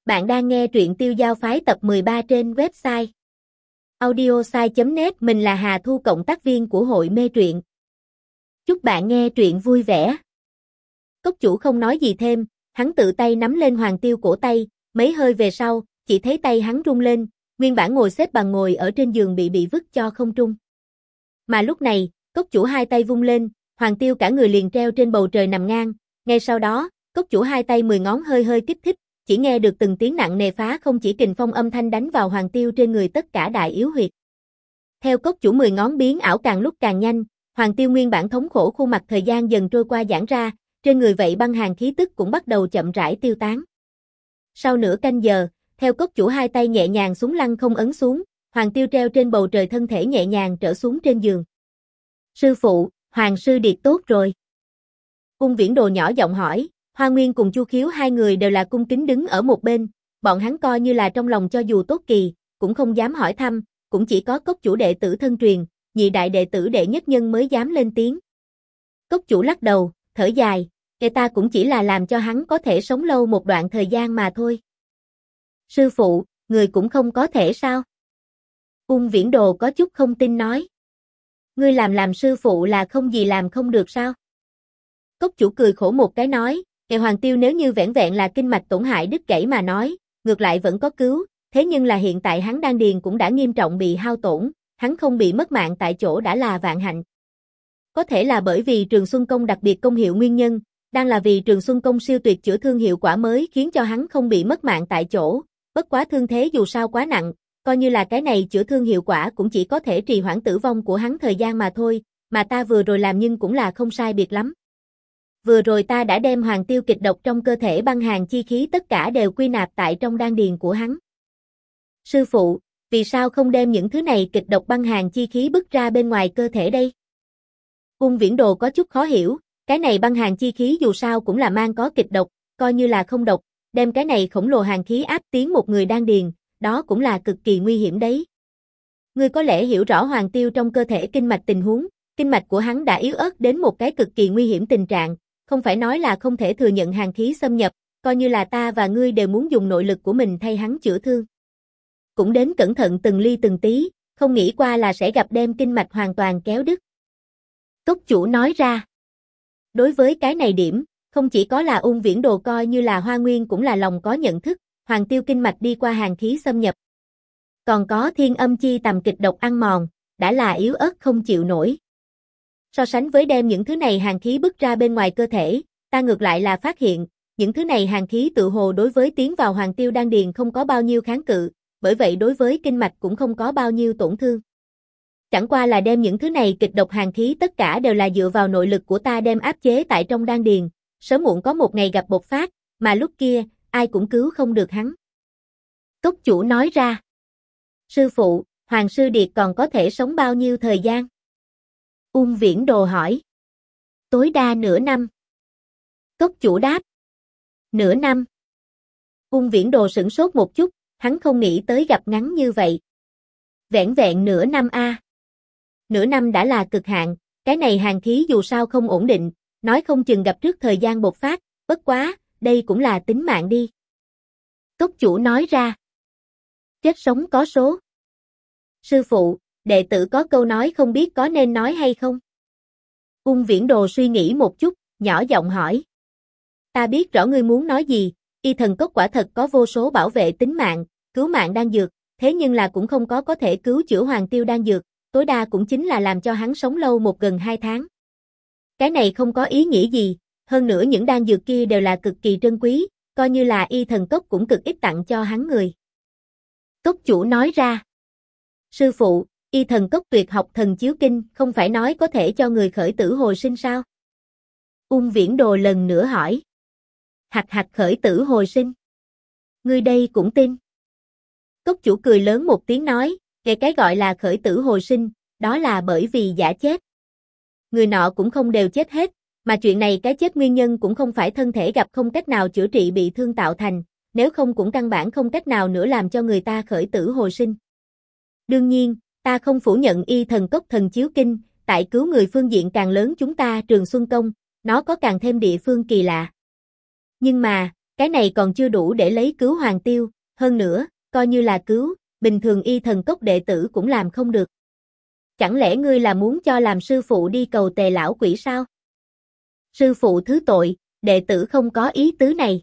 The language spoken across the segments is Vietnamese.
Bạn đang nghe truyện Tiêu Giao Phái tập 13 trên website audiosai.net. Mình là Hà Thu, cộng tác viên của hội mê truyện. Chúc bạn nghe truyện vui vẻ. Cốc chủ không nói gì thêm, hắn tự tay nắm lên Hoàng Tiêu cổ tay, mấy hơi về sau, chỉ thấy tay hắn rung lên, nguyên bản ngồi xếp bằng ngồi ở trên giường bị vứt cho không trung. Mà lúc này, cốc chủ hai tay vung lên, Hoàng Tiêu cả người liền treo trên bầu trời nằm ngang, ngay sau đó, cốc chủ hai tay 10 ngón hơi kích thích, chỉ nghe được từng tiếng nặng nề phá không chỉ kình phong âm thanh đánh vào Hoàng Tiêu trên người tất cả đại yếu huyệt. Theo cốc chủ 10 ngón biến ảo càng lúc càng nhanh, Hoàng Tiêu nguyên bản thống khổ khuôn mặt thời gian dần trôi qua giãn ra, trên người vậy băng hàn khí tức cũng bắt đầu chậm rãi tiêu tán. Sau nửa canh giờ, theo cốc chủ hai tay nhẹ nhàng xuống lăng không ấn xuống, Hoàng Tiêu treo trên bầu trời thân thể nhẹ nhàng trở xuống trên giường. Sư phụ, Hoàng sư điệt tốt rồi. Ung Viễn Đồ nhỏ giọng hỏi. Hoa Nguyên cùng Chu Khiếu hai người đều là cung kính đứng ở một bên, bọn hắn coi như là trong lòng cho dù tốt kỳ, cũng không dám hỏi thăm, cũng chỉ có cốc chủ đệ tử thân truyền, nhị đại đệ tử đệ nhất nhân mới dám lên tiếng. Cốc chủ lắc đầu, thở dài, ta cũng chỉ là làm cho hắn có thể sống lâu một đoạn thời gian mà thôi. Sư phụ, người cũng không có thể sao? Ung Viễn Đồ có chút không tin nói. Ngươi làm sư phụ là không gì làm không được sao? Cốc chủ cười khổ một cái nói, Hoàng Tiêu nếu như vẻn vẹn là kinh mạch tổn hại đứt gãy mà nói, ngược lại vẫn có cứu, thế nhưng là hiện tại hắn đan điền cũng đã nghiêm trọng bị hao tổn, hắn không bị mất mạng tại chỗ đã là vạn hạnh. Có thể là bởi vì Trường Xuân Công đặc biệt công hiệu nguyên nhân, đang là vì Trường Xuân Công siêu tuyệt chữa thương hiệu quả mới khiến cho hắn không bị mất mạng tại chỗ, bất quá thương thế dù sao quá nặng, coi như là cái này chữa thương hiệu quả cũng chỉ có thể trì hoãn tử vong của hắn thời gian mà thôi, mà ta vừa rồi làm nhưng cũng là không sai biệt lắm. Vừa rồi ta đã đem Hoàng Tiêu kịch độc trong cơ thể băng hàn chi khí tất cả đều quy nạp tại trong đan điền của hắn. Sư phụ, vì sao không đem những thứ này kịch độc băng hàn chi khí bức ra bên ngoài cơ thể đây? Ung Viễn Đồ có chút khó hiểu, cái này băng hàn chi khí dù sao cũng là mang có kịch độc, coi như là không độc, đem cái này khổng lồ hàn khí áp tiến một người đan điền, đó cũng là cực kỳ nguy hiểm đấy. Ngươi có lẽ hiểu rõ Hoàng Tiêu trong cơ thể kinh mạch tình huống, kinh mạch của hắn đã yếu ớt đến một cái cực kỳ nguy hiểm tình trạng. Không phải nói là không thể thừa nhận hàn khí xâm nhập, coi như là ta và ngươi đều muốn dùng nội lực của mình thay hắn chữa thương. Cũng đến cẩn thận từng ly từng tí, không nghĩ qua là sẽ gặp đem kinh mạch hoàn toàn kéo đứt. Cốc chủ nói ra. Đối với cái này điểm, không chỉ có là Ung Viễn Đồ coi như là Hoa Nguyên cũng là lòng có nhận thức, Hoàng Tiêu kinh mạch đi qua hàn khí xâm nhập. Còn có Thiên Âm chi tầm kịch độc ăn mòn, đã là yếu ớt không chịu nổi. So sánh với đem những thứ này hàn khí bức ra bên ngoài cơ thể, ta ngược lại là phát hiện, những thứ này hàn khí tự hồ đối với tiến vào Hoàng Tiêu đan điền không có bao nhiêu kháng cự, bởi vậy đối với kinh mạch cũng không có bao nhiêu tổn thương. Chẳng qua là đem những thứ này kịch độc hàn khí tất cả đều là dựa vào nội lực của ta đem áp chế tại trong đan điền, sớm muộn có một ngày gặp bộc phát, mà lúc kia, ai cũng cứu không được hắn. Cốc chủ nói ra. Sư phụ, Hoàng sư điệt còn có thể sống bao nhiêu thời gian? Ung Viễn Đồ hỏi. Tối đa nửa năm. Cốc chủ đáp. Nửa năm. Ung Viễn Đồ sửng sốt một chút, hắn không nghĩ tới gặp ngắn như vậy. Vẻn vẹn nửa năm a. Nửa năm đã là cực hạn, cái này hàn khí dù sao không ổn định, nói không chừng gặp trước thời gian bộc phát, bất quá, đây cũng là tính mạng đi. Cốc chủ nói ra. Chết sống có số. Sư phụ, đệ tử có câu nói không biết có nên nói hay không? Ung Viễn Đồ suy nghĩ một chút, nhỏ giọng hỏi. Ta biết rõ ngươi muốn nói gì, y thần cốc quả thật có vô số bảo vệ tính mạng, cứu mạng đan dược, thế nhưng là cũng không có thể cứu chữa Hoàng Tiêu đan dược, tối đa cũng chính là làm cho hắn sống lâu một gần 2 tháng. Cái này không có ý nghĩa gì, hơn nữa những đan dược kia đều là cực kỳ trân quý, coi như là y thần cốc cũng cực ít tặng cho hắn người. Cốc chủ nói ra. Sư phụ, y thần cốc tuyệt học thần chiếu kinh không phải nói có thể cho người khởi tử hồi sinh sao? Ung Viễn Đồ lần nữa hỏi. Hạch khởi tử hồi sinh. Ngươi đây cũng tin. Cốc chủ cười lớn một tiếng nói, cái gọi là khởi tử hồi sinh, đó là bởi vì giả chết. Người nọ cũng không đều chết hết, mà chuyện này cái chết nguyên nhân cũng không phải thân thể gặp không cách nào chữa trị bị thương tạo thành, nếu không cũng căn bản không cách nào nữa làm cho người ta khởi tử hồi sinh. Đương nhiên, ta không phủ nhận y thần cốc thần chiếu kinh, tại cứu người phương diện càng lớn chúng ta Trường Xuân Công, nó có càng thêm địa phương kỳ lạ. Nhưng mà, Cái này còn chưa đủ để lấy cứu Hoàng Tiêu, hơn nữa, coi như là cứu, bình thường y thần cốc đệ tử cũng làm không được. Chẳng lẽ ngươi là muốn cho làm sư phụ đi cầu Tề lão quỷ sao? Sư phụ thứ tội, đệ tử không có ý tứ này.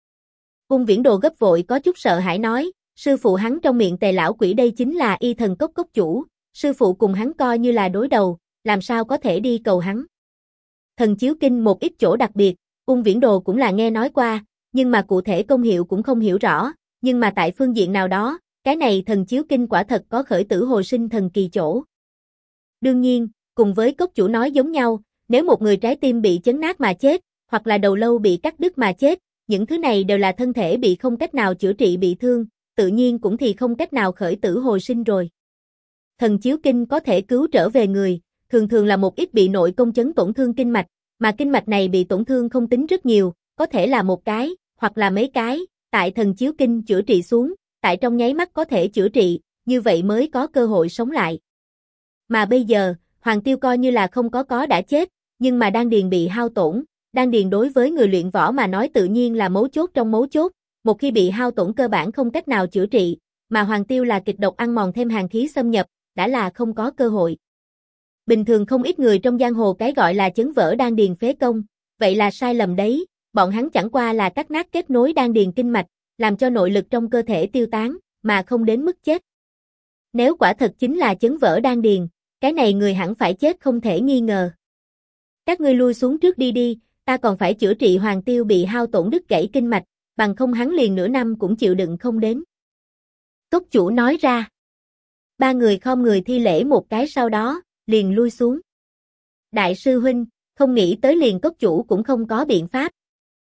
Ung Viễn Đồ gấp vội có chút sợ hãi nói, sư phụ hắn trong miệng Tề lão quỷ đây chính là y thần cốc cốc chủ, sư phụ cùng hắn coi như là đối đầu, làm sao có thể đi cầu hắn. Thần chiếu kinh một ít chỗ đặc biệt, Ung Viễn Đồ cũng là nghe nói qua, nhưng mà cụ thể công hiệu cũng không hiểu rõ, nhưng mà tại phương diện nào đó, cái này thần chiếu kinh quả thật có khởi tử hồi sinh thần kỳ chỗ. Đương nhiên, cùng với cốc chủ nói giống nhau, nếu một người trái tim bị chấn nát mà chết, hoặc là đầu lâu bị cắt đứt mà chết, những thứ này đều là thân thể bị không cách nào chữa trị bị thương, tự nhiên cũng thì không cách nào khởi tử hồi sinh rồi. Thần chiếu kinh có thể cứu trở về người, thường thường là một ít bị nội công chấn tổn thương kinh mạch, mà kinh mạch này bị tổn thương không tính rất nhiều, có thể là một cái, hoặc là mấy cái, tại thần chiếu kinh chữa trị xuống, tại trong nháy mắt có thể chữa trị, như vậy mới có cơ hội sống lại. Mà bây giờ, Hoàng Tiêu coi như là không có đã chết, nhưng mà đan điền bị hao tổn, đan điền đối với người luyện võ mà nói tự nhiên là mấu chốt trong mấu chốt, một khi bị hao tổn cơ bản không cách nào chữa trị, mà Hoàng Tiêu là kịch độc ăn mòn thêm hàn khí xâm nhập, đã là không có cơ hội. Bình thường không ít người trong giang hồ cái gọi là chấn vỡ đan điền phế công, vậy là sai lầm đấy, bọn hắn chẳng qua là cắt nát kết nối đan điền kinh mạch, làm cho nội lực trong cơ thể tiêu tán, mà không đến mức chết. Nếu quả thật chính là chấn vỡ đan điền, cái này người hẳn phải chết không thể nghi ngờ. Các ngươi lui xuống trước đi đi, ta còn phải chữa trị Hoàng Tiêu bị hao tổn đứt gãy kinh mạch, bằng không hắn liền nửa năm cũng chịu đựng không đến. Cốc chủ nói ra. Ba người khom người thi lễ một cái sau đó, liền lui xuống. Đại sư huynh, không nghĩ tới liền cốc chủ cũng không có biện pháp.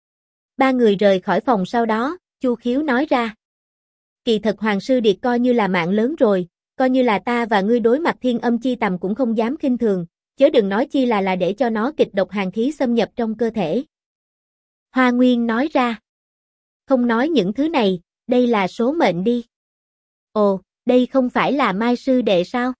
Ba người rời khỏi phòng sau đó, Chu Khiếu nói ra. Kỳ thật Hoàng sư điệt coi như là mạng lớn rồi, coi như là ta và ngươi đối mặt thiên âm chi tầm cũng không dám khinh thường, chớ đừng nói chi là để cho nó kịch độc hàn khí xâm nhập trong cơ thể. Hoa Nguyên nói ra. Không nói những thứ này, đây là số mệnh đi. Ồ, đây không phải là Mai sư đệ sao?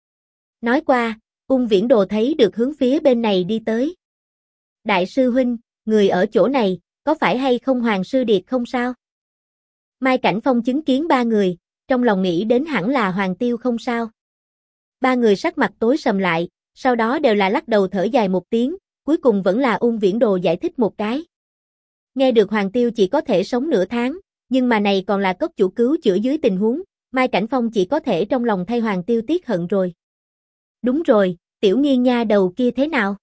Nói qua, Ung Viễn Đồ thấy được hướng phía bên này đi tới. Đại sư huynh, người ở chỗ này, có phải hay không Hoàng sư điệt không sao? Mai Cảnh Phong chứng kiến ba người, trong lòng nghĩ đến hẳn là Hoàng Tiêu không sao. Ba người sắc mặt tối sầm lại, sau đó đều là lắc đầu thở dài một tiếng, cuối cùng vẫn là Ung Viễn Đồ giải thích một cái. Nghe được Hoàng Tiêu chỉ có thể sống nửa tháng, nhưng mà này còn là cốc chủ cứu chữa dưới tình huống, Mai Cảnh Phong chỉ có thể trong lòng thay Hoàng Tiêu tiếc hận rồi. Đúng rồi, Tiểu Nghiên nha đầu kia thế nào?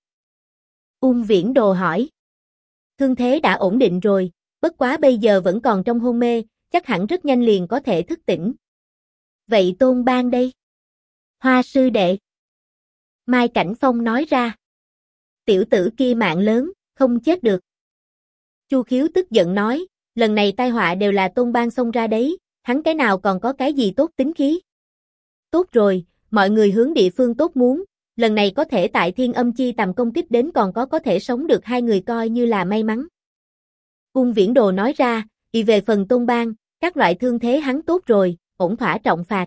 Ung Viễn Đồ hỏi. Thương thế đã ổn định rồi, bất quá bây giờ vẫn còn trong hôn mê, chắc hẳn rất nhanh liền có thể thức tỉnh. Vậy Tôn Bang đây? Hoa sư đệ. Mai Cảnh Phong nói ra. Tiểu tử kia mạng lớn, không chết được. Chu Khiếu tức giận nói, lần này tai họa đều là Tôn Bang xông ra đấy, hắn cái nào còn có cái gì tốt tính khí. Tốt rồi, mọi người hướng địa phương tốt muốn, lần này có thể tại thiên âm chi tầm công kích đến còn có thể sống được hai người coi như là may mắn. Ung Viễn Đồ nói ra, về phần Tôn Bang, các loại thương thế hắn tốt rồi, ổn thỏa trọng phạt.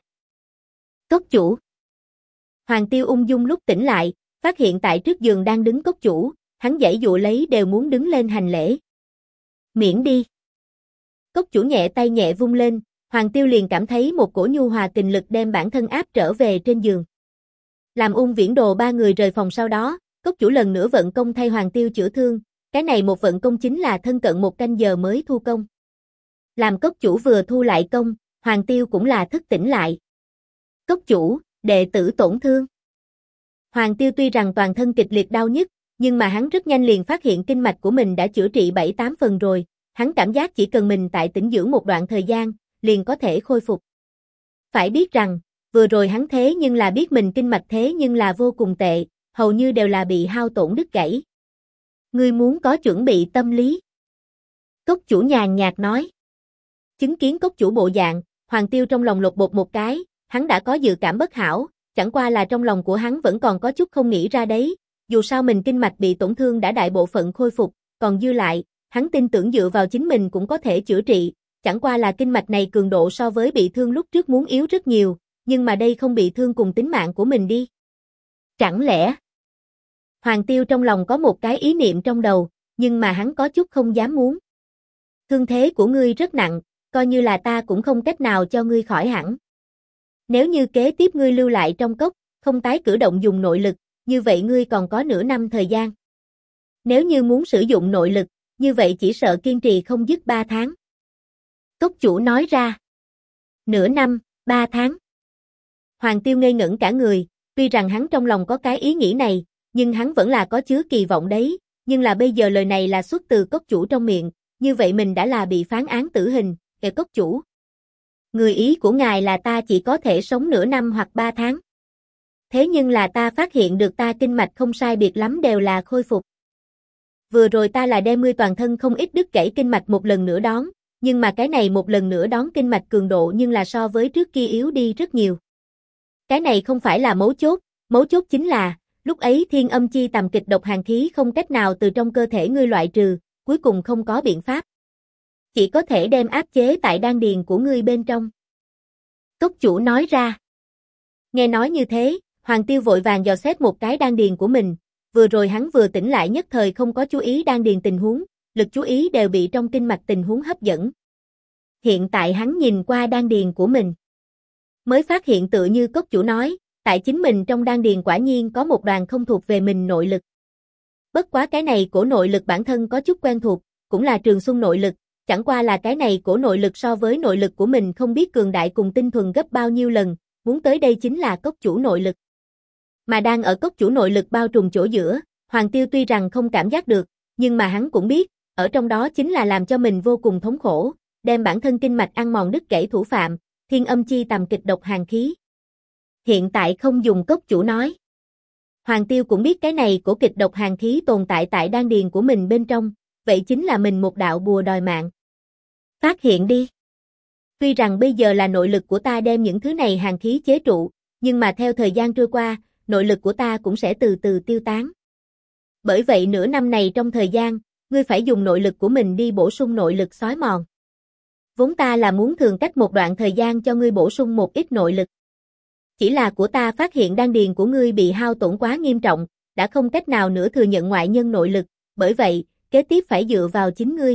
Cốc chủ. Hoàng Tiêu ung dung lúc tỉnh lại, phát hiện tại trước giường đang đứng cốc chủ, hắn giãy dụa lấy đều muốn đứng lên hành lễ. Miễn đi. Cốc chủ nhẹ tay nhẹ vung lên, Hoàng Tiêu liền cảm thấy một cổ nhu hòa kình lực đem bản thân áp trở về trên giường. Làm Ung Viễn Đồ ba người rời phòng sau đó, cốc chủ lần nữa vận công thay Hoàng Tiêu chữa thương, cái này một vận công chính là thân cận một canh giờ mới thu công. Làm cốc chủ vừa thu lại công, Hoàng Tiêu cũng là thức tỉnh lại. Cốc chủ, đệ tử tổn thương. Hoàng Tiêu tuy rằng toàn thân kịch liệt đau nhức, nhưng mà hắn rất nhanh liền phát hiện kinh mạch của mình đã chữa trị 7-8 phần rồi, hắn cảm giác chỉ cần mình tại tĩnh dưỡng một đoạn thời gian, liền có thể khôi phục. Phải biết rằng, vừa rồi hắn thế nhưng là biết mình kinh mạch thế nhưng là vô cùng tệ, hầu như đều là bị hao tổn đứt gãy. Ngươi muốn có chuẩn bị tâm lý. Cốc chủ nhàn nhạt nói. Chứng kiến cốc chủ bộ dạng, Hoàng Tiêu trong lòng lột bột một cái, hắn đã có dự cảm bất hảo, chẳng qua là trong lòng của hắn vẫn còn có chút không nghĩ ra đấy, dù sao mình kinh mạch bị tổn thương đã đại bộ phận khôi phục, còn dư lại, hắn tin tưởng dựa vào chính mình cũng có thể chữa trị, chẳng qua là kinh mạch này cường độ so với bị thương lúc trước muốn yếu rất nhiều, nhưng mà đây không bị thương cùng tính mạng của mình đi. Chẳng lẽ? Hoàng Tiêu trong lòng có một cái ý niệm trong đầu, nhưng mà hắn có chút không dám muốn. Thương thế của ngươi rất nặng, coi như là ta cũng không cách nào cho ngươi khỏi hẳn. Nếu như kế tiếp ngươi lưu lại trong cốc, không tái cử động dùng nội lực, như vậy ngươi còn có nửa năm thời gian. Nếu như muốn sử dụng nội lực, như vậy chỉ sợ kiên trì không dứt 3 tháng. Cốc chủ nói ra. Nửa năm, 3 tháng. Hoàng Tiêu ngây ngẩn cả người, tuy rằng hắn trong lòng có cái ý nghĩ này, nhưng hắn vẫn là có chứa kỳ vọng đấy, nhưng là bây giờ lời này là xuất từ cốc chủ trong miệng, như vậy mình đã là bị phán án tử hình, cốc chủ. Người ý của ngài là ta chỉ có thể sống nửa năm hoặc 3 tháng. Thế nhưng là ta phát hiện được ta kinh mạch không sai biệt lắm đều là khôi phục. Vừa rồi ta là đem ngươi toàn thân không ít đứt gãy kinh mạch một lần nữa đón, nhưng mà cái này một lần nữa đón kinh mạch cường độ nhưng là so với trước kia yếu đi rất nhiều. Cái này không phải là mấu chốt chính là, lúc ấy thiên âm chi tầm kịch độc hàn khí không cách nào từ trong cơ thể ngươi loại trừ, cuối cùng không có biện pháp. Chỉ có thể đem áp chế tại đan điền của ngươi bên trong. Cốc chủ nói ra. Nghe nói như thế, Hoàng Tiêu vội vàng dò xét một cái đan điền của mình, vừa rồi hắn vừa tỉnh lại nhất thời không có chú ý đan điền tình huống, lực chú ý đều bị trong kinh mạch tình huống hấp dẫn. Hiện tại hắn nhìn qua đan điền của mình, mới phát hiện tựa như cốc chủ nói, tại chính mình trong đan điền quả nhiên có một đoàn không thuộc về mình nội lực. Bất quá cái này của nội lực bản thân có chút quen thuộc, cũng là Trường Xuân nội lực, chẳng qua là cái này của nội lực so với nội lực của mình không biết cường đại cùng tinh thuần gấp bao nhiêu lần, muốn tới đây chính là cốc chủ nội lực. Mà đang ở cốc chủ nội lực bao trùm chỗ giữa, Hoàng Tiêu tuy rằng không cảm giác được, nhưng mà hắn cũng biết, ở trong đó chính là làm cho mình vô cùng thống khổ, đem bản thân kinh mạch ăn mòn đứt gãy thủ phạm, thiên âm chi tầm kịch độc hàn khí. Hiện tại không dùng cốc chủ nói. Hoàng Tiêu cũng biết cái này của kịch độc hàn khí tồn tại tại đan điền của mình bên trong, vậy chính là mình một đạo bùa đòi mạng. Phát hiện đi. Tuy rằng bây giờ là nội lực của ta đem những thứ này hàn khí chế trụ, nhưng mà theo thời gian trôi qua, nội lực của ta cũng sẽ từ từ tiêu tán. Bởi vậy nửa năm này trong thời gian, ngươi phải dùng nội lực của mình đi bổ sung nội lực xói mòn. Vốn ta là muốn thường cách một đoạn thời gian cho ngươi bổ sung một ít nội lực. Chỉ là của ta phát hiện đan điền của ngươi bị hao tổn quá nghiêm trọng, đã không cách nào nữa thừa nhận ngoại nhân nội lực, bởi vậy, kế tiếp phải dựa vào chính ngươi.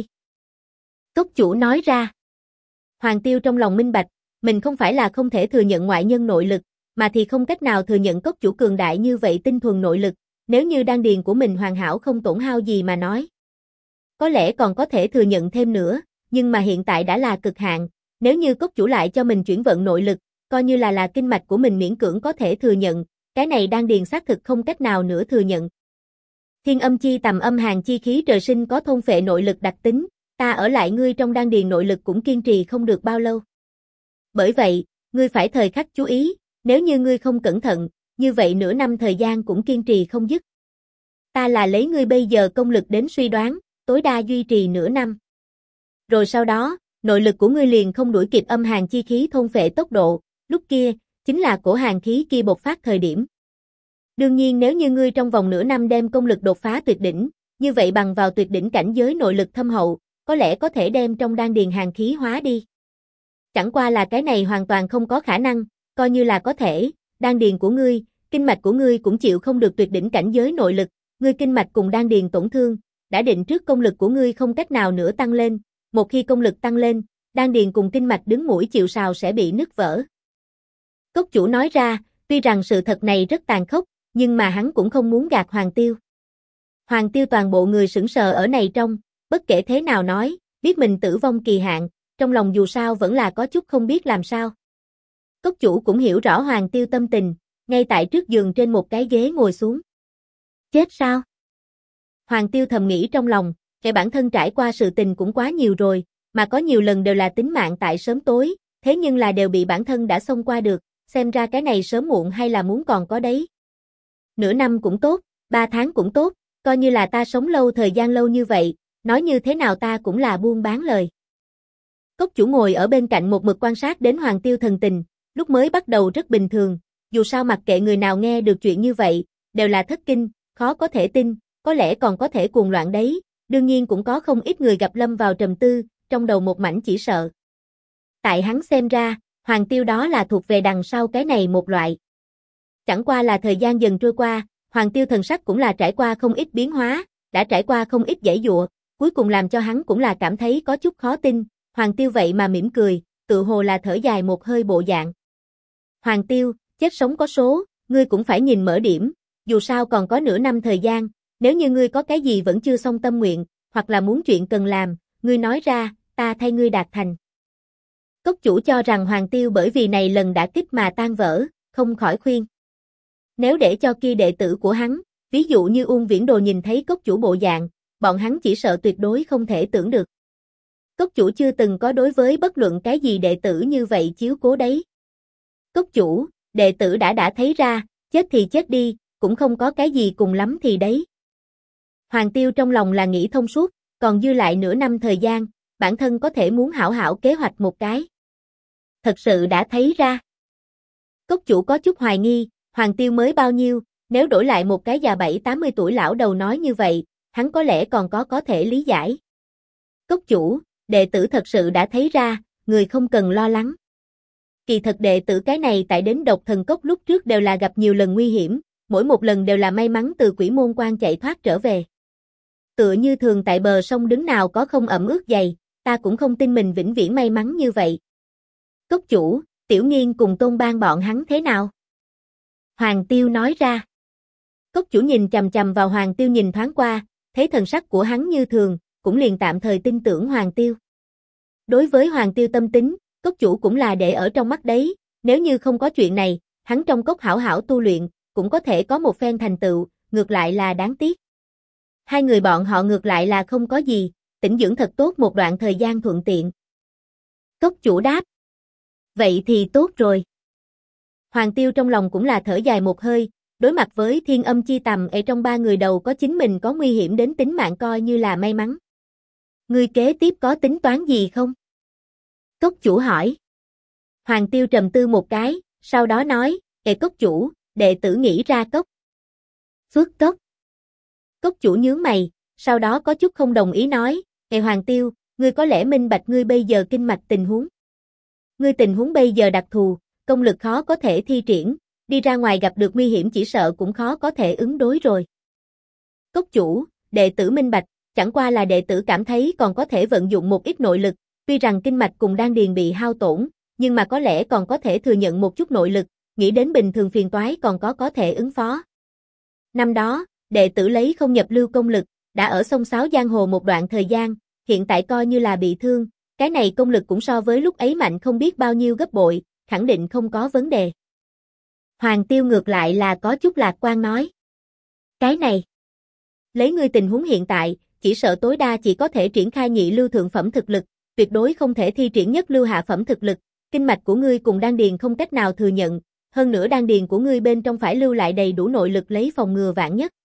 Cốc chủ nói ra. Hoàng Tiêu trong lòng minh bạch, mình không phải là không thể thừa nhận ngoại nhân nội lực, mà thì không cách nào thừa nhận cốc chủ cường đại như vậy tinh thuần nội lực, nếu như đan điền của mình hoàn hảo không tổn hao gì mà nói. Có lẽ còn có thể thừa nhận thêm nữa, nhưng mà hiện tại đã là cực hạn, nếu như cốc chủ lại cho mình chuyển vận nội lực, coi như là kinh mạch của mình miễn cưỡng có thể thừa nhận, cái này đan điền xác thực không cách nào nữa thừa nhận. Thiên âm chi tầm âm hàn chi khí trời sinh có thôn phệ nội lực đặc tính, ta ở lại ngươi trong đan điền nội lực cũng kiên trì không được bao lâu. Bởi vậy, ngươi phải thời khắc chú ý, nếu như ngươi không cẩn thận, như vậy nửa năm thời gian cũng kiên trì không dứt. Ta là lấy ngươi bây giờ công lực đến suy đoán, tối đa duy trì nửa năm. Rồi sau đó, nội lực của ngươi liền không đuổi kịp âm hàn chi khí thôn phệ tốc độ, lúc kia, chính là cổ hàn khí kia bộc phát thời điểm. Đương nhiên nếu như ngươi trong vòng nửa năm đem công lực đột phá tuyệt đỉnh, như vậy bằng vào tuyệt đỉnh cảnh giới nội lực thâm hậu, có lẽ có thể đem trong đan điền hàn khí hóa đi. Chẳng qua là cái này hoàn toàn không có khả năng, coi như là có thể, đan điền của ngươi, kinh mạch của ngươi cũng chịu không được tuyệt đỉnh cảnh giới nội lực, ngươi kinh mạch cùng đan điền tổn thương, đã định trước công lực của ngươi không cách nào nữa tăng lên, một khi công lực tăng lên, đan điền cùng kinh mạch đứng mũi chịu sào sẽ bị nứt vỡ. Cốc chủ nói ra, tuy rằng sự thật này rất tàn khốc, nhưng mà hắn cũng không muốn gạt Hoàng Tiêu. Hoàng Tiêu toàn bộ người sững sờ ở này trong, bất kể thế nào nói, biết mình tử vong kỳ hạn, trong lòng dù sao vẫn là có chút không biết làm sao. Cốc chủ cũng hiểu rõ Hoàng Tiêu tâm tình, ngay tại trước giường trên một cái ghế ngồi xuống. Chết sao? Hoàng Tiêu thầm nghĩ trong lòng, kẻ bản thân trải qua sự tình cũng quá nhiều rồi, mà có nhiều lần đều là tính mạng tại sớm tối, thế nhưng là đều bị bản thân đã xông qua được, xem ra cái này sớm muộn hay là muốn còn có đấy. Nửa năm cũng tốt, 3 tháng cũng tốt, coi như là ta sống lâu thời gian lâu như vậy, nói như thế nào ta cũng là buôn bán lời. Cốc chủ ngồi ở bên cạnh một mực quan sát đến Hoàng Tiêu thần tình, lúc mới bắt đầu rất bình thường, dù sao mặc kệ người nào nghe được chuyện như vậy, đều là thất kinh, khó có thể tin, có lẽ còn có thể cuồng loạn đấy, đương nhiên cũng có không ít người gặp lâm vào trầm tư, trong đầu một mảnh chỉ sợ. Tại hắn xem ra, Hoàng Tiêu đó là thuộc về đằng sau cái này một loại. Chẳng qua là thời gian dần trôi qua, Hoàng Tiêu thần sắc cũng là trải qua không ít biến hóa, đã trải qua không ít giãy giụa, cuối cùng làm cho hắn cũng là cảm thấy có chút khó tin, Hoàng Tiêu vậy mà mỉm cười, tự hồ là thở dài một hơi bộ dạng. Hoàng Tiêu, chết sống có số, ngươi cũng phải nhìn mở điểm, dù sao còn có nửa năm thời gian, nếu như ngươi có cái gì vẫn chưa xong tâm nguyện, hoặc là muốn chuyện cần làm, ngươi nói ra, ta thay ngươi đạt thành. Cốc chủ cho rằng Hoàng Tiêu bởi vì này lần đã kích mà tan vỡ, không khỏi khuyên. Nếu để cho kia đệ tử của hắn, ví dụ như Ung Viễn Đồ nhìn thấy cốc chủ bộ dạng, bọn hắn chỉ sợ tuyệt đối không thể tưởng được. Cốc chủ chưa từng có đối với bất luận cái gì đệ tử như vậy chiếu cố đấy. Cốc chủ, đệ tử đã thấy ra, chết thì chết đi, cũng không có cái gì cùng lắm thì đấy. Hoàng Tiêu trong lòng là nghĩ thông suốt, còn dư lại nửa năm thời gian, bản thân có thể muốn hảo hảo kế hoạch một cái. Thật sự đã thấy ra. Cốc chủ có chút hoài nghi, Hoàng Tiêu mới bao nhiêu, nếu đổi lại một cái già 70-80 tuổi lão đầu nói như vậy, hắn có lẽ còn có thể lý giải. Cốc chủ, đệ tử thật sự đã thấy ra, người không cần lo lắng. Kỳ thật đệ tử cái này tại đến Độc Thần Cốc lúc trước đều là gặp nhiều lần nguy hiểm, mỗi một lần đều là may mắn từ Quỷ Môn Quan chạy thoát trở về. Tựa như thường tại bờ sông đứng nào có không ẩm ướt dày, ta cũng không tin mình vĩnh viễn may mắn như vậy. Cốc chủ, Tiểu Nghiên cùng Tôn Bang bọn hắn thế nào? Hoàng Tiêu nói ra. Cốc chủ nhìn chằm chằm vào Hoàng Tiêu nhìn thoáng qua, thấy thần sắc của hắn như thường, cũng liền tạm thời tin tưởng Hoàng Tiêu. Đối với Hoàng Tiêu tâm tính, cốc chủ cũng là để ở trong mắt đấy, nếu như không có chuyện này, hắn trong cốc hảo hảo tu luyện, cũng có thể có một phen thành tựu, ngược lại là đáng tiếc. Hai người bọn họ ngược lại là không có gì, tĩnh dưỡng thật tốt một đoạn thời gian thuận tiện. Cốc chủ đáp. Vậy thì tốt rồi. Hoàng Tiêu trong lòng cũng là thở dài một hơi, đối mặt với Thiên Âm Chi Tầm ở trong ba người đầu có chính mình có nguy hiểm đến tính mạng coi như là may mắn. Ngươi kế tiếp có tính toán gì không? Cốc chủ hỏi. Hoàng Tiêu trầm tư một cái, sau đó nói, cốc chủ, đệ tử nghĩ ra cốc. Phước cốc. Cốc chủ nhướng mày, sau đó có chút không đồng ý nói, Hoàng Tiêu, ngươi có lẽ minh bạch ngươi bây giờ kinh mạch tình huống. Ngươi tình huống bây giờ đặc thù, công lực khó có thể thi triển, đi ra ngoài gặp được nguy hiểm chỉ sợ cũng khó có thể ứng đối rồi. Cốc chủ, đệ tử minh bạch, chẳng qua là đệ tử cảm thấy còn có thể vận dụng một ít nội lực, tuy rằng kinh mạch cùng đan điền bị hao tổn, nhưng mà có lẽ còn có thể thừa nhận một chút nội lực, nghĩ đến bình thường phiền toái còn có thể ứng phó. Năm đó, đệ tử lấy không nhập lưu công lực, đã ở sông Sáo Giang Hồ một đoạn thời gian, hiện tại coi như là bị thương, cái này công lực cũng so với lúc ấy mạnh không biết bao nhiêu gấp bội, khẳng định không có vấn đề. Hoàng Tiêu ngược lại là có chút lạc quan nói. Cái này, lấy ngươi tình huống hiện tại, chỉ sợ tối đa chỉ có thể triển khai nhị lưu thượng phẩm thực lực, tuyệt đối không thể thi triển nhất lưu hạ phẩm thực lực, kinh mạch của ngươi cùng đan điền không cách nào thừa nhận, hơn nữa đan điền của ngươi bên trong phải lưu lại đầy đủ nội lực lấy phòng ngừa vạn nhất.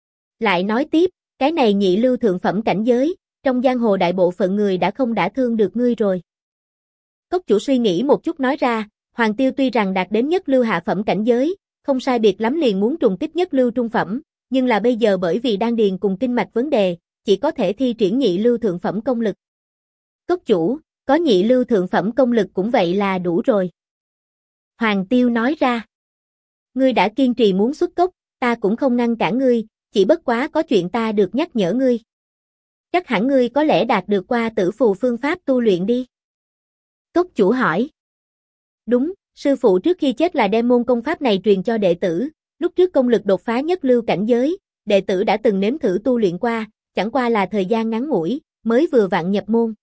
Lại nói tiếp, cái này nhị lưu thượng phẩm cảnh giới, trong giang hồ đại bộ phận người đã không đả thương được ngươi rồi. Cốc chủ suy nghĩ một chút nói ra, Hoàng Tiêu tuy rằng đạt đến nhất lưu hạ phẩm cảnh giới, không sai biệt lắm liền muốn trùng kích nhất lưu trung phẩm, nhưng là bây giờ bởi vì đan điền cùng kinh mạch vấn đề, chỉ có thể thi triển nhị lưu thượng phẩm công lực. Cốc chủ, có nhị lưu thượng phẩm công lực cũng vậy là đủ rồi. Hoàng Tiêu nói ra. Ngươi đã kiên trì muốn xuất cốc, ta cũng không ngăn cản ngươi, chỉ bất quá có chuyện ta được nhắc nhở ngươi. Chắc hẳn ngươi có lẽ đạt được qua tử phù phương pháp tu luyện đi. Cốc chủ hỏi. Đúng, sư phụ trước khi chết là đem môn công pháp này truyền cho đệ tử, lúc trước công lực đột phá nhất lưu cảnh giới, đệ tử đã từng nếm thử tu luyện qua, chẳng qua là thời gian ngắn ngủi, mới vừa vặn nhập môn.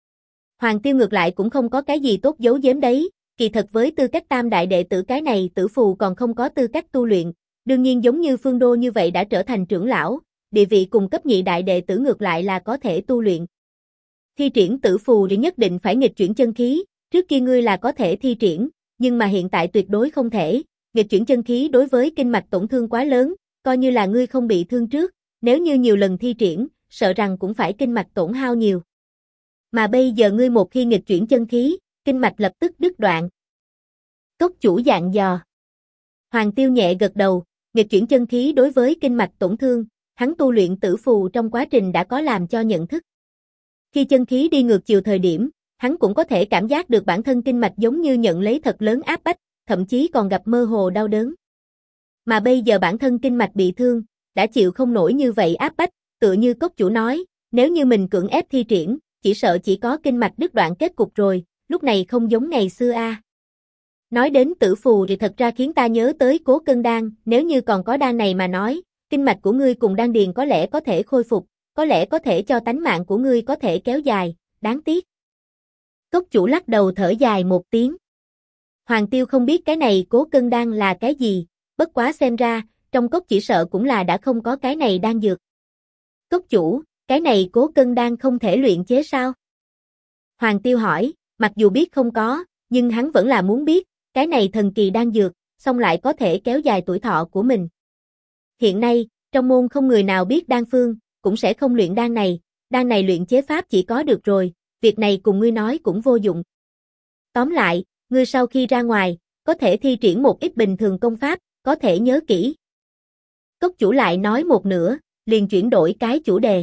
Hoàng Tiêu ngược lại cũng không có cái gì tốt giấu giếm đấy, kỳ thật với tư cách tam đại đệ tử cái này tử phù còn không có tư cách tu luyện, đương nhiên giống như Phương Đô như vậy đã trở thành trưởng lão, địa vị cùng cấp nhị đại đệ tử ngược lại là có thể tu luyện. Thi triển tử phù thì nhất định phải nghịch chuyển chân khí, trước kia ngươi là có thể thi triển, nhưng mà hiện tại tuyệt đối không thể, nghịch chuyển chân khí đối với kinh mạch tổn thương quá lớn, coi như là ngươi không bị thương trước, nếu như nhiều lần thi triển, sợ rằng cũng phải kinh mạch tổn hao nhiều. Mà bây giờ ngươi một khi nghịch chuyển chân khí, kinh mạch lập tức đứt đoạn. Cốc chủ dặn dò. Hoàng Tiêu nhẹ gật đầu, nghịch chuyển chân khí đối với kinh mạch tổn thương, hắn tu luyện tử phù trong quá trình đã có làm cho nhận thức. Khi chân khí đi ngược chiều thời điểm, hắn cũng có thể cảm giác được bản thân kinh mạch giống như nhận lấy thật lớn áp bách, thậm chí còn gặp mơ hồ đau đớn. Mà bây giờ bản thân kinh mạch bị thương, đã chịu không nổi như vậy áp bách, tựa như cốc chủ nói, Nếu như mình cưỡng ép thi triển, chỉ sợ chỉ có kinh mạch đứt đoạn kết cục rồi, lúc này không giống ngày xưa a. Nói đến tử phù thì thật ra khiến ta nhớ tới Cố Cân Đan, nếu như còn có đan này mà nói, kinh mạch của ngươi cùng đan điền có lẽ có thể khôi phục, có lẽ có thể cho tánh mạng của ngươi có thể kéo dài, đáng tiếc. Cốc chủ lắc đầu thở dài một tiếng. Hoàng Tiêu không biết cái này Cố Cân Đan là cái gì, bất quá xem ra, trong cốc chỉ sợ cũng là đã không có cái này đan dược. Cốc chủ, cái này Cố Cân Đan không thể luyện chế sao? Hoàng Tiêu hỏi, mặc dù biết không có, nhưng hắn vẫn là muốn biết, cái này thần kỳ đan dược, xong lại có thể kéo dài tuổi thọ của mình. Hiện nay, trong môn không người nào biết đan phương, cũng sẽ không luyện đan này luyện chế pháp chỉ có được rồi, việc này cùng ngươi nói cũng vô dụng. Tóm lại, ngươi sau khi ra ngoài, có thể thi triển một ít bình thường công pháp, có thể nhớ kỹ. Cốc chủ lại nói một nửa, liền chuyển đổi cái chủ đề.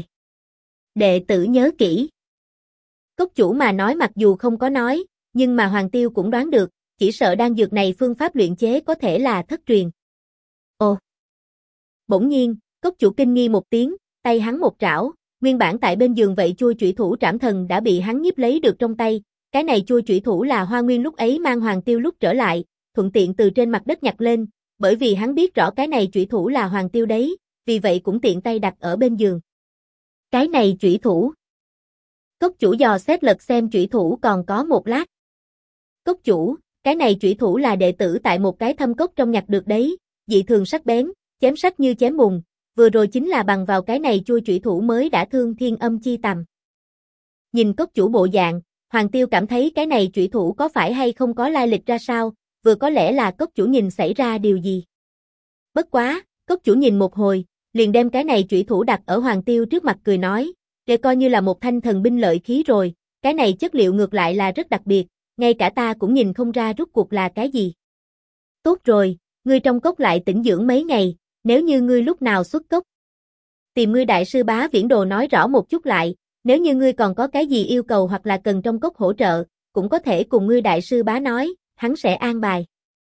Đệ tử nhớ kỹ. Cốc chủ mà nói mặc dù không có nói, nhưng mà Hoàng Tiêu cũng đoán được, chỉ sợ đan dược này phương pháp luyện chế có thể là thất truyền. Ồ! Bỗng nhiên, cốc chủ kinh nghi một tiếng, tay hắn một trảo, nguyên bản tại bên giường vậy chuôi chủy thủ trảm thần đã bị hắn nhiếp lấy được trong tay. Cái này chuôi chủy thủ là Hoa Nguyên lúc ấy mang Hoàng Tiêu lúc trở lại, thuận tiện từ trên mặt đất nhặt lên, bởi vì hắn biết rõ cái này chủy thủ là Hoàng Tiêu đấy, vì vậy cũng tiện tay đặt ở bên giường. Cái này chủy thủ. Cốc chủ dò xét lật xem chủy thủ còn có một lát. Cốc chủ, cái này chủy thủ là đệ tử tại một cái thâm cốc trong nhặt được đấy, dị thường sắc bén, chém sắc như chém bùn, vừa rồi chính là bằng vào cái này chui chủy thủ mới đã thương thiên âm chi tầm. Nhìn cốc chủ bộ dạng, Hoàng Tiêu cảm thấy cái này chủy thủ có phải hay không có lai lịch ra sao, vừa có lẽ là cốc chủ nhìn xảy ra điều gì. Bất quá, cốc chủ nhìn một hồi, liền đem cái này chủy thủ đặt ở Hoàng Tiêu trước mặt cười nói, để coi như là một thanh thần binh lợi khí rồi, cái này chất liệu ngược lại là rất đặc biệt, ngay cả ta cũng nhìn không ra rốt cuộc là cái gì. Tốt rồi, ngươi trong cốc lại tĩnh dưỡng mấy ngày, nếu như ngươi lúc nào xuất cốc. Tìm ngươi đại sư bá Viễn Đồ nói rõ một chút lại, nếu như ngươi còn có cái gì yêu cầu hoặc là cần trong cốc hỗ trợ, cũng có thể cùng ngươi đại sư bá nói, hắn sẽ an bài.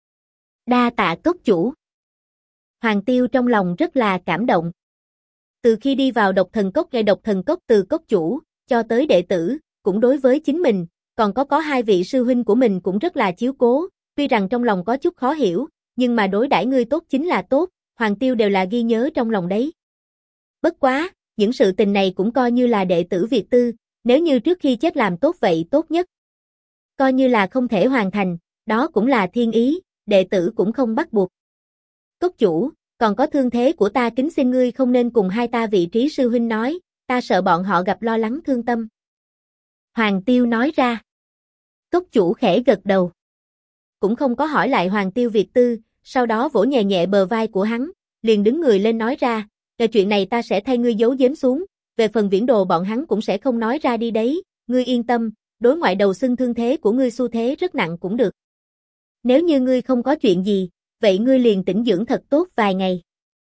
Đa tạ cốc chủ. Hoàng Tiêu trong lòng rất là cảm động. Từ khi đi vào độc thần cốc nghe độc thần cốc từ cốc chủ, cho tới đệ tử, cũng đối với chính mình, còn có hai vị sư huynh của mình cũng rất là chiếu cố, tuy rằng trong lòng có chút khó hiểu, nhưng mà đối đãi ngươi tốt chính là tốt, Hoàng Tiêu đều là ghi nhớ trong lòng đấy. Bất quá, những sự tình này cũng coi như là đệ tử việc tư, nếu như trước khi chết làm tốt vậy tốt nhất. Coi như là không thể hoàn thành, đó cũng là thiên ý, đệ tử cũng không bắt buộc. Cốc chủ, còn có thương thế của ta kính xin ngươi không nên cùng hai ta vị trí sư huynh nói, ta sợ bọn họ gặp lo lắng thương tâm. Hoàng Tiêu nói ra. Cốc chủ khẽ gật đầu. Cũng không có hỏi lại Hoàng Tiêu việc tư, sau đó vỗ nhẹ nhẹ bờ vai của hắn, liền đứng người lên nói ra, về chuyện này ta sẽ thay ngươi giấu giếm xuống, về phần Viễn Đồ bọn hắn cũng sẽ không nói ra đi đấy, ngươi yên tâm, đối ngoại đầu xưng thương thế của ngươi xu thế rất nặng cũng được. Nếu như ngươi không có chuyện gì, vậy ngươi liền tĩnh dưỡng thật tốt vài ngày.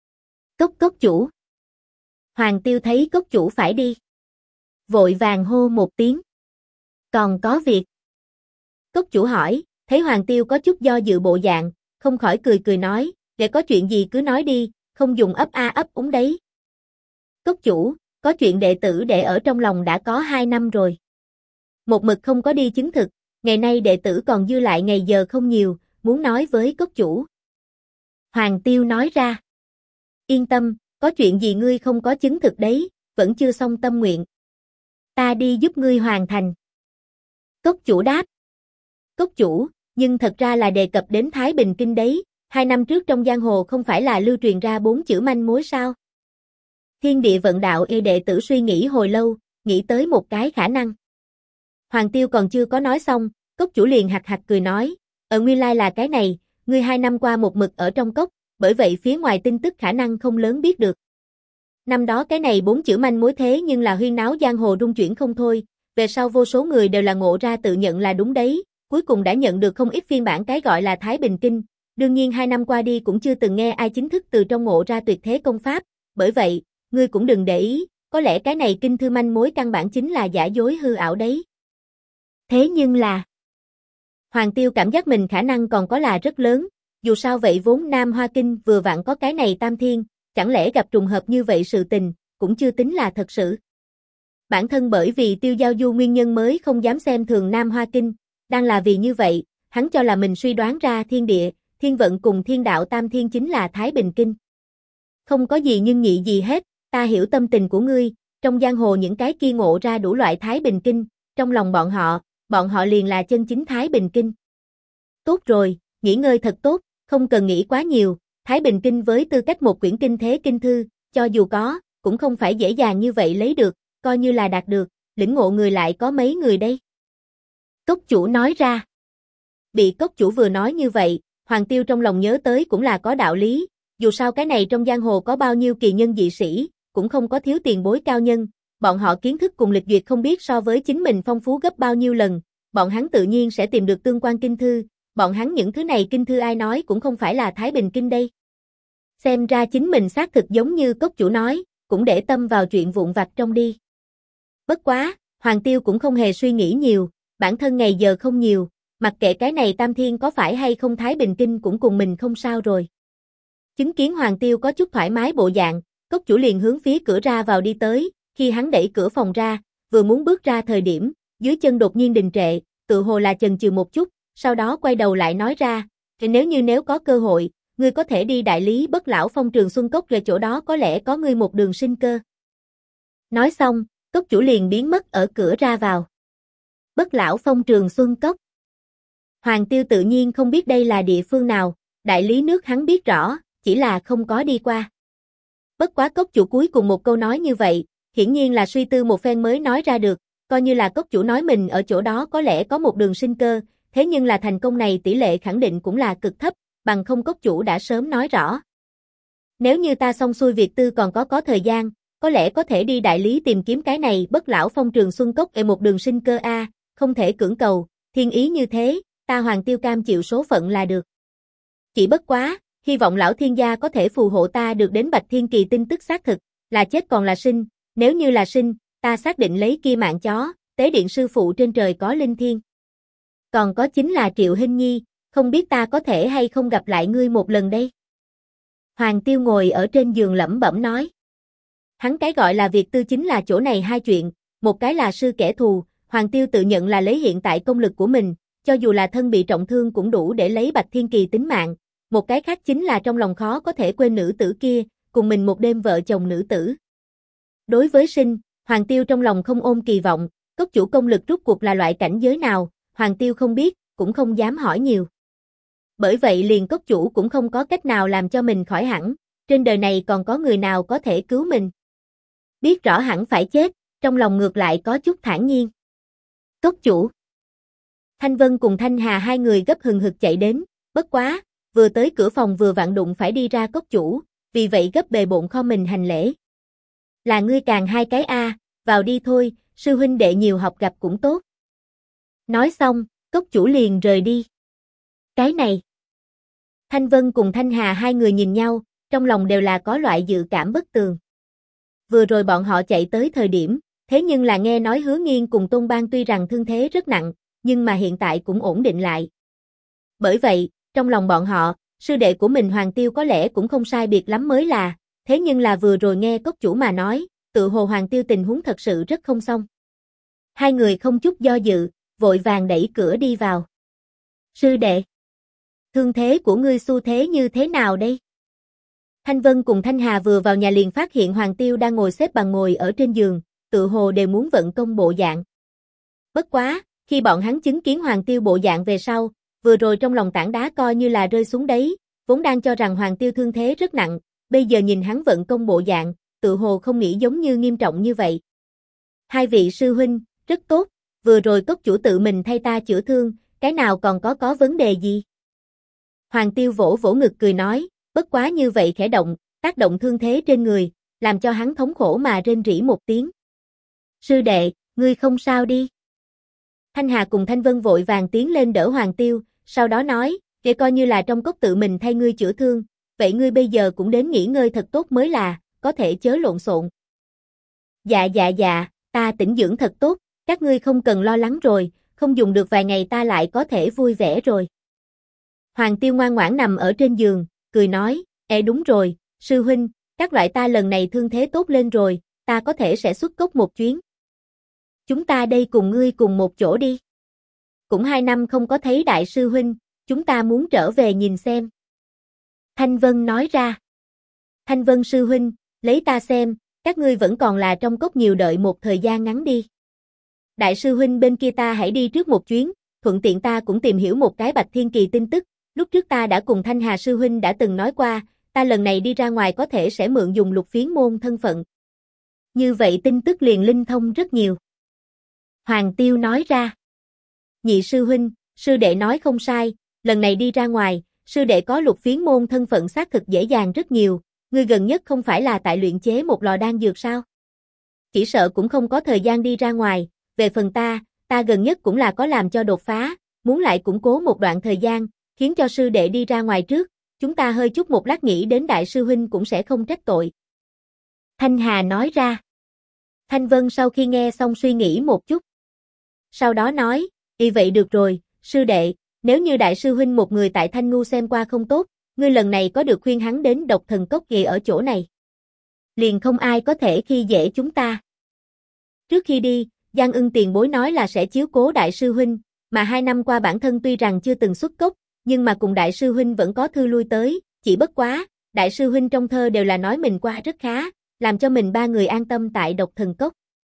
Cốc chủ. Hoàng Tiêu thấy cốc chủ phải đi. Vội vàng hô một tiếng. Còn có việc. Cốc chủ hỏi, thấy Hoàng Tiêu có chút do dự bộ dạng, không khỏi cười nói, để có chuyện gì cứ nói đi, không dùng ấp a ấp úng đấy. Cốc chủ, có chuyện đệ tử để ở trong lòng đã có 2 năm rồi. Một mực không có đi chứng thực, ngày nay đệ tử còn dư lại ngày giờ không nhiều, muốn nói với cốc chủ. Hoàng Tiêu nói ra. Yên tâm, có chuyện gì ngươi không có chứng thực đấy, vẫn chưa xong tâm nguyện. Ta đi giúp ngươi hoàn thành. Cốc chủ đáp. Cốc chủ, nhưng thật ra là đề cập đến Thái Bình Kinh đấy, 2 năm trước trong giang hồ không phải là lưu truyền ra 4 chữ manh mối sao? Thiên địa vận đạo đệ tử suy nghĩ hồi lâu, nghĩ tới một cái khả năng. Hoàng Tiêu còn chưa có nói xong, cốc chủ liền hạc hạc cười nói, nguyên lai là cái này, ngươi 2 năm qua một mực ở trong cốc, bởi vậy phía ngoài tin tức khả năng không lớn biết được. Năm đó cái này 4 chữ manh mối thế nhưng là huyên náo giang hồ rung chuyển không thôi, về sau vô số người đều là ngộ ra tự nhận là đúng đấy, cuối cùng đã nhận được không ít phiên bản cái gọi là Thái Bình Kinh, đương nhiên 2 năm qua đi cũng chưa từng nghe ai chính thức từ trong ngộ ra tuyệt thế công pháp, bởi vậy, ngươi cũng đừng để ý, có lẽ cái này kinh thư manh mối căn bản chính là giả dối hư ảo đấy. Thế nhưng là, Hoàng Tiêu cảm giác mình khả năng còn có là rất lớn, dù sao vậy vốn Nam Hoa Kinh vừa vặn có cái này tam thiên, chẳng lẽ gặp trùng hợp như vậy sự tình, cũng chưa tính là thật sự. Bản thân bởi vì Tiêu Giao Du nguyên nhân mới không dám xem thường Nam Hoa Kinh, đang là vì như vậy, hắn cho là mình suy đoán ra thiên địa, thiên vận cùng thiên đạo tam thiên chính là Thái Bình Kinh. Không có gì nhưng nhị gì hết, ta hiểu tâm tình của ngươi, trong giang hồ những cái kia ngộ ra đủ loại Thái Bình Kinh, trong lòng bọn họ liền là chân chính Thái Bình Kinh. Tốt rồi, nghỉ ngơi thật tốt, không cần nghĩ quá nhiều, Thái Bình Kinh với tư cách một quyển kinh thế kinh thư, cho dù có, cũng không phải dễ dàng như vậy lấy được, coi như là đạt được, lĩnh ngộ người lại có mấy người đây. Cốc chủ nói ra. Bị cốc chủ vừa nói như vậy, Hoàng Tiêu trong lòng nhớ tới cũng là có đạo lý, dù sao cái này trong giang hồ có bao nhiêu kỳ nhân dị sĩ, cũng không có thiếu tiền bối cao nhân, bọn họ kiến thức cùng lịch duyệt không biết so với chính mình phong phú gấp bao nhiêu lần, bọn hắn tự nhiên sẽ tìm được tương quan kinh thư, bọn hắn những thứ này kinh thư ai nói cũng không phải là Thái Bình Kinh đây. Xem ra chính mình xác thực giống như cốc chủ nói, cũng để tâm vào chuyện vụn vặt trong đi. Bất quá, Hoàng Tiêu cũng không hề suy nghĩ nhiều, bản thân ngày giờ không nhiều, mặc kệ cái này Tam Thiên có phải hay không Thái Bình Kinh cũng cùng mình không sao rồi. Chứng kiến Hoàng Tiêu có chút thoải mái bộ dạng, cốc chủ liền hướng phía cửa ra vào đi tới, khi hắn đẩy cửa phòng ra, vừa muốn bước ra thời điểm, dưới chân đột nhiên đình trệ, tự hồ là chần chừ một chút, sau đó quay đầu lại nói ra, nếu có cơ hội, ngươi có thể đi đại lý Bất Lão Phong Trường Xuân Cốc, về chỗ đó có lẽ có ngươi một đường sinh cơ. Nói xong, cốc chủ liền biến mất ở cửa ra vào. Bất Lão Phong Trường Xuân Cốc. Hoàng Tiêu tự nhiên không biết đây là địa phương nào, đại lý nước hắn biết rõ, chỉ là không có đi qua. Bất quá cốc chủ cuối cùng một câu nói như vậy, hiển nhiên là suy tư một phen mới nói ra được, coi như là cốc chủ nói mình ở chỗ đó có lẽ có một đường sinh cơ, thế nhưng là thành công này tỷ lệ khẳng định cũng là cực thấp, bằng không cốc chủ đã sớm nói rõ. Nếu như ta xong xuôi việc tư còn có thời gian, có lẽ có thể đi đại lý tìm kiếm cái này Bất Lão Phong Trường Xuân Cốc ở một đường sinh cơ a, không thể cưỡng cầu, thiên ý như thế, ta Hoàng Tiêu cam chịu số phận là được. Chỉ bất quá, hy vọng lão thiên gia có thể phù hộ ta được đến Bạch Thiên Kỳ tin tức xác thực, là chết còn là sinh, nếu như là sinh, ta xác định lấy kia mạng chó, tế điện sư phụ trên trời có linh thiên. Còn có chính là Triệu Hinh Nhi, không biết ta có thể hay không gặp lại ngươi một lần đây. Hoàng Tiêu ngồi ở trên giường lẩm bẩm nói. Hắn cái gọi là việc tư chính là chỗ này hai chuyện, một cái là sư kẻ thù, Hoàng Tiêu tự nhận là lấy hiện tại công lực của mình, cho dù là thân bị trọng thương cũng đủ để lấy Bạch Thiên Kỳ tính mạng, một cái khác chính là trong lòng khó có thể quên nữ tử kia, cùng mình một đêm vợ chồng nữ tử. Đối với sinh, Hoàng Tiêu trong lòng không ôm kỳ vọng, cốc chủ công lực rút cuộc là loại cảnh giới nào, Hoàng Tiêu không biết, cũng không dám hỏi nhiều. Bởi vậy liền cốc chủ cũng không có cách nào làm cho mình khỏi hẳn, trên đời này còn có người nào có thể cứu mình. Biết rõ hẳn phải chết, trong lòng ngược lại có chút thản nhiên. Cốc chủ. Thanh Vân cùng Thanh Hà hai người gấp hừng hực chạy đến, bất quá, vừa tới cửa phòng vừa vặn đụng phải đi ra cốc chủ, vì vậy gấp bề bộn kho mình hành lễ. Là ngươi càng hai cái a, vào đi thôi, sư huynh đệ nhiều học gặp cũng tốt. Nói xong, cốc chủ liền rời đi. Cái này. Thanh Vân cùng Thanh Hà hai người nhìn nhau, trong lòng đều là có loại dự cảm bất tường. Vừa rồi bọn họ chạy tới thời điểm, thế nhưng là nghe nói Hứa Nghiên cùng Tôn Bang tuy rằng thương thế rất nặng, nhưng mà hiện tại cũng ổn định lại. Bởi vậy, trong lòng bọn họ, sư đệ của mình Hoàng Tiêu có lẽ cũng không sai biệt lắm mới là, thế nhưng là vừa rồi nghe cốc chủ mà nói, tự hồ Hoàng Tiêu tình huống thật sự rất không xong. Hai người không chút do dự, vội vàng đẩy cửa đi vào. Sư đệ, thương thế của ngươi xu thế như thế nào đây? Thanh Vân cùng Thanh Hà vừa vào nhà liền phát hiện Hoàng Tiêu đang ngồi xếp bằng ngồi ở trên giường, tự hồ đều muốn vận công bộ dạng. Bất quá, khi bọn hắn chứng kiến Hoàng Tiêu bộ dạng về sau, vừa rồi trong lòng tảng đá coi như là rơi xuống đấy, vốn đang cho rằng Hoàng Tiêu thương thế rất nặng, bây giờ nhìn hắn vận công bộ dạng, tự hồ không nghĩ giống như nghiêm trọng như vậy. Hai vị sư huynh, rất tốt, vừa rồi cốc chủ tự mình thay ta chữa thương, cái nào còn có vấn đề gì? Hoàng Tiêu vỗ vỗ ngực cười nói, bất quá như vậy khẽ động, tác động thương thế trên người, làm cho hắn thống khổ mà rên rỉ một tiếng. Sư đệ, ngươi không sao đi. Thanh Hà cùng Thanh Vân vội vàng tiến lên đỡ Hoàng Tiêu, sau đó nói, để coi như là trong cốc tự mình thay ngươi chữa thương, vậy ngươi bây giờ cũng đến nghỉ ngơi thật tốt mới là, có thể chớ lộn xộn. Dạ, ta tĩnh dưỡng thật tốt, các ngươi không cần lo lắng rồi, không dùng được vài ngày ta lại có thể vui vẻ rồi. Hoàng Tiêu ngoan ngoãn nằm ở trên giường, cười nói, đúng rồi, sư huynh, các loại ta lần này thương thế tốt lên rồi, ta có thể sẽ xuất cốc một chuyến. Chúng ta đây cùng ngươi cùng một chỗ đi. Cũng 2 năm không có thấy đại sư huynh, chúng ta muốn trở về nhìn xem. Thanh Vân nói ra. Thanh Vân sư huynh, lấy ta xem, các ngươi vẫn còn là trong cốc nhiều đợi một thời gian ngắn đi. Đại sư huynh bên kia ta hãy đi trước một chuyến, thuận tiện ta cũng tìm hiểu một cái Bạch Thiên Kỳ tin tức, lúc trước ta đã cùng Thanh Hà sư huynh đã từng nói qua, ta lần này đi ra ngoài có thể sẽ mượn dùng Lục Phiến môn thân phận. Như vậy tin tức liền linh thông rất nhiều. Hoàng Tiêu nói ra. Nhị sư huynh, sư đệ nói không sai, lần này đi ra ngoài, sư đệ có Lục Phiến môn thân phận xác thực dễ dàng rất nhiều, ngươi gần nhất không phải là tại luyện chế một lò đan dược sao? Chỉ sợ cũng không có thời gian đi ra ngoài, về phần ta gần nhất cũng là có làm cho đột phá, muốn lại củng cố một đoạn thời gian, khiến cho sư đệ đi ra ngoài trước, chúng ta hơi chút một lát nghĩ đến đại sư huynh cũng sẽ không trách tội. Thanh Hà nói ra. Thanh Vân sau khi nghe xong suy nghĩ một chút. Sau đó nói, vậy được rồi, sư đệ, nếu như đại sư huynh một người tại Thanh Ngu xem qua không tốt, ngươi lần này có được khuyên hắn đến Độc Thần Cốc gì ở chỗ này. Liền không ai có thể khi dễ chúng ta. Trước khi đi, Giang Ưng tiền bối nói là sẽ chiếu cố đại sư huynh, mà 2 năm qua bản thân tuy rằng chưa từng xuất cốc, nhưng mà cùng đại sư huynh vẫn có thư lui tới, chỉ bất quá, đại sư huynh trong thơ đều là nói mình qua rất khá, làm cho mình 3 người an tâm tại Độc Thần Cốc.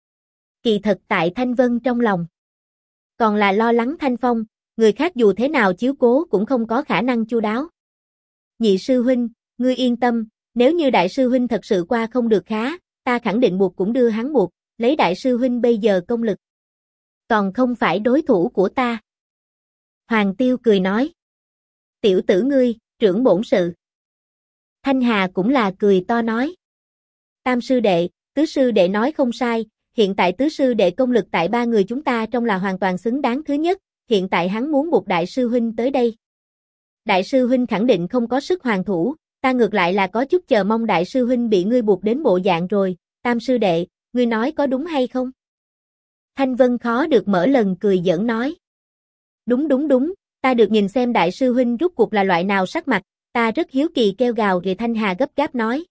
Kỳ thật tại Thanh Vân trong lòng, còn là lo lắng Thanh Phong, người khác dù thế nào chiếu cố cũng không có khả năng chu đáo. Nhị sư huynh, ngươi yên tâm, nếu như đại sư huynh thật sự qua không được khá, ta khẳng định buộc cũng đưa hắn buộc, lấy đại sư huynh bây giờ công lực. Còn không phải đối thủ của ta. Hoàng Tiêu cười nói. Tiểu tử ngươi, trưởng bổn sự. Thanh Hà cũng là cười to nói. Tam sư đệ, tứ sư đệ nói không sai, hiện tại tứ sư đệ công lực tại 3 người chúng ta trong là hoàn toàn xứng đáng thứ nhất, hiện tại hắn muốn buộc đại sư huynh tới đây. Đại sư huynh khẳng định không có sức hoàn thủ, ta ngược lại là có chút chờ mong đại sư huynh bị ngươi buộc đến bộ dạng rồi, tam sư đệ, ngươi nói có đúng hay không? Thanh Vân khó được mở lần cười giỡn nói. Đúng, ta được nhìn xem đại sư huynh rút cuộc là loại nào sắc mặt, ta rất hiếu kỳ kêu gào rồi. Thanh Hà gấp gáp nói.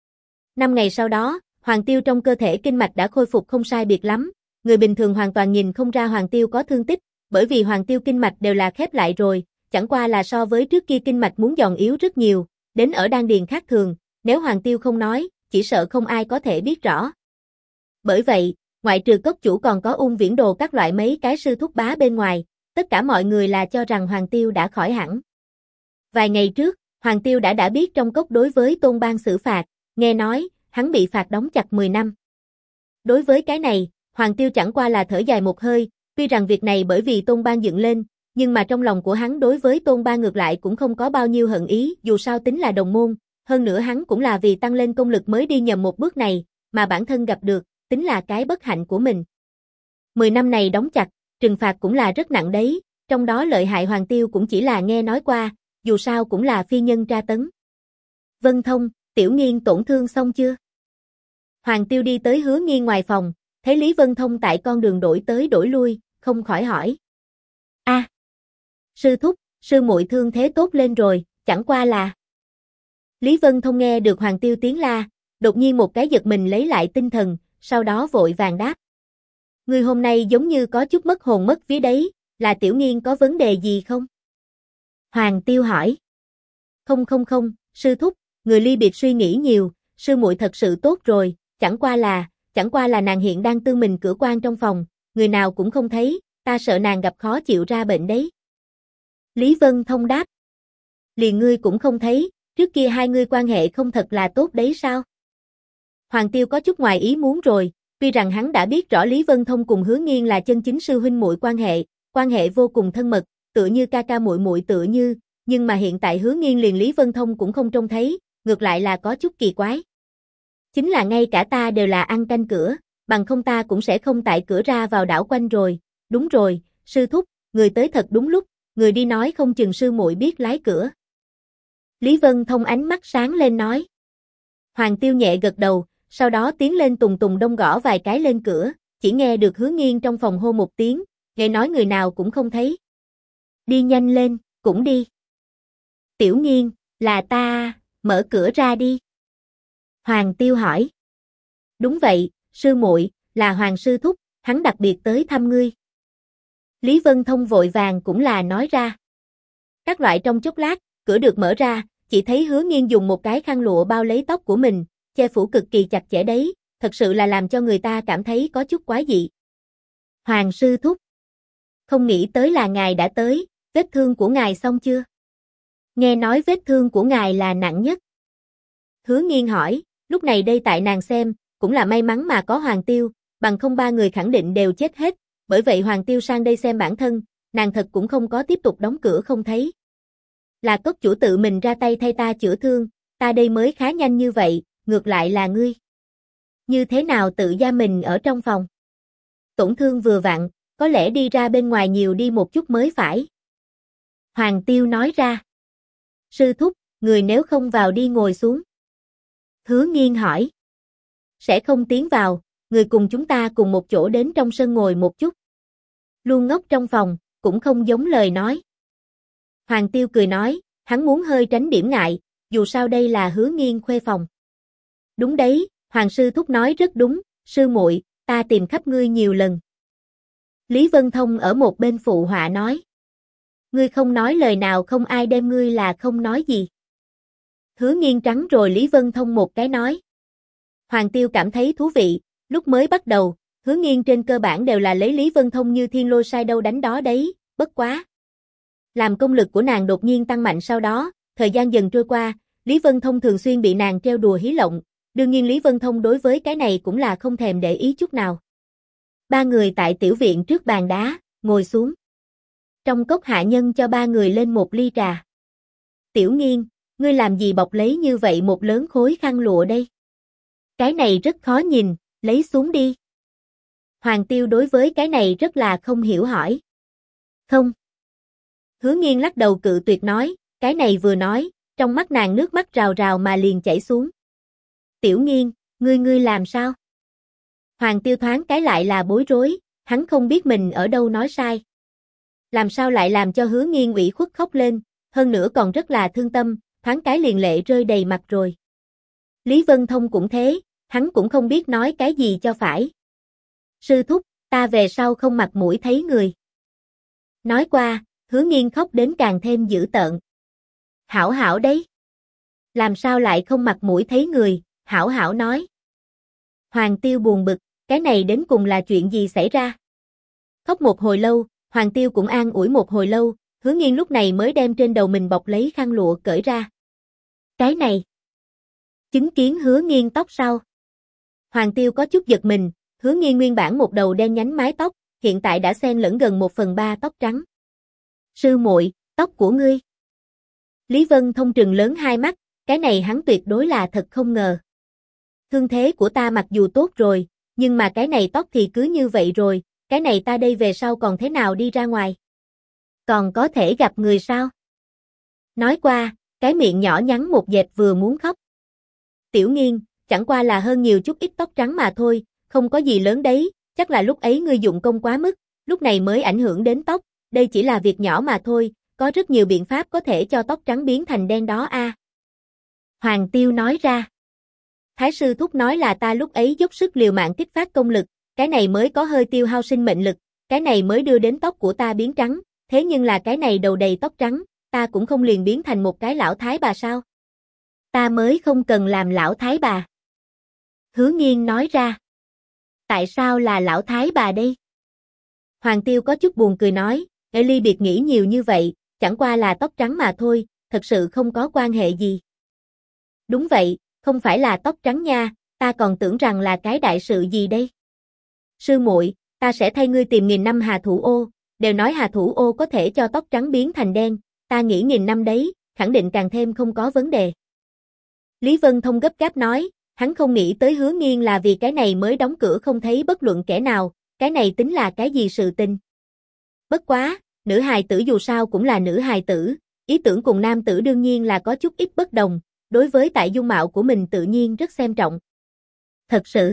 5 ngày sau đó, Hoàng Tiêu trong cơ thể kinh mạch đã khôi phục không sai biệt lắm, người bình thường hoàn toàn nhìn không ra Hoàng Tiêu có thương tích, bởi vì Hoàng Tiêu kinh mạch đều là khép lại rồi, chẳng qua là so với trước kia kinh mạch muốn giòn yếu rất nhiều, đến ở đan điền khác thường, nếu Hoàng Tiêu không nói, chỉ sợ không ai có thể biết rõ. Bởi vậy, ngoại trừ cốc chủ còn có Ung Viễn Đồ các loại mấy cái sư thúc bá bên ngoài, tất cả mọi người là cho rằng Hoàng Tiêu đã khỏi hẳn. Vài ngày trước, Hoàng Tiêu đã biết trong cốc đối với Tôn Bang xử phạt, nghe nói, hắn bị phạt đóng chặt 10 năm. Đối với cái này, Hoàng Tiêu chẳng qua là thở dài một hơi, tuy rằng việc này bởi vì Tôn Bang dựng lên, nhưng mà trong lòng của hắn đối với Tôn Bang ngược lại cũng không có bao nhiêu hận ý, dù sao tính là đồng môn, hơn nữa hắn cũng là vì tăng lên công lực mới đi nhầm một bước này, mà bản thân gặp được, tính là cái bất hạnh của mình. 10 năm này đóng chặt, trừng phạt cũng là rất nặng đấy, trong đó lợi hại Hoàng Tiêu cũng chỉ là nghe nói qua, dù sao cũng là phi nhân tra tấn. Vân Thông, Tiểu Nghiên tổn thương xong chưa? Hoàng Tiêu đi tới Hứa Nghiên ngoài phòng, thấy Lý Vân Thông tại con đường đổi tới đổi lui, không khỏi hỏi. Sư thúc, sư muội thương thế tốt lên rồi, chẳng qua là. Lý Vân Thông nghe được Hoàng Tiêu tiếng la, đột nhiên một cái giật mình lấy lại tinh thần, sau đó vội vàng đáp. Ngươi hôm nay giống như có chút mất hồn mất vía đấy, là Tiểu Nghiên có vấn đề gì không? Hoàng Tiêu hỏi. Không, sư thúc, người ly biệt suy nghĩ nhiều, sư muội thật sự tốt rồi, chẳng qua là nàng hiện đang tư mình cửa quan trong phòng, người nào cũng không thấy, ta sợ nàng gặp khó chịu ra bệnh đấy. Lý Vân Thông đáp. Liền ngươi cũng không thấy, trước kia hai ngươi quan hệ không thật là tốt đấy sao? Hoàng Tiêu có chút ngoài ý muốn rồi, tuy rằng hắn đã biết rõ Lý Vân Thông cùng Hứa Nghiên là chân chính sư huynh muội quan hệ vô cùng thân mật, tựa như ca ca muội muội tựa như, nhưng mà hiện tại Hứa Nghiên liền Lý Vân Thông cũng không trông thấy, ngược lại là có chút kỳ quái. Chính là ngay cả ta đều là ăn canh cửa, bằng không ta cũng sẽ không tại cửa ra vào đảo quanh rồi. Đúng rồi, sư thúc, người tới thật đúng lúc, người đi nói không chừng sư muội biết lái cửa. Lý Vân Thông ánh mắt sáng lên nói. Hoàng Tiêu nhẹ gật đầu, sau đó tiến lên tùng tùng đông gõ vài cái lên cửa, chỉ nghe được Hứa Nghiên trong phòng hô một tiếng, nghe nói người nào cũng không thấy. Đi nhanh lên, cũng đi. Tiểu Nghiên, là ta, mở cửa ra đi. Hoàng Tiêu hỏi. Đúng vậy, sư muội, là Hoàng sư thúc, hắn đặc biệt tới thăm ngươi. Lý Vân Thông vội vàng cũng là nói ra. Các loại trong chốc lát, cửa được mở ra, chỉ thấy Hứa Nghiên dùng một cái khăn lụa bao lấy tóc của mình, che phủ cực kỳ chặt chẽ đấy, thật sự là làm cho người ta cảm thấy có chút quái dị. Hoàng sư thúc. Không nghĩ tới là ngài đã tới, vết thương của ngài xong chưa? Nghe nói vết thương của ngài là nặng nhất. Hứa Nghiên hỏi, lúc này đây tại nàng xem, cũng là may mắn mà có Hoàng Tiêu, bằng không ba người khẳng định đều chết hết, bởi vậy Hoàng Tiêu sang đây xem bản thân, nàng thật cũng không có tiếp tục đóng cửa không thấy. Là cốc chủ tự mình ra tay thay ta chữa thương, ta đây mới khá nhanh như vậy, ngược lại là ngươi. Như thế nào tự gia mình ở trong phòng? Tổn thương vừa vặn, có lẽ đi ra bên ngoài nhiều đi một chút mới phải. Hoàng Tiêu nói ra. Sư thúc, người nếu không vào đi ngồi xuống. Hứa Nghiên hỏi. Sẽ không tiến vào, người cùng chúng ta cùng một chỗ đến trong sân ngồi một chút. Luôn ngốc trong phòng, cũng không giống lời nói. Hoàng Tiêu cười nói, hắn muốn hơi tránh điểm ngại, dù sao đây là Hứa Nghiên khuê phòng. Đúng đấy, Hoàng sư thúc nói rất đúng, sư muội, ta tìm khắp ngươi nhiều lần. Lý Vân Thông ở một bên phụ họa nói. Ngươi không nói lời nào không ai đem ngươi là không nói gì. Hứa Nghiên trắng rồi Lý Vân Thông một cái nói. Hoàng Tiêu cảm thấy thú vị, lúc mới bắt đầu, Hứa Nghiên trên cơ bản đều là lấy Lý Vân Thông như thiên lôi sai đâu đánh đó đấy, bất quá. Làm công lực của nàng đột nhiên tăng mạnh sau đó, thời gian dần trôi qua, Lý Vân Thông thường xuyên bị nàng trêu đùa hí lộng, đương nhiên Lý Vân Thông đối với cái này cũng là không thèm để ý chút nào. Ba người tại tiểu viện trước bàn đá, ngồi xuống. Trong cốc hạ nhân cho ba người lên một ly trà. Tiểu Nghiên, ngươi làm gì bọc lấy như vậy một lớn khối khăn lụa đây? Cái này rất khó nhìn, lấy xuống đi. Hoàng Tiêu đối với cái này rất là không hiểu hỏi. Không. Hứa Nghiên lắc đầu cự tuyệt nói, cái này vừa nói, trong mắt nàng nước mắt rào rào mà liền chảy xuống. Tiểu Nghiên, ngươi làm sao? Hoàng Tiêu thoáng cái lại là bối rối, hắn không biết mình ở đâu nói sai. Làm sao lại làm cho Hứa Nghiên ủy khuất khóc lên, hơn nữa còn rất là thương tâm, thoáng cái liền lệ rơi đầy mặt rồi. Lý Vân Thông cũng thế, hắn cũng không biết nói cái gì cho phải. Sư thúc, ta về sau không mặt mũi thấy người. Nói qua, Hứa Nghiên khóc đến càng thêm dữ tợn. Hảo hảo đấy. Làm sao lại không mặt mũi thấy người, hảo hảo nói. Hoàng Tiêu buồn bực, cái này đến cùng là chuyện gì xảy ra? Khóc một hồi lâu, Hoàng Tiêu cũng an ủi một hồi lâu, Hứa Nghiên lúc này mới đem trên đầu mình bọc lấy khăn lụa cởi ra. Cái này. Chứng kiến Hứa Nghiên tóc sau. Hoàng Tiêu có chút giật mình, Hứa Nghiên nguyên bản một đầu đen nhánh mái tóc, hiện tại đã xen lẫn gần 1/3 tóc trắng. Sư muội, tóc của ngươi. Lý Vân Thông trừng lớn hai mắt, cái này hắn tuyệt đối là thật không ngờ. Thương thế của ta mặc dù tốt rồi, nhưng mà cái này tóc thì cứ như vậy rồi, cái này ta đây về sau còn thế nào đi ra ngoài? Còn có thể gặp người sao? Nói qua, cái miệng nhỏ nhắn một dẹp vừa muốn khóc. Tiểu Nghiên, chẳng qua là hơn nhiều chút ít tóc trắng mà thôi, không có gì lớn đấy, chắc là lúc ấy ngươi dụng công quá mức, lúc này mới ảnh hưởng đến tóc, đây chỉ là việc nhỏ mà thôi, có rất nhiều biện pháp có thể cho tóc trắng biến thành đen đó a. Hoàng Tiêu nói ra. Thái sư thúc nói là ta lúc ấy dốc sức liều mạng kích phát công lực, cái này mới có hơi tiêu hao sinh mệnh lực, cái này mới đưa đến tóc của ta biến trắng, thế nhưng là cái này đầu đầy tóc trắng, ta cũng không liền biến thành một cái lão thái bà sao? Ta mới không cần làm lão thái bà. Hứa Nghiên nói ra. Tại sao là lão thái bà đây? Hoàng Tiêu có chút buồn cười nói, ly biệt nghĩ nhiều như vậy, chẳng qua là tóc trắng mà thôi, thật sự không có quan hệ gì. Đúng vậy, không phải là tóc trắng nha, ta còn tưởng rằng là cái đại sự gì đây. Sư muội, ta sẽ thay ngươi tìm 1000 năm Hà Thủ Ô, đều nói Hà Thủ Ô có thể cho tóc trắng biến thành đen, ta nghĩ 1000 năm đấy, khẳng định càng thêm không có vấn đề. Lý Vân Thông gấp gáp nói, hắn không nghĩ tới Hứa Nghiên là vì cái này mới đóng cửa không thấy bất luận kẻ nào, cái này tính là cái gì sự tình. Bất quá, nữ hài tử dù sao cũng là nữ hài tử, ý tưởng cùng nam tử đương nhiên là có chút ít bất đồng, đối với tại dung mạo của mình tự nhiên rất xem trọng. Thật sự.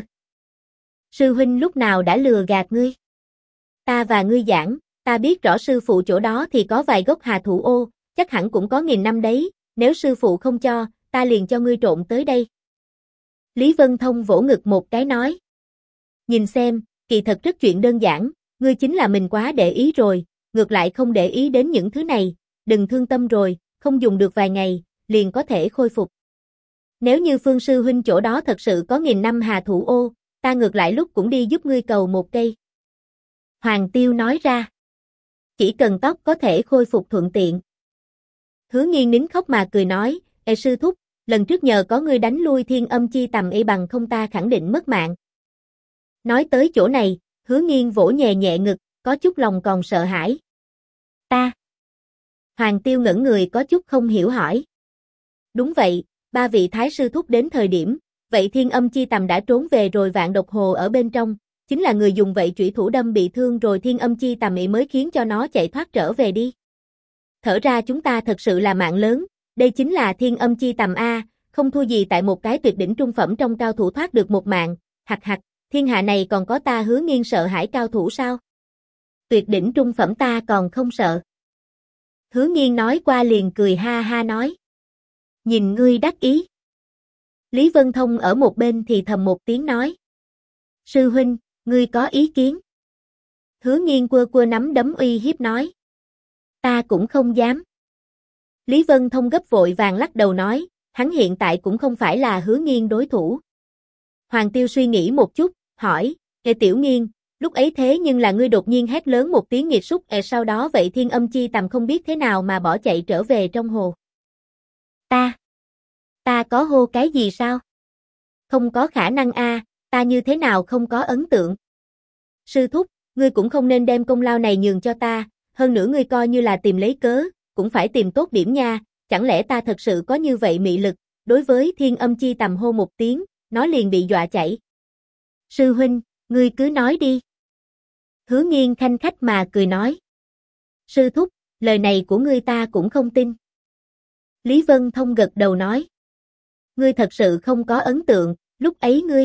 Sư huynh lúc nào đã lừa gạt ngươi? Ta và ngươi giảng, ta biết rõ sư phụ chỗ đó thì có vài gốc Hà Thủ Ô, chắc hẳn cũng có 1000 năm đấy, nếu sư phụ không cho, ta liền cho ngươi trộn tới đây. Lý Vân Thông vỗ ngực một cái nói. Nhìn xem, kỳ thật rất chuyện đơn giản, ngươi chính là mình quá để ý rồi, ngược lại không để ý đến những thứ này, đừng thương tâm rồi, không dùng được vài ngày, liền có thể khôi phục. Nếu như Phương sư huynh chỗ đó thật sự có 1000 năm hà thủ ô, ta ngược lại lúc cũng đi giúp ngươi cầu một cây. Hoàng Tiêu nói ra. Chỉ cần tóc có thể khôi phục thuận tiện. Hứa Nghiên nín khóc mà cười nói, Ê sư thúc, lần trước nhờ có ngươi đánh lui Thiên Âm Chi Tầm y bằng không ta khẳng định mất mạng. Nói tới chỗ này, Hứa Nghiên vỗ nhẹ nhẹ ngực, có chút lòng còn sợ hãi. Ta. Hoàng Tiêu ngẩn người có chút không hiểu hỏi. Đúng vậy, ba vị thái sư thúc đến thời điểm, vậy Thiên Âm Chi Tầm đã trốn về rồi Vạn Độc Hồ ở bên trong, chính là người dùng vậy chủy thủ đâm bị thương rồi Thiên Âm Chi Tầm y mới khiến cho nó chạy thoát trở về đi. Thở ra chúng ta thật sự là mạng lớn, đây chính là Thiên Âm Chi Tầm a, không thua gì tại một cái tuyệt đỉnh trung phẩm trong cao thủ thoát được một mạng, hặc hặc, thiên hạ này còn có ta Hứa Nghiên sợ hãi cao thủ sao? Tuyệt đỉnh trung phẩm ta còn không sợ. Hứa Nghiên nói qua liền cười ha ha nói. Nhìn ngươi đắc ý. Lý Vân Thông ở một bên thì thầm một tiếng nói. Sư huynh, ngươi có ý kiến? Hứa Nghiên quơ quơ nắm đấm uy hiếp nói. Ta cũng không dám. Lý Vân Thông gấp vội vàng lắc đầu nói, hắn hiện tại cũng không phải là Hứa Nghiên đối thủ. Hoàng Tiêu suy nghĩ một chút, hỏi, Ê Tiểu Nghiên, lúc ấy thế nhưng là ngươi đột nhiên hét lớn một tiếng nghiệt súc, sau đó vậy Thiên Âm Chi Tầm không biết thế nào mà bỏ chạy trở về trong hồ. Ta có hô cái gì sao? Không có khả năng a, ta như thế nào không có ấn tượng. Sư thúc, ngươi cũng không nên đem công lao này nhường cho ta, hơn nữa ngươi coi như là tìm lấy cớ, cũng phải tìm tốt điểm nha, chẳng lẽ ta thật sự có như vậy mị lực, đối với Thiên Âm Chi Tầm hô một tiếng, nó liền bị dọa chạy. Sư huynh, ngươi cứ nói đi. Hứa Nghiên khanh khách mà cười nói. Sư thúc, lời này của ngươi ta cũng không tin. Lý Vân Thông gật đầu nói. Ngươi thật sự không có ấn tượng, lúc ấy ngươi.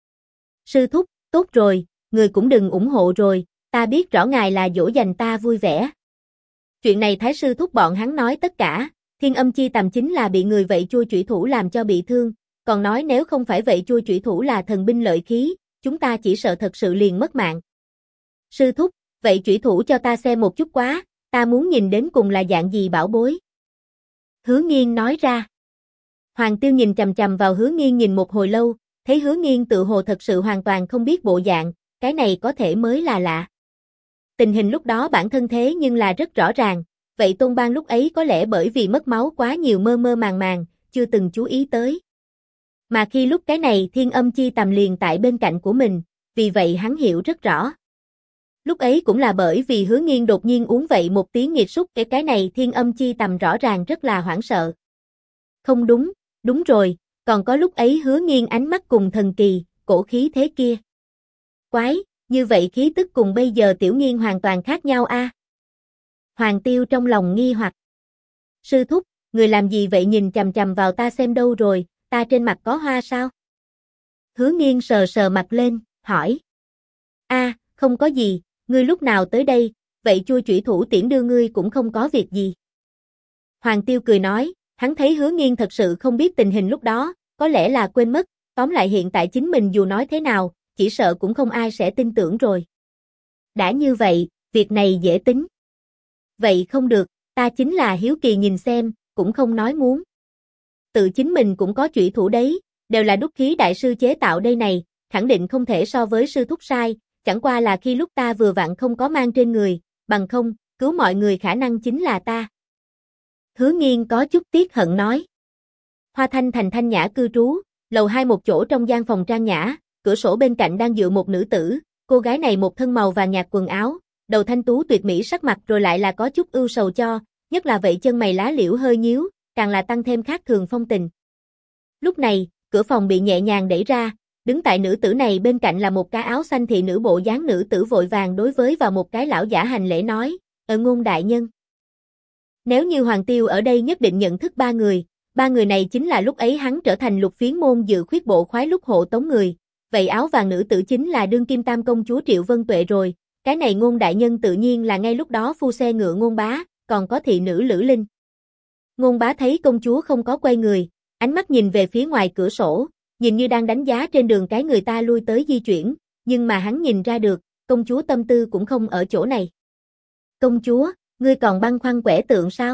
Sư thúc, tốt rồi, ngươi cũng đừng ủng hộ rồi, ta biết rõ ngài là dỗ dành ta vui vẻ. Chuyện này thái sư thúc bọn hắn nói tất cả, Thiên Âm Chi Tầm chính là bị người vậy chua chủy thủ làm cho bị thương, còn nói nếu không phải vậy chua chủy thủ là thần binh lợi khí, chúng ta chỉ sợ thật sự liền mất mạng. Sư thúc, vậy chủy thủ cho ta xem một chút quá, ta muốn nhìn đến cùng là dạng gì bảo bối. Hứa Nghiên nói ra. Hoàng Tiêu nhìn chằm chằm vào Hứa Nghiên nhìn một hồi lâu, thấy Hứa Nghiên tự hồ thật sự hoàn toàn không biết bộ dạng, cái này có thể mới là lạ. Tình hình lúc đó bản thân thế nhưng là rất rõ ràng, vậy Tôn Bang lúc ấy có lẽ bởi vì mất máu quá nhiều mơ mơ màng màng, chưa từng chú ý tới. Mà khi lúc cái này Thiên Âm Chi Tầm liền tại bên cạnh của mình, vì vậy hắn hiểu rất rõ. Lúc ấy cũng là bởi vì Hứa Nghiên đột nhiên uống vậy một tiếng nghiệt súc, cái này Thiên Âm Chi Tầm rõ ràng rất là hoảng sợ. Không đúng, đúng rồi, còn có lúc ấy Hứa Nghiên ánh mắt cùng thần kỳ, cổ khí thế kia. Quái, như vậy khí tức cùng bây giờ Tiểu Nghiên hoàn toàn khác nhau a. Hoàng Tiêu trong lòng nghi hoặc. Sư thúc, người làm gì vậy nhìn chằm chằm vào ta xem đâu rồi, ta trên mặt có hoa sao? Hứa Nghiên sờ sờ mặt lên, hỏi. Không có gì, ngươi lúc nào tới đây, vậy chua chủy thủ tiễn đưa ngươi cũng không có việc gì. Hoàng Tiêu cười nói, hắn thấy Hứa Nghiên thật sự không biết tình hình lúc đó, có lẽ là quên mất, tóm lại hiện tại chính mình dù nói thế nào, chỉ sợ cũng không ai sẽ tin tưởng rồi. Đã như vậy, việc này dễ tính. Vậy không được, ta chính là hiếu kỳ nhìn xem, cũng không nói muốn. Tự chính mình cũng có chủy thủ đấy, đều là đúc khí đại sư chế tạo đây này, khẳng định không thể so với sư thúc sai, chẳng qua là khi lúc ta vừa vặn không có mang trên người, bằng không, cứu mọi người khả năng chính là ta. Hứa Nghiên có chút tiếc hận nói. Hoa Thanh Thành thanh nhã cư trú, lầu 2 một chỗ trong gian phòng trang nhã, cửa sổ bên cạnh đang dựa một nữ tử, cô gái này một thân màu vàng nhạt quần áo, đầu thanh tú tuyệt mỹ sắc mặt rồi lại là có chút ưu sầu cho, nhất là vậy chân mày lá liễu hơi nhíu, càng là tăng thêm khác thường phong tình. Lúc này, cửa phòng bị nhẹ nhàng đẩy ra, đứng tại nữ tử này bên cạnh là một cái áo xanh thị nữ bộ dáng nữ tử vội vàng đối với vào một cái lão giả hành lễ nói, Ngôn đại nhân. Nếu như Hoàng Tiêu ở đây nhất định nhận thức ba người này chính là lúc ấy hắn trở thành Lục Phiến môn dự khuyết bộ khoái lúc hộ tống người, vậy áo vàng nữ tử chính là đương kim tam công chúa Triệu Vân Tuệ rồi, cái này Ngôn đại nhân tự nhiên là ngay lúc đó phu xe ngựa Ngôn bá, còn có thị nữ Lữ Linh. Ngôn bá thấy công chúa không có quay người, ánh mắt nhìn về phía ngoài cửa sổ, nhìn như đang đánh giá trên đường cái người ta lui tới di chuyển, nhưng mà hắn nhìn ra được, công chúa tâm tư cũng không ở chỗ này. Công chúa, ngươi còn băn khoăn quẻ tượng sao?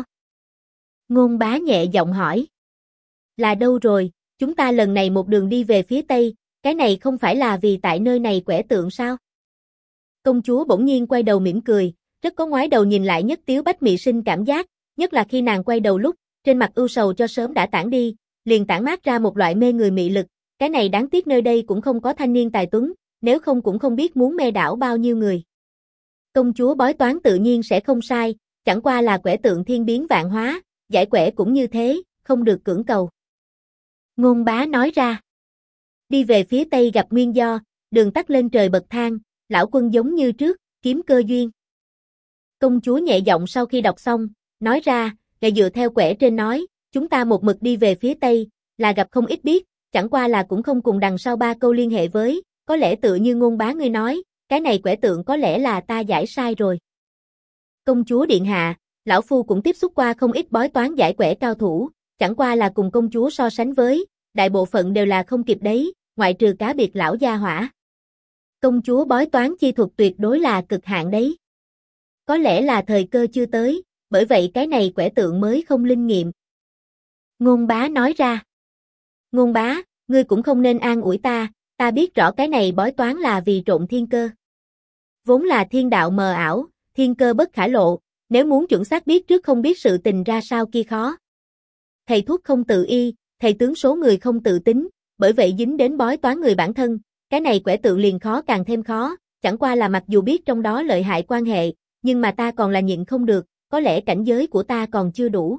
Ngôn bá nhẹ giọng hỏi. Là đâu rồi, chúng ta lần này một đường đi về phía tây, cái này không phải là vì tại nơi này quẻ tượng sao? Công chúa bỗng nhiên quay đầu mỉm cười, rất có ngoái đầu nhìn lại Nhất Tiếu Bách Mị sinh cảm giác, nhất là khi nàng quay đầu lúc, trên mặt ưu sầu cho sớm đã tản đi, liền tản mát ra một loại mê người mị lực, cái này đáng tiếc nơi đây cũng không có thanh niên tài tuấn, nếu không cũng không biết muốn mê đảo bao nhiêu người. Công chúa bói toán tự nhiên sẽ không sai, chẳng qua là quẻ tượng thiên biến vạn hóa, giải quẻ cũng như thế, không được cưỡng cầu. Ngôn bá nói ra. Đi về phía tây gặp nguyên do, đường tắt lên trời bậc thang, lão quân giống như trước, kiếm cơ duyên. Công chúa nhẹ giọng sau khi đọc xong, nói ra, lại dựa theo quẻ trên nói, chúng ta một mực đi về phía tây, là gặp không ít biết, chẳng qua là cũng không cùng đằng sau ba câu liên hệ với, có lẽ tự như ngôn bá ngươi nói, cái này quẻ tượng có lẽ là ta giải sai rồi. Công chúa điện hạ, lão phu cũng tiếp xúc qua không ít bói toán giải quẻ cao thủ, chẳng qua là cùng công chúa so sánh với, đại bộ phận đều là không kịp đấy, ngoại trừ cá biệt lão gia hỏa. Công chúa bói toán chi thuật tuyệt đối là cực hạn đấy. Có lẽ là thời cơ chưa tới, bởi vậy cái này quẻ tượng mới không linh nghiệm. Ngôn bá nói ra. Ngôn bá, ngươi cũng không nên an ủi ta biết rõ cái này bói toán là vì trộn thiên cơ. Vốn là thiên đạo mờ ảo, thiên cơ bất khả lộ, nếu muốn chuẩn xác biết trước không biết sự tình ra sao kia khó. Thầy thuốc không tự y, thầy tướng số người không tự tính, bởi vậy dính đến bói toán người bản thân, cái này quẻ tượng liền khó càng thêm khó, chẳng qua là mặc dù biết trong đó lợi hại quan hệ, nhưng mà ta còn là nhịn không được, có lẽ cảnh giới của ta còn chưa đủ.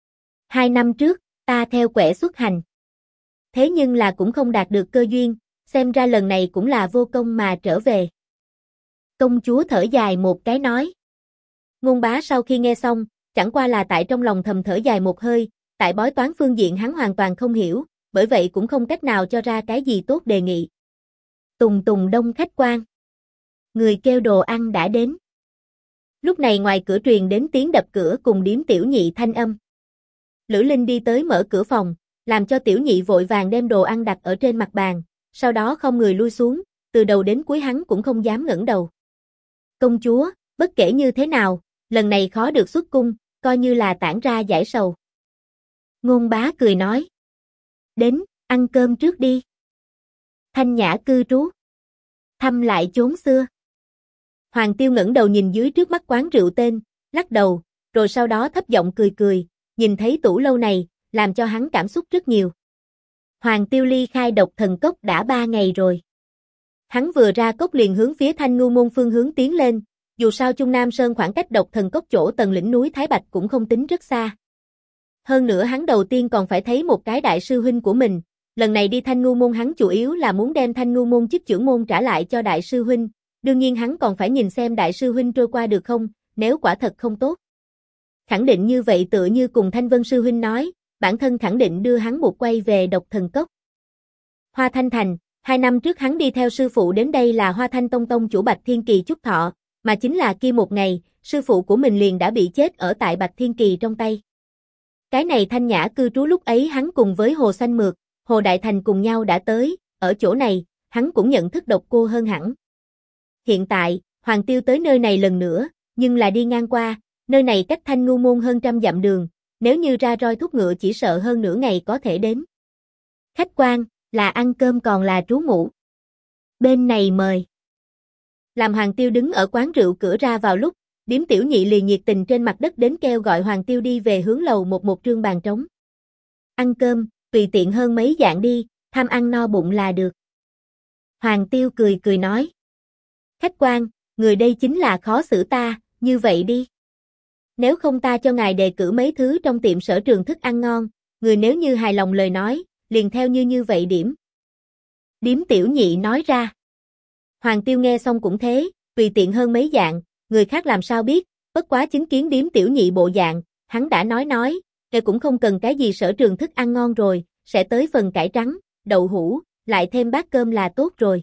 2 năm trước, ta theo quẻ xuất hành. Thế nhưng là cũng không đạt được cơ duyên, xem ra lần này cũng là vô công mà trở về. Công chúa thở dài một cái nói. Ngôn bá sau khi nghe xong, chẳng qua là tại trong lòng thầm thở dài một hơi, tại bói toán phương diện hắn hoàn toàn không hiểu, bởi vậy cũng không cách nào cho ra cái gì tốt đề nghị. Tùng tùng đông khách quan. Người kêu đồ ăn đã đến. Lúc này ngoài cửa truyền đến tiếng đập cửa cùng điếm tiểu nhị thanh âm. Lữ Linh đi tới mở cửa phòng, làm cho tiểu nhị vội vàng đem đồ ăn đặt ở trên mặt bàn, sau đó không người lui xuống, từ đầu đến cuối hắn cũng không dám ngẩng đầu. Công chúa, bất kể như thế nào, lần này khó được xuất cung, coi như là tản ra giải sầu. Ngôn bá cười nói. Đến, ăn cơm trước đi. Thanh nhã cư trú. Thăm lại chốn xưa. Hoàng Tiêu ngẩng đầu nhìn dưới trước mắt quán rượu tên, lắc đầu, rồi sau đó thấp giọng cười cười, nhìn thấy tủ lâu này, làm cho hắn cảm xúc rất nhiều. Hoàng Tiêu ly khai độc thần cốc đã 3 ngày rồi. Hắn vừa ra cốc liền hướng phía Thanh Ngưu môn phương hướng tiến lên, dù sao Trung Nam Sơn khoảng cách độc thần cốc chỗ tầng lĩnh núi Thái Bạch cũng không tính rất xa. Hơn nữa hắn đầu tiên còn phải thấy một cái đại sư huynh của mình, lần này đi Thanh Ngưu môn hắn chủ yếu là muốn đem Thanh Ngưu môn chức trưởng môn trả lại cho đại sư huynh, đương nhiên hắn còn phải nhìn xem đại sư huynh trôi qua được không, nếu quả thật không tốt. Khẳng định như vậy tựa như cùng Thanh Vân sư huynh nói, bản thân khẳng định đưa hắn buộc quay về độc thần cốc. Hoa Thanh Thành, 2 năm trước hắn đi theo sư phụ đến đây là Hoa Thanh Tông tông chủ Bạch Thiên Kỳ chúc thọ, mà chính là kia một ngày, sư phụ của mình liền đã bị chết ở tại Bạch Thiên Kỳ trong tay. Cái này Thanh nhã cư trú lúc ấy hắn cùng với Hồ Xanh Mượt, Hồ Đại Thành cùng nhau đã tới, ở chỗ này, hắn cũng nhận thức độc cô hơn hẳn. Hiện tại, Hoàng Tiêu tới nơi này lần nữa, nhưng là đi ngang qua, nơi này cách Thanh Ngưu môn hơn 100 dặm đường, nếu như ra roi thúc ngựa chỉ sợ hơn nửa ngày có thể đến. Khách quan, là ăn cơm còn là trú ngụ. Bên này mời. Làm Hoàng Tiêu đứng ở quán rượu cửa ra vào lúc, điếm tiểu nhị liền nhiệt tình trên mặt đất đến kêu gọi Hoàng Tiêu đi về hướng lầu một trương bàn trống. Ăn cơm, tùy tiện hơn mấy dạng đi, tham ăn no bụng là được. Hoàng Tiêu cười cười nói. Khách quan, người đây chính là khó xử ta, như vậy đi. Nếu không ta cho ngài đề cử mấy thứ trong tiệm sở trường thức ăn ngon, người nếu như hài lòng lời nói, liền theo như vậy điểm. Điếm tiểu nhị nói ra. Hoàng Tiêu nghe xong cũng thế, tùy tiện hơn mấy dạng, người khác làm sao biết, bất quá chứng kiến điếm tiểu nhị bộ dạng, hắn đã nói, ngài cũng không cần cái gì sở trường thức ăn ngon rồi, sẽ tới phần cải trắng, đậu hũ, lại thêm bát cơm là tốt rồi.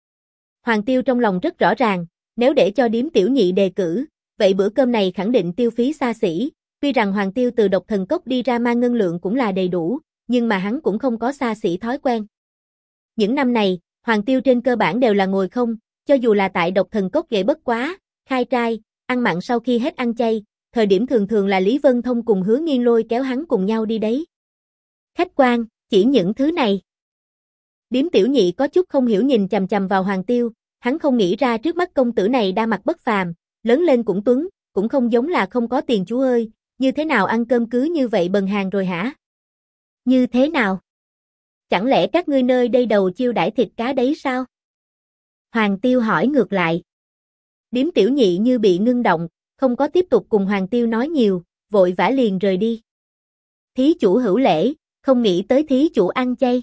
Hoàng Tiêu trong lòng rất rõ ràng, nếu để cho điếm tiểu nhị đề cử, vậy bữa cơm này khẳng định tiêu phí xa xỉ, tuy rằng Hoàng Tiêu từ độc thần cốc đi ra mang ngân lượng cũng là đầy đủ, nhưng mà hắn cũng không có xa xỉ thói quen. Những năm này, Hoàng Tiêu trên cơ bản đều là ngồi không, cho dù là tại Độc Thần Cốc vậy bất quá, khai trai, ăn mặn sau khi hết ăn chay, thời điểm thường thường là Lý Vân Thông cùng Hứa Nghiên Lôi kéo hắn cùng nhau đi đấy. Khách quan, chỉ những thứ này. Điếm Tiểu Nhị có chút không hiểu nhìn chằm chằm vào Hoàng Tiêu, hắn không nghĩ ra trước mắt công tử này đa mặt bất phàm, lớn lên cũng tuấn, cũng không giống là không có tiền chú ơi, như thế nào ăn cơm cứ như vậy bần hàng rồi hả? Như thế nào? Chẳng lẽ các ngươi nơi đây đầu chiêu đãi thịt cá đấy sao? Hoàng Tiêu hỏi ngược lại. Điếm Tiểu Nhị như bị ngưng động, không có tiếp tục cùng Hoàng Tiêu nói nhiều, vội vã liền rời đi. Thí chủ hữu lễ, không nghĩ tới thí chủ ăn chay.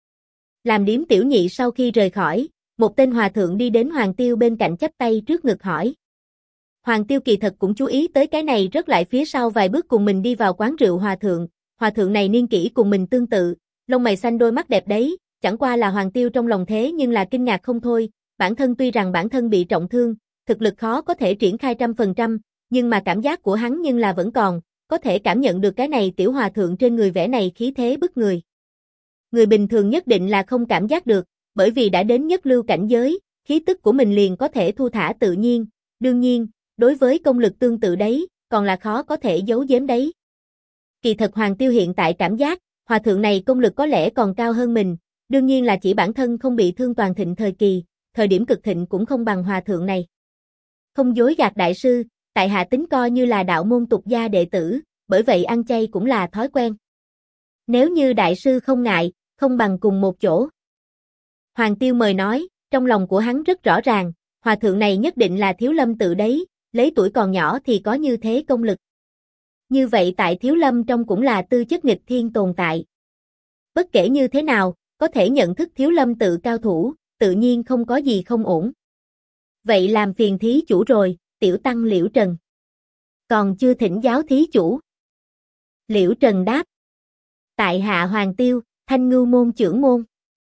Làm Điếm Tiểu Nhị sau khi rời khỏi, một tên hòa thượng đi đến Hoàng Tiêu bên cạnh chắp tay trước ngực hỏi. Hoàng Tiêu kỳ thật cũng chú ý tới cái này, rất lại phía sau vài bước cùng mình đi vào quán rượu hòa thượng này niên kỷ cùng mình tương tự, lông mày xanh đôi mắt đẹp đấy, chẳng qua là Hoàng Tiêu trong lòng thế nhưng là kinh ngạc không thôi, bản thân tuy rằng bản thân bị trọng thương, thực lực khó có thể triển khai 100%, nhưng mà cảm giác của hắn nhưng là vẫn còn, có thể cảm nhận được cái này tiểu hòa thượng trên người vẻ này khí thế bức người. Người bình thường nhất định là không cảm giác được, bởi vì đã đến nhất lưu cảnh giới, khí tức của mình liền có thể thu thả tự nhiên, đương nhiên, đối với công lực tương tự đấy, còn là khó có thể giấu giếm đấy. Kỳ thật Hoàng Tiêu hiện tại cảm giác, hòa thượng này công lực có lẽ còn cao hơn mình, đương nhiên là chỉ bản thân không bị thương toàn thịnh thời kỳ, thời điểm cực thịnh cũng không bằng hòa thượng này. Không dối gạt đại sư, tại hạ tính coi như là đạo môn tục gia đệ tử, bởi vậy ăn chay cũng là thói quen. Nếu như đại sư không ngại, không bằng cùng một chỗ. Hoàng Tiêu mời nói, trong lòng của hắn rất rõ ràng, hòa thượng này nhất định là Thiếu Lâm tự đấy, lấy tuổi còn nhỏ thì có như thế công lực. Như vậy tại Thiếu Lâm trong cũng là tư chất nghịch thiên tồn tại. Bất kể như thế nào, có thể nhận thức Thiếu Lâm tự cao thủ, tự nhiên không có gì không ổn. Vậy làm phiền thí chủ rồi, tiểu tăng Liễu Trần. Còn chưa thỉnh giáo thí chủ. Liễu Trần đáp. Tại hạ Hoàng Tiêu, Thanh Ngưu môn trưởng môn.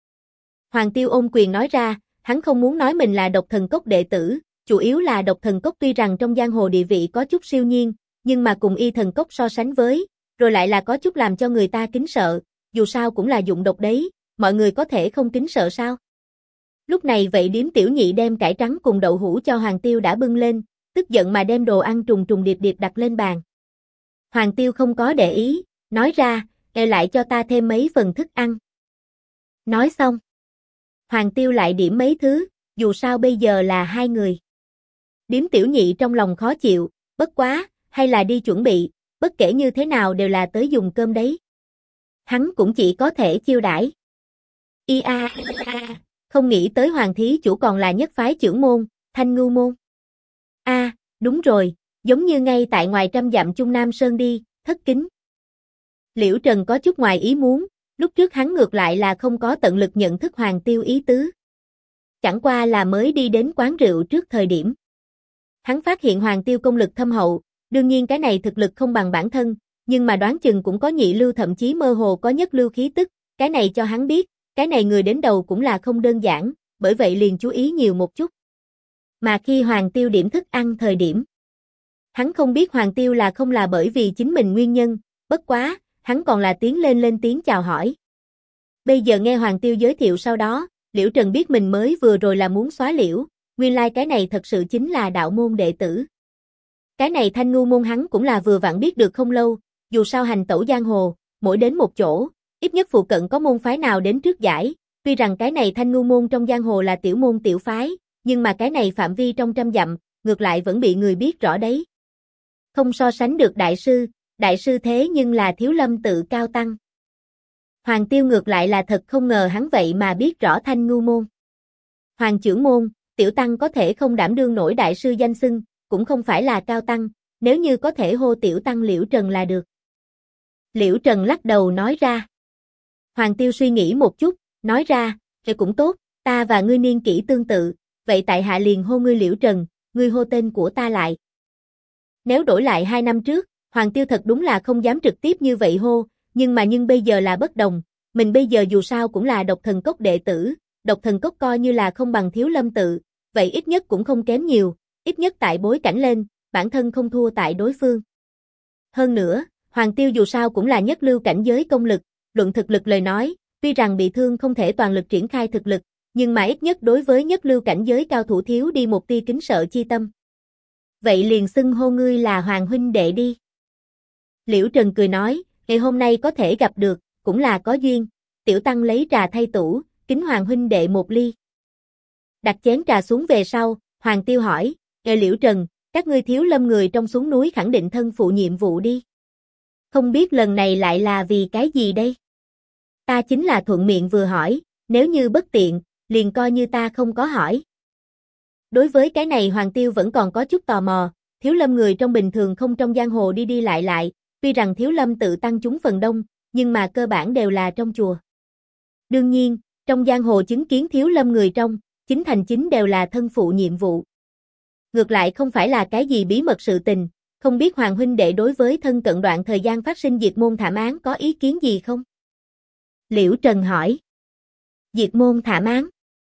Hoàng Tiêu ôm quyền nói ra, hắn không muốn nói mình là Độc Thần Cốc đệ tử, chủ yếu là Độc Thần Cốc tuy rằng trong giang hồ địa vị có chút siêu nhiên, nhưng mà cùng Y Thần Cốc so sánh với, rồi lại là có chút làm cho người ta kính sợ, dù sao cũng là dụng độc đấy, mọi người có thể không kính sợ sao? Lúc này vậy Điếm Tiểu Nhị đem cải trắng cùng đậu hũ cho Hoàng Tiêu đã bưng lên, tức giận mà đem đồ ăn trùng trùng điệp điệp đặt lên bàn. Hoàng Tiêu không có để ý, nói ra, lại cho ta thêm mấy phần thức ăn. Nói xong, Hoàng Tiêu lại điểm mấy thứ, dù sao bây giờ là hai người. Điếm Tiểu Nhị trong lòng khó chịu, bất quá, hay là đi chuẩn bị, bất kể như thế nào đều là tới dùng cơm đấy. Hắn cũng chỉ có thể chiêu đãi. Không nghĩ tới Hoàng thí chủ còn là nhất phái trưởng môn, Thanh Ngưu môn. Đúng rồi, giống như ngay tại ngoài 100 dặm Trung Nam Sơn đi, thất kính. Liễu Trần có chút ngoài ý muốn, lúc trước hắn ngược lại là không có tận lực nhận thức Hoàng Tiêu ý tứ. Chẳng qua là mới đi đến quán rượu trước thời điểm. Hắn phát hiện Hoàng Tiêu công lực thâm hậu, đương nhiên cái này thực lực không bằng bản thân, nhưng mà đoán chừng cũng có nhị lưu thậm chí mơ hồ có nhất lưu khí tức, cái này cho hắn biết, cái này người đến đầu cũng là không đơn giản, bởi vậy liền chú ý nhiều một chút. Mà khi Hoàng Tiêu điểm thức ăn thời điểm, hắn không biết Hoàng Tiêu là không là bởi vì chính mình nguyên nhân, bất quá, hắn còn là tiến lên tiếng chào hỏi. Bây giờ nghe Hoàng Tiêu giới thiệu sau đó, Liễu Trần biết mình mới vừa rồi là muốn xóa liễu, nguyên lai cái này thật sự chính là đạo môn đệ tử. Cái này Thanh Ngưu môn hắn cũng là vừa vặn biết được không lâu, dù sao hành tẩu giang hồ, mỗi đến một chỗ, ít nhất phụ cận có môn phái nào đến trước giải, tuy rằng cái này Thanh Ngưu môn trong giang hồ là tiểu môn tiểu phái, nhưng mà cái này phạm vi trong 100 dặm, ngược lại vẫn bị người biết rõ đấy. Không so sánh được đại sư thế nhưng là Thiếu Lâm tự cao tăng. Hoàng Tiêu ngược lại là thật không ngờ hắn vậy mà biết rõ Thanh Ngưu môn. Hoàng trưởng môn, tiểu tăng có thể không đảm đương nổi đại sư danh xưng, cũng không phải là cao tăng, nếu như có thể hô tiểu tăng Liễu Trần là được. Liễu Trần lắc đầu nói ra. Hoàng Tiêu suy nghĩ một chút, nói ra, vậy cũng tốt, ta và ngươi niên kỷ tương tự, vậy tại hạ liền hô ngươi Liễu Trần, ngươi hô tên của ta lại. Nếu đổi lại 2 năm trước, Hoàng Tiêu thật đúng là không dám trực tiếp như vậy hô, nhưng bây giờ là bất đồng, mình bây giờ dù sao cũng là Độc Thần Cốc đệ tử, Độc Thần Cốc coi như là không bằng Thiếu Lâm tự, vậy ít nhất cũng không kém nhiều, ít nhất tại bối cảnh lên, bản thân không thua tại đối phương. Hơn nữa, Hoàng Tiêu dù sao cũng là nhất lưu cảnh giới công lực, luận thực lực lời nói, tuy rằng bị thương không thể toàn lực triển khai thực lực, nhưng mà ít nhất đối với nhất lưu cảnh giới cao thủ thiếu đi một tia kính sợ chi tâm. Vậy liền xưng hô ngươi là Hoàng huynh đệ đi. Liễu Trần cười nói, ngày hôm nay có thể gặp được, cũng là có duyên, tiểu tăng lấy trà thay tủ, kính Hoàng huynh đệ một ly. Đặt chén trà xuống về sau, Hoàng Tiêu hỏi, Liễu Trần, các ngươi Thiếu Lâm người trong xuống núi khẳng định thân phụ nhiệm vụ đi. Không biết lần này lại là vì cái gì đây? Ta chính là thuận miệng vừa hỏi, nếu như bất tiện, liền coi như ta không có hỏi. Đối với cái này Hoàng Tiêu vẫn còn có chút tò mò, Thiếu Lâm người trong bình thường không trong giang hồ đi đi lại, tuy rằng Thiếu Lâm tự tăng chúng phần đông, nhưng mà cơ bản đều là trong chùa. Đương nhiên, trong giang hồ chứng kiến Thiếu Lâm người trong, chính thành chính đều là thân phụ nhiệm vụ. Ngược lại không phải là cái gì bí mật sự tình, không biết Hoàng huynh đệ đối với thân cận đoạn thời gian phát sinh diệt môn thảm án có ý kiến gì không? Liễu Trần hỏi. Diệt môn thảm án?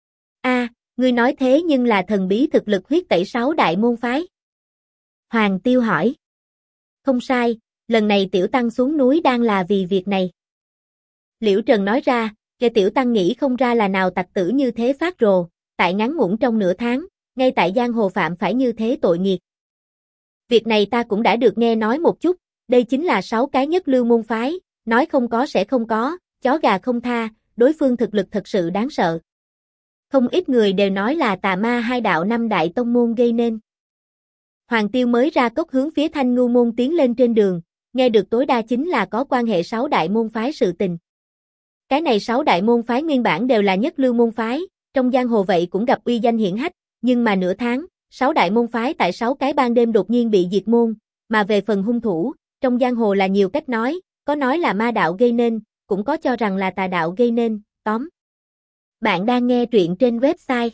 Ngươi nói thế nhưng là thần bí thực lực huyết tẩy 6 đại môn phái. Hoàng Tiêu hỏi. Không sai, lần này tiểu tăng xuống núi đang là vì việc này. Liễu Trần nói ra, kẻ tiểu tăng nghĩ không ra là nào tặc tử như thế phát rồ, tại ngắn ngủn trong nửa tháng, ngay tại giang hồ phạm phải như thế tội nghiệt. Việc này ta cũng đã được nghe nói một chút, đây chính là 6 cái nhất lưu môn phái, nói không có sẽ không có, chó gà không tha, đối phương thực lực thật sự đáng sợ. Không ít người đều nói là tà ma hai đạo 5 đại tông môn gây nên. Hoàng Tiêu mới ra cốc hướng phía Thanh Ngưu môn tiến lên trên đường, nghe được tối đa chính là có quan hệ 6 đại môn phái sự tình. Cái này 6 đại môn phái nguyên bản đều là nhất lưu môn phái, trong giang hồ vậy cũng gặp uy danh hiển hách, nhưng mà nửa tháng, 6 đại môn phái tại 6 cái ban đêm đột nhiên bị diệt môn, mà về phần hung thủ, trong giang hồ là nhiều cách nói là ma đạo gây nên, cũng có cho rằng là tà đạo gây nên, tóm. Bạn đang nghe truyện trên website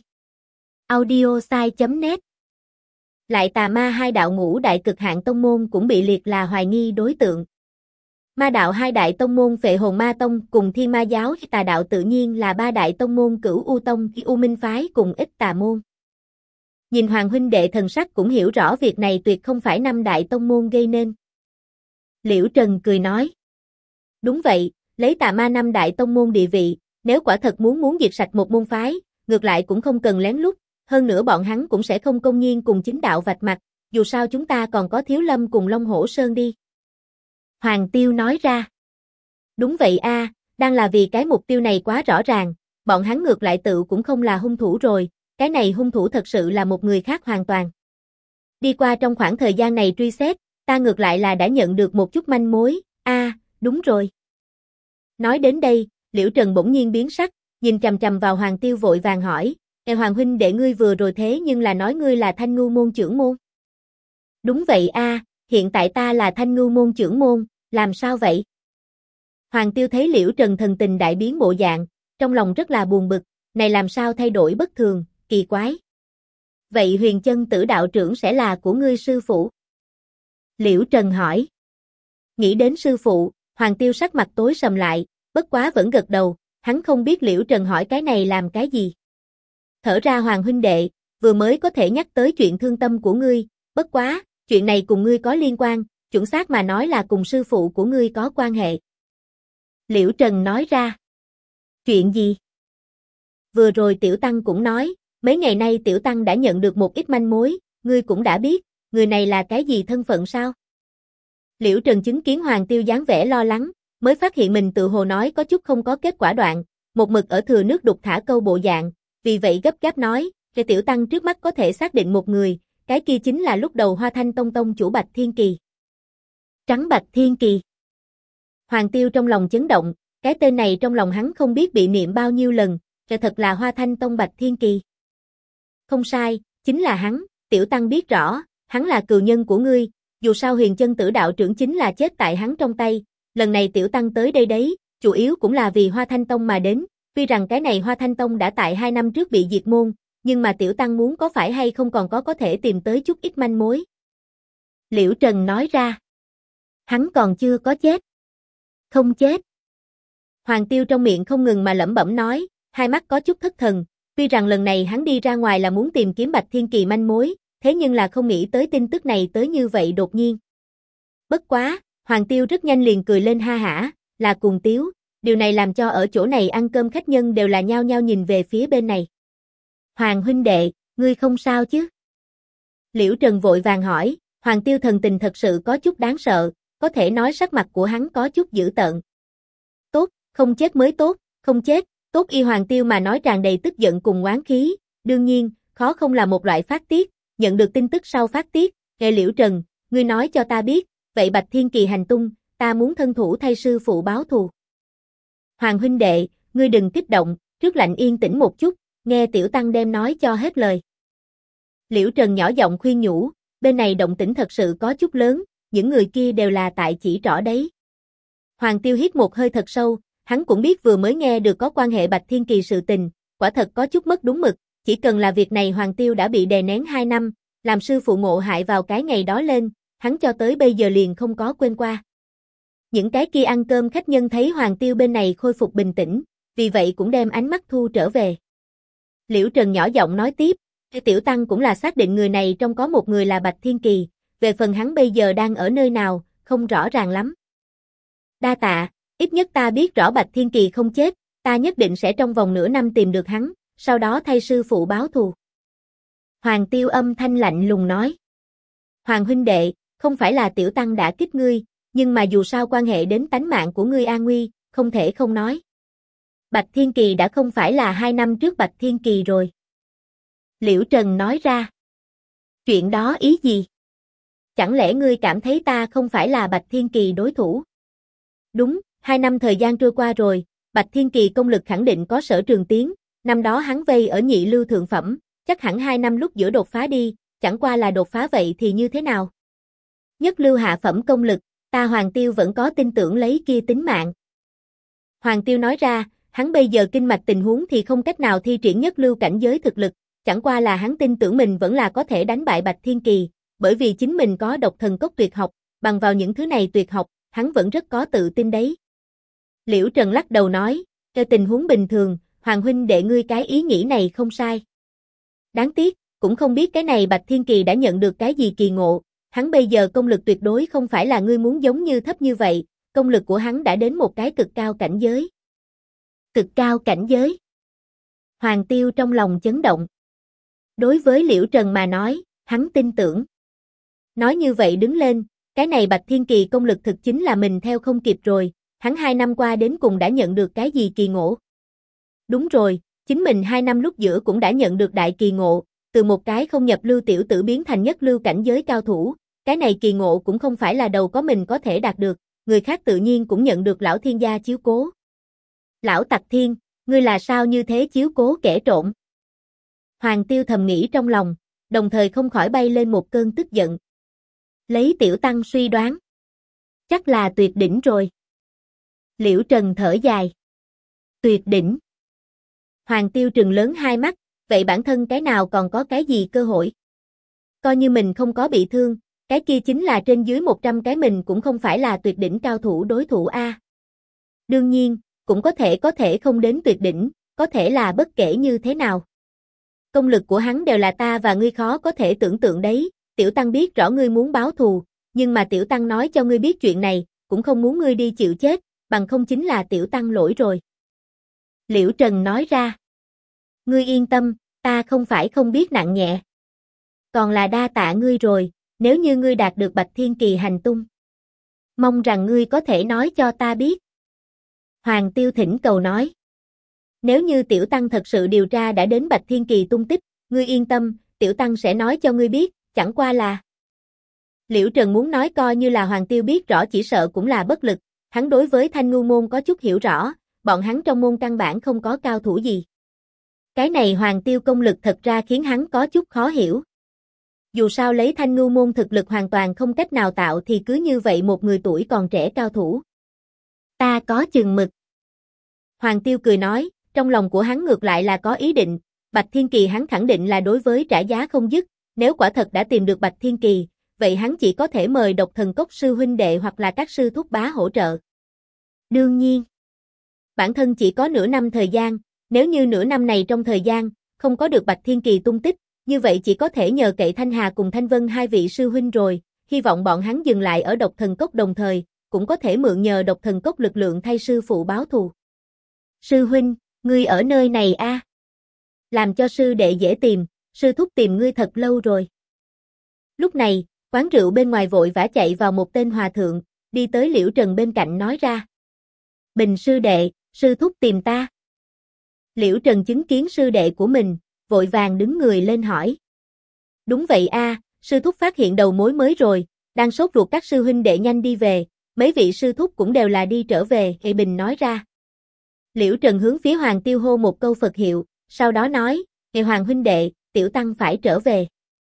audiosai.net. Lại tà ma hai đạo ngũ đại cực hạn tông môn cũng bị liệt là hoài nghi đối tượng. Ma đạo hai đại tông môn Phệ Hồn Ma Tông cùng Thiên Ma Giáo, tà đạo tự nhiên là 3 đại tông môn Cửu U Tông, U Minh Phái cùng ít tà môn. Nhìn Hoàng huynh đệ thần sắc cũng hiểu rõ việc này tuyệt không phải 5 đại tông môn gây nên. Liễu Trần cười nói. Đúng vậy, lấy tà ma 5 đại tông môn địa vị, nếu quả thật muốn diệt sạch một môn phái, ngược lại cũng không cần lén lút, hơn nữa bọn hắn cũng sẽ không công nhiên cùng chính đạo vạch mặt, dù sao chúng ta còn có Thiếu Lâm cùng Long Hổ Sơn đi. Hoàng Tiêu nói ra. Đúng vậy đang là vì cái mục tiêu này quá rõ ràng, bọn hắn ngược lại tự cũng không là hung thủ rồi, cái này hung thủ thật sự là một người khác hoàn toàn. Đi qua trong khoảng thời gian này truy xét, ta ngược lại là đã nhận được một chút manh mối, đúng rồi. Nói đến đây, Liễu Trần bỗng nhiên biến sắc, nhìn chằm chằm vào Hoàng Tiêu vội vàng hỏi, Hoàng huynh đệ ngươi vừa rồi thế nhưng là nói ngươi là Thanh Ngưu môn trưởng môn. Đúng vậy hiện tại ta là Thanh Ngưu môn trưởng môn, làm sao vậy? Hoàng Tiêu thấy Liễu Trần thần tình đại biến bộ dạng, trong lòng rất là buồn bực, này làm sao thay đổi bất thường, kỳ quái. Vậy Huyền Chân Tử đạo trưởng sẽ là của ngươi sư phụ? Liễu Trần hỏi. Nghĩ đến sư phụ, Hoàng Tiêu sắc mặt tối sầm lại, bất quá vẫn gật đầu, hắn không biết Liễu Trần hỏi cái này làm cái gì. Thở ra Hoàng huynh đệ, vừa mới có thể nhắc tới chuyện thương tâm của ngươi, bất quá, chuyện này cùng ngươi có liên quan, chuẩn xác mà nói là cùng sư phụ của ngươi có quan hệ. Liễu Trần nói ra. Chuyện gì? Vừa rồi Tiểu Tăng cũng nói, mấy ngày nay Tiểu Tăng đã nhận được một ít manh mối, ngươi cũng đã biết, người này là cái gì thân phận sao? Liễu Trần chứng kiến Hoàng Tiêu dáng vẻ lo lắng, mới phát hiện mình tự hồ nói có chút không có kết quả đoạn, một mực ở thừa nước đục thả câu bộ dạng, vì vậy gấp gáp nói, cái Tiểu Tăng trước mắt có thể xác định một người, cái kia chính là lúc đầu Hoa Thanh Tông tông chủ Bạch Thiên Kỳ. Trắng Bạch Thiên Kỳ. Hoàng Tiêu trong lòng chấn động, cái tên này trong lòng hắn không biết bị niệm bao nhiêu lần, rồi thật là Hoa Thanh Tông Bạch Thiên Kỳ. Không sai, chính là hắn, Tiểu Tăng biết rõ, hắn là cừu nhân của ngươi, dù sao Huyền Chân Tử đạo trưởng chính là chết tại hắn trong tay, lần này Tiểu Tăng tới đây đấy, chủ yếu cũng là vì Hoa Thanh Tông mà đến, tuy rằng cái này Hoa Thanh Tông đã tại 2 năm trước bị diệt môn, nhưng mà Tiểu Tăng muốn có phải hay không còn có thể tìm tới chút ít manh mối. Liễu Trần nói ra. Hắn còn chưa có chết. Không chết. Hoàng Tiêu trong miệng không ngừng mà lẩm bẩm nói, hai mắt có chút thất thần, tuy rằng lần này hắn đi ra ngoài là muốn tìm kiếm Bạch Thiên Kỳ manh mối, thế nhưng là không nghĩ tới tin tức này tới như vậy đột nhiên. Bất quá, Hoàng Tiêu rất nhanh liền cười lên ha hả, là cùng Tiếu, điều này làm cho ở chỗ này ăn cơm khách nhân đều là nhao nhao nhìn về phía bên này. Hoàng huynh đệ, ngươi không sao chứ? Liễu Trần vội vàng hỏi, Hoàng Tiêu thần tình thật sự có chút đáng sợ, có thể nói sắc mặt của hắn có chút dữ tợn. Tốt, không chết mới tốt, không chết, tốt y Hoàng Tiêu mà nói tràn đầy tức giận cùng oán khí, đương nhiên, khó không là một loại phát tiết, nhận được tin tức sau phát tiết, nghe Liễu Trần, ngươi nói cho ta biết, vậy Bạch Thiên Kỳ hành tung, ta muốn thân thủ thay sư phụ báo thù. Hoàng huynh đệ, ngươi đừng kích động, trước lạnh yên tĩnh một chút, nghe tiểu tăng đem nói cho hết lời. Liễu Trần nhỏ giọng khuyên nhủ, bên này động tĩnh thật sự có chút lớn, những người kia đều là tại chỉ trỏ đấy. Hoàng Tiêu hít một hơi thật sâu, hắn cũng biết vừa mới nghe được có quan hệ Bạch Thiên Kỳ sự tình, quả thật có chút mất đúng mực, chỉ cần là việc này Hoàng Tiêu đã bị đè nén 2 năm, làm sư phụ ngộ hại vào cái ngày đó lên, hắn cho tới bây giờ liền không có quên qua. Những cái kia ăn cơm khách nhân thấy Hoàng Tiêu bên này khôi phục bình tĩnh, vì vậy cũng đem ánh mắt thu trở về. Liễu Trần nhỏ giọng nói tiếp, tiểu tăng cũng là xác định người này trong có một người là Bạch Thiên Kỳ, về phần hắn bây giờ đang ở nơi nào, không rõ ràng lắm. Đa tạ, ít nhất ta biết rõ Bạch Thiên Kỳ không chết, ta nhất định sẽ trong vòng nửa năm tìm được hắn, sau đó thay sư phụ báo thù. Hoàng Tiêu âm thanh lạnh lùng nói. Hoàng huynh đệ, không phải là tiểu tăng đã kích ngươi, nhưng mà dù sao quan hệ đến tánh mạng của ngươi an nguy, không thể không nói. Bạch Thiên Kỳ đã không phải là 2 năm trước Bạch Thiên Kỳ rồi. Liễu Trần nói ra. Chuyện đó ý gì? Chẳng lẽ ngươi cảm thấy ta không phải là Bạch Thiên Kỳ đối thủ? Đúng, 2 năm thời gian trôi qua rồi, Bạch Thiên Kỳ công lực khẳng định có sở trường tiến, năm đó hắn vây ở nhị lưu thượng phẩm, chắc hẳn 2 năm lúc giữa đột phá đi, chẳng qua là đột phá vậy thì như thế nào? Nhất lưu hạ phẩm công lực, ta Hoàng Tiêu vẫn có tin tưởng lấy kia tính mạng. Hoàng Tiêu nói ra, hắn bây giờ kinh mạch tình huống thì không cách nào thi triển nhất lưu cảnh giới thực lực, chẳng qua là hắn tin tưởng mình vẫn là có thể đánh bại Bạch Thiên Kỳ, bởi vì chính mình có độc thần cốc tuyệt học, bằng vào những thứ này tuyệt học, hắn vẫn rất có tự tin đấy. Liễu Trần lắc đầu nói, cho tình huống bình thường, Hoàng huynh đệ ngươi cái ý nghĩ này không sai. Đáng tiếc, cũng không biết cái này Bạch Thiên Kỳ đã nhận được cái gì kỳ ngộ, hắn bây giờ công lực tuyệt đối không phải là ngươi muốn giống như thấp như vậy, công lực của hắn đã đến một cái cực cao cảnh giới. Cực cao cảnh giới. Hoàng Tiêu trong lòng chấn động. Đối với Liễu Trần mà nói, hắn tin tưởng. Nói như vậy đứng lên, cái này Bạch Thiên Kỳ công lực thực chính là mình theo không kịp rồi, hắn 2 năm qua đến cùng đã nhận được cái gì kỳ ngộ? Đúng rồi, chính mình 2 năm lúc giữa cũng đã nhận được đại kỳ ngộ, từ một cái không nhập lưu tiểu tử biến thành nhất lưu cảnh giới cao thủ, cái này kỳ ngộ cũng không phải là đầu có mình có thể đạt được, người khác tự nhiên cũng nhận được lão thiên gia chiếu cố. Lão Tặc Thiên, ngươi là sao như thế chiếu cố kẻ trộm? Hoàng Tiêu thầm nghĩ trong lòng, đồng thời không khỏi bay lên một cơn tức giận. Lấy tiểu tăng suy đoán, chắc là tuyệt đỉnh rồi. Liễu Trần thở dài. Tuyệt đỉnh. Hoàng Tiêu trừng lớn hai mắt, vậy bản thân cái nào còn có cái gì cơ hội? Coi như mình không có bị thương, cái kia chính là trên dưới 100 cái mình cũng không phải là tuyệt đỉnh cao thủ đối thủ a. Đương nhiên, cũng có thể không đến tuyệt đỉnh, có thể là bất kể như thế nào. Công lực của hắn đều là ta và ngươi khó có thể tưởng tượng đấy, tiểu tăng biết rõ ngươi muốn báo thù, nhưng mà tiểu tăng nói cho ngươi biết chuyện này, cũng không muốn ngươi đi chịu chết, bằng không chính là tiểu tăng lỗi rồi. Liễu Trần nói ra. Ngươi yên tâm, ta không phải không biết nặng nhẹ. Còn là đa tạ ngươi rồi, nếu như ngươi đạt được Bạch Thiên Kỳ hành tung. Mong rằng ngươi có thể nói cho ta biết. Hoàng Tiêu thỉnh cầu nói. Nếu như tiểu tăng thật sự điều tra đã đến Bạch Thiên Kỳ tung tích, ngươi yên tâm, tiểu tăng sẽ nói cho ngươi biết, chẳng qua là. Liễu Trần muốn nói coi như là Hoàng Tiêu biết rõ chỉ sợ cũng là bất lực, hắn đối với Thanh Ngưu môn có chút hiểu rõ, bọn hắn trong môn căn bản không có cao thủ gì. Cái này Hoàng Tiêu công lực thật ra khiến hắn có chút khó hiểu. Dù sao lấy Thanh Ngưu môn thực lực hoàn toàn không cách nào tạo thì cứ như vậy một người tuổi còn trẻ cao thủ. Ta có chừng mực. Hoàng Tiêu cười nói, trong lòng của hắn ngược lại là có ý định, Bạch Thiên Kỳ hắn khẳng định là đối với trả giá không dứt, nếu quả thật đã tìm được Bạch Thiên Kỳ, vậy hắn chỉ có thể mời Độc Thần Cốc sư huynh đệ hoặc là các sư thúc bá hỗ trợ. Đương nhiên, bản thân chỉ có nửa năm thời gian, nếu như nửa năm này trong thời gian, không có được Bạch Thiên Kỳ tung tích, như vậy chỉ có thể nhờ cậy Thanh Hà cùng Thanh Vân hai vị sư huynh rồi, hy vọng bọn hắn dừng lại ở Độc Thần Cốc đồng thời, cũng có thể mượn nhờ độc thần cốc lực lượng thay sư phụ báo thù. Sư huynh, ngươi ở nơi này a? Làm cho sư đệ dễ tìm, sư thúc tìm ngươi thật lâu rồi. Lúc này, quán rượu bên ngoài vội vã chạy vào một tên hòa thượng, đi tới Liễu Trần bên cạnh nói ra. Bình sư đệ, sư thúc tìm ta. Liễu Trần chứng kiến sư đệ của mình, vội vàng đứng người lên hỏi. Đúng vậy a, sư thúc phát hiện đầu mối mới rồi, đang sốt ruột các sư huynh đệ nhanh đi về, mấy vị sư thúc cũng đều là đi trở về, Hệ Bình nói ra. Liễu Trần hướng phía Hoàng Tiêu hô một câu Phật hiệu, sau đó nói, Hệ Hoàng huynh đệ, tiểu tăng phải trở về.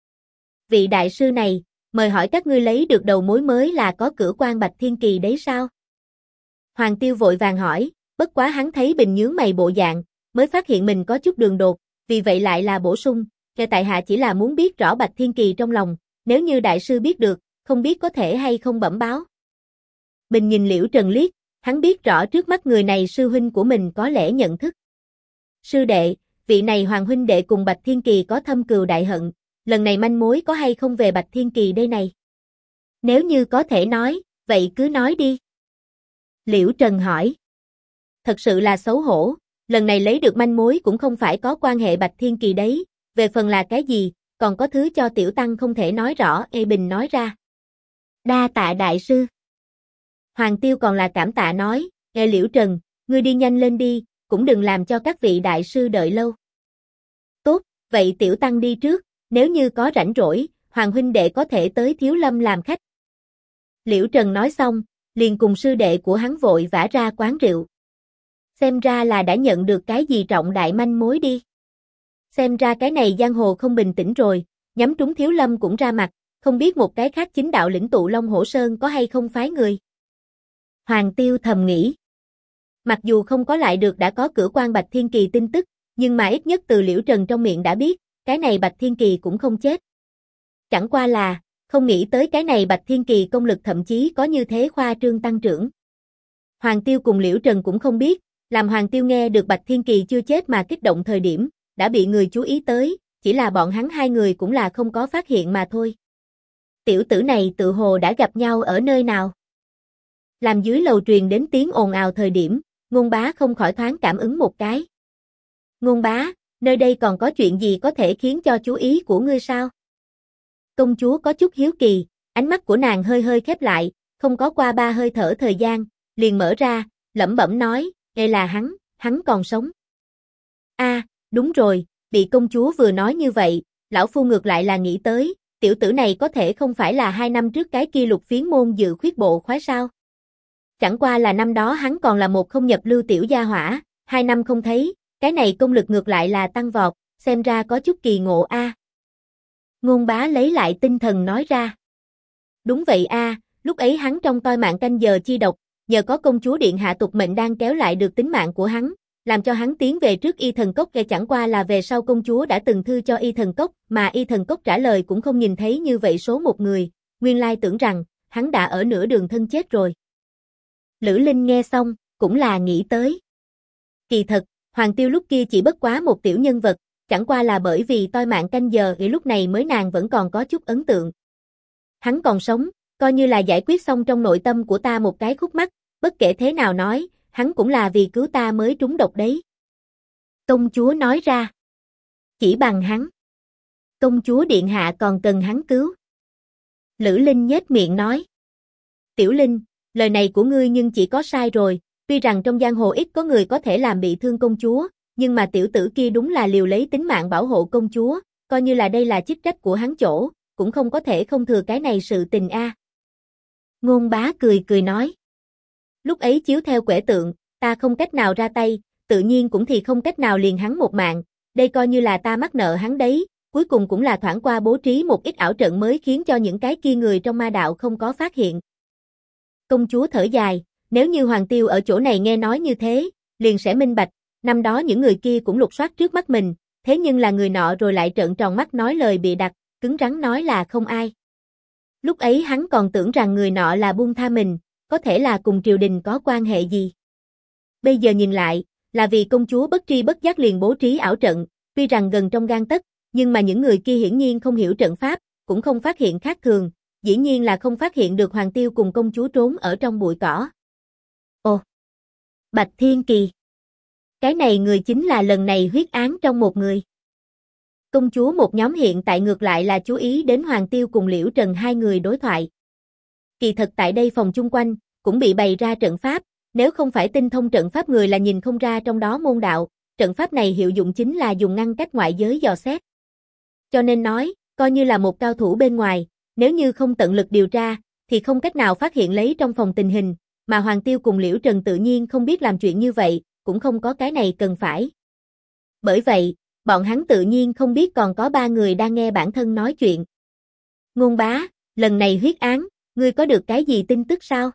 Vị đại sư này, mời hỏi các ngươi lấy được đầu mối mới là có cửa quan Bạch Thiên Kỳ đấy sao? Hoàng Tiêu vội vàng hỏi, bất quá hắn thấy Bình nhướng mày bộ dạng, mới phát hiện mình có chút đường đột, vì vậy lại là bổ sung, kẻ tại hạ chỉ là muốn biết rõ Bạch Thiên Kỳ trong lòng, nếu như đại sư biết được, không biết có thể hay không bẩm báo. Bình nhìn Liễu Trần liếc, hắn biết rõ trước mắt người này sư huynh của mình có lẽ nhận thức. Sư đệ, vị này Hoàng huynh đệ cùng Bạch Thiên Kỳ có thâm cừu đại hận, lần này manh mối có hay không về Bạch Thiên Kỳ đây này? Nếu như có thể nói, vậy cứ nói đi. Liễu Trần hỏi. Thật sự là xấu hổ, lần này lấy được manh mối cũng không phải có quan hệ Bạch Thiên Kỳ đấy, về phần là cái gì, còn có thứ cho tiểu tăng không thể nói rõ, Ê Bình nói ra. Đa tạ đại sư. Hoàng Tiêu còn là cảm tạ nói, Ê Liễu Trần, ngươi đi nhanh lên đi, cũng đừng làm cho các vị đại sư đợi lâu. Tốt, vậy tiểu tăng đi trước, nếu như có rảnh rỗi, Hoàng huynh đệ có thể tới Thiếu Lâm làm khách. Liễu Trần nói xong, liền cùng sư đệ của hắn vội vã ra quán rượu. Xem ra là đã nhận được cái gì trọng đại manh mối đi. Xem ra cái này giang hồ không bình tĩnh rồi, nhắm trúng Thiếu Lâm cũng ra mặt, không biết một cái khác chính đạo lĩnh tụ Long Hổ Sơn có hay không phái người. Hoàng Tiêu thầm nghĩ. Mặc dù không có lại được đã có cửa quan Bạch Thiên Kỳ tin tức, nhưng mà ít nhất từ Liễu Trần trong miệng đã biết, cái này Bạch Thiên Kỳ cũng không chết. Chẳng qua là, không nghĩ tới cái này Bạch Thiên Kỳ công lực thậm chí có như thế khoa trương tăng trưởng. Hoàng Tiêu cùng Liễu Trần cũng không biết, làm Hoàng Tiêu nghe được Bạch Thiên Kỳ chưa chết mà kích động thời điểm, đã bị người chú ý tới, chỉ là bọn hắn hai người cũng là không có phát hiện mà thôi. Tiểu tử này tự hồ đã gặp nhau ở nơi nào? Làm dưới lầu truyền đến tiếng ồn ào thời điểm, Ngôn Bá không khỏi thoáng cảm ứng một cái. Ngôn Bá, nơi đây còn có chuyện gì có thể khiến cho chú ý của ngươi sao? Công chúa có chút hiếu kỳ, ánh mắt của nàng hơi hơi khép lại, không có qua 3 hơi thở thời gian, liền mở ra, lẩm bẩm nói, đây là hắn còn sống. Đúng rồi, bị công chúa vừa nói như vậy, lão phu ngược lại là nghĩ tới, tiểu tử này có thể không phải là 2 năm trước cái kia Lục Phiến môn dự khuyết bộ khoái sao? Chẳng qua là năm đó hắn còn là một không nhập lưu tiểu gia hỏa, 2 năm không thấy, cái này công lực ngược lại là tăng vọt, xem ra có chút kỳ ngộ a. Ngôn Bá lấy lại tinh thần nói ra. Đúng vậy a, lúc ấy hắn trong toi mạng canh giờ chi độc, nhờ có công chúa điện hạ tục mệnh đang kéo lại được tính mạng của hắn, làm cho hắn tiến về trước Y Thần Cốc, chẳng qua là về sau công chúa đã từng thư cho Y Thần Cốc, mà Y Thần Cốc trả lời cũng không nhìn thấy như vậy số một người, nguyên lai tưởng rằng hắn đã ở nửa đường thân chết rồi. Lữ Linh nghe xong, cũng là nghĩ tới. Kỳ thật, Hoàng Tiêu lúc kia chỉ bất quá một tiểu nhân vật, chẳng qua là bởi vì toi mạng canh giờ thì lúc này mới nàng vẫn còn có chút ấn tượng. Hắn còn sống, coi như là giải quyết xong trong nội tâm của ta một cái khúc mắc, bất kể thế nào nói, hắn cũng là vì cứu ta mới trúng độc đấy. Công chúa nói ra. Chỉ bằng hắn. Công chúa điện hạ còn cần hắn cứu. Lữ Linh nhếch miệng nói. Tiểu Linh, lời này của ngươi nhưng chỉ có sai rồi, tuy rằng trong giang hồ ít có người có thể làm bị thương công chúa, nhưng mà tiểu tử kia đúng là liều lấy tính mạng bảo hộ công chúa, coi như là đây là chức trách của hắn chỗ, cũng không có thể không thừa cái này sự tình a. Ngôn Bá cười cười nói. Lúc ấy chiếu theo quẻ tượng, ta không cách nào ra tay, tự nhiên cũng thì không cách nào liền hắn một mạng, đây coi như là ta mắc nợ hắn đấy, cuối cùng cũng là thoảng qua bố trí một ít ảo trận mới khiến cho những cái kia người trong ma đạo không có phát hiện. Công chúa thở dài, nếu như Hoàng Tiêu ở chỗ này nghe nói như thế, liền sẽ minh bạch, năm đó những người kia cũng lục soát trước mắt mình, thế nhưng là người nọ rồi lại trợn tròn mắt nói lời bịa đặt, cứng rắn nói là không ai. Lúc ấy hắn còn tưởng rằng người nọ là buông tha mình, có thể là cùng triều đình có quan hệ gì. Bây giờ nhìn lại, là vì công chúa bất tri bất giác liền bố trí ảo trận, tuy rằng gần trong gang tấc, nhưng mà những người kia hiển nhiên không hiểu trận pháp, cũng không phát hiện khác thường, dĩ nhiên là không phát hiện được Hoàng Tiêu cùng công chúa trốn ở trong bụi cỏ. Ồ! Bạch Thiên Kỳ! Cái này người chính là lần này huyết án trong một người. Công chúa một nhóm hiện tại ngược lại là chú ý đến Hoàng Tiêu cùng Liễu Trần hai người đối thoại. Kỳ thật tại đây phòng chung quanh, cũng bị bày ra trận pháp, nếu không phải tinh thông trận pháp người là nhìn không ra trong đó môn đạo, trận pháp này hiệu dụng chính là dùng ngăn cách ngoại giới dò xét. Cho nên nói, coi như là một cao thủ bên ngoài, nếu như không tận lực điều tra, thì không cách nào phát hiện lấy trong phòng tình hình, mà Hoàng Tiêu cùng Liễu Trần tự nhiên không biết làm chuyện như vậy, cũng không có cái này cần phải. Bởi vậy, bọn hắn tự nhiên không biết còn có 3 người đang nghe bản thân nói chuyện. Ngôn bá, lần này huyết án, ngươi có được cái gì tin tức sao?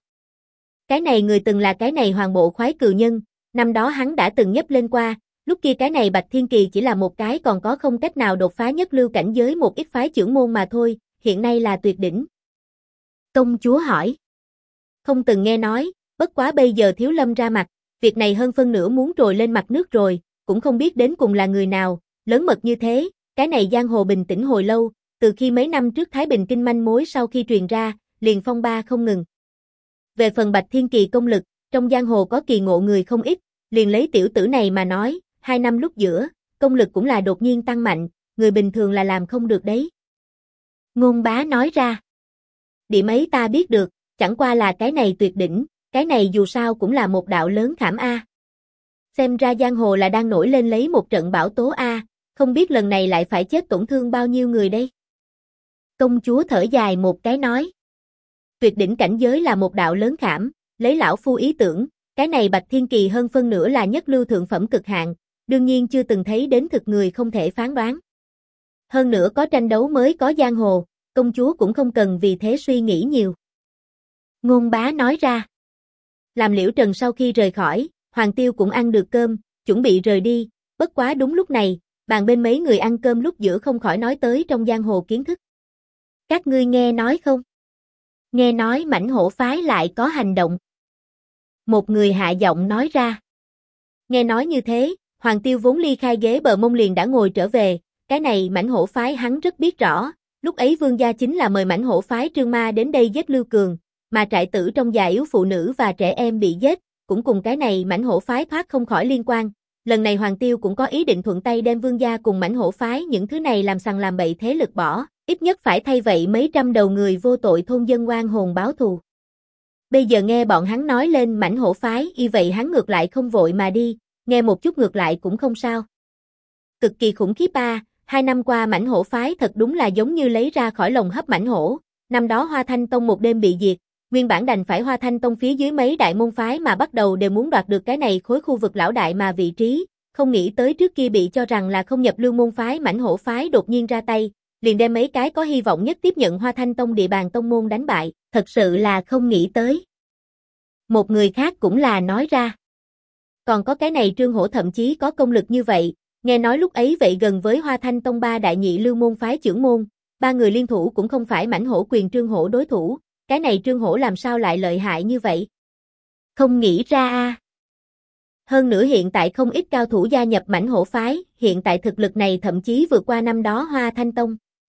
Cái này người từng là cái này Hoàng Bộ khoái cừu nhân, năm đó hắn đã từng nhấp lên qua, lúc kia cái này Bạch Thiên Kỳ chỉ là một cái còn có không cách nào đột phá nhất lưu cảnh giới một ít phái trưởng môn mà thôi, hiện nay là tuyệt đỉnh. Công chúa hỏi. Không từng nghe nói, bất quá bây giờ Thiếu Lâm ra mặt, việc này hơn phân nửa muốn trồi lên mặt nước rồi, cũng không biết đến cùng là người nào, lớn mật như thế, cái này giang hồ bình tĩnh hồi lâu, từ khi mấy năm trước Thái Bình Kinh manh mối sau khi truyền ra, liền phong ba không ngừng. Về phần Bạch Thiên Kỳ công lực, trong giang hồ có kỳ ngộ người không ít, liền lấy tiểu tử này mà nói, 2 năm lúc giữa, công lực cũng là đột nhiên tăng mạnh, người bình thường là làm không được đấy. Ngôn bá nói ra. Điểm ấy ta biết được, chẳng qua là cái này tuyệt đỉnh, cái này dù sao cũng là một đạo lớn khảm A. Xem ra giang hồ là đang nổi lên lấy một trận bão tố A, không biết lần này lại phải chết tổn thương bao nhiêu người đây. Công chúa thở dài một cái nói. Tuyệt đỉnh cảnh giới là một đạo lớn khảm, lấy lão phu ý tưởng, cái này Bạch Thiên Kỳ hơn phân nửa là nhất lưu thượng phẩm cực hạn, đương nhiên chưa từng thấy đến thực người không thể phán đoán. Hơn nữa có tranh đấu mới có giang hồ, công chúa cũng không cần vì thế suy nghĩ nhiều. Ngôn bá nói ra. Làm Liễu Trần sau khi rời khỏi, Hoàng Tiêu cũng ăn được cơm, chuẩn bị rời đi, bất quá đúng lúc này, bàn bên mấy người ăn cơm lúc giữa không khỏi nói tới trong giang hồ kiến thức. Các ngươi nghe nói không? Nghe nói Mãnh Hổ phái lại có hành động. Một người hạ giọng nói ra. Nghe nói như thế, Hoàng Tiêu vốn ly khai ghế bờ mông liền đã ngồi trở về, cái này Mãnh Hổ phái hắn rất biết rõ, lúc ấy vương gia chính là mời Mãnh Hổ phái Trương Ma đến đây giết Lưu Cường, mà trại tử trong già yếu phụ nữ và trẻ em bị giết, cũng cùng cái này Mãnh Hổ phái thoát không khỏi liên quan. Lần này Hoàng Tiêu cũng có ý định thuận tay đem vương gia cùng Mãnh Hổ phái những thứ này làm sằng làm bậy thế lực bỏ, ít nhất phải thay vậy mấy trăm đầu người vô tội thôn dân oan hồn báo thù. Bây giờ nghe bọn hắn nói lên Mãnh Hổ phái, y vậy hắn ngược lại không vội mà đi, nghe một chút ngược lại cũng không sao. Cực kỳ khủng khiếp a, 2 năm qua Mãnh Hổ phái thật đúng là giống như lấy ra khỏi lồng hấp mãnh hổ, năm đó Hoa Thanh Tông một đêm bị diệt, nguyên bản đành phải Hoa Thanh Tông phía dưới mấy đại môn phái mà bắt đầu đều muốn đoạt được cái này khối khu vực lão đại mà vị trí, không nghĩ tới trước kia bị cho rằng là không nhập lưu môn phái Mãnh Hổ phái đột nhiên ra tay, liền đem mấy cái có hy vọng nhất tiếp nhận Hoa Thanh Tông địa bàn tông môn đánh bại, thật sự là không nghĩ tới. Một người khác cũng là nói ra. Còn có cái này Trương Hổ thậm chí có công lực như vậy, nghe nói lúc ấy vậy gần với Hoa Thanh Tông 3 đại nhị lưu môn phái trưởng môn, 3 người liên thủ cũng không phải Mãnh Hổ quyền Trương Hổ đối thủ, cái này Trương Hổ làm sao lại lợi hại như vậy? Không nghĩ ra a. Hơn nữa hiện tại không ít cao thủ gia nhập Mãnh Hổ phái, hiện tại thực lực này thậm chí vượt qua năm đó Hoa Thanh Tông.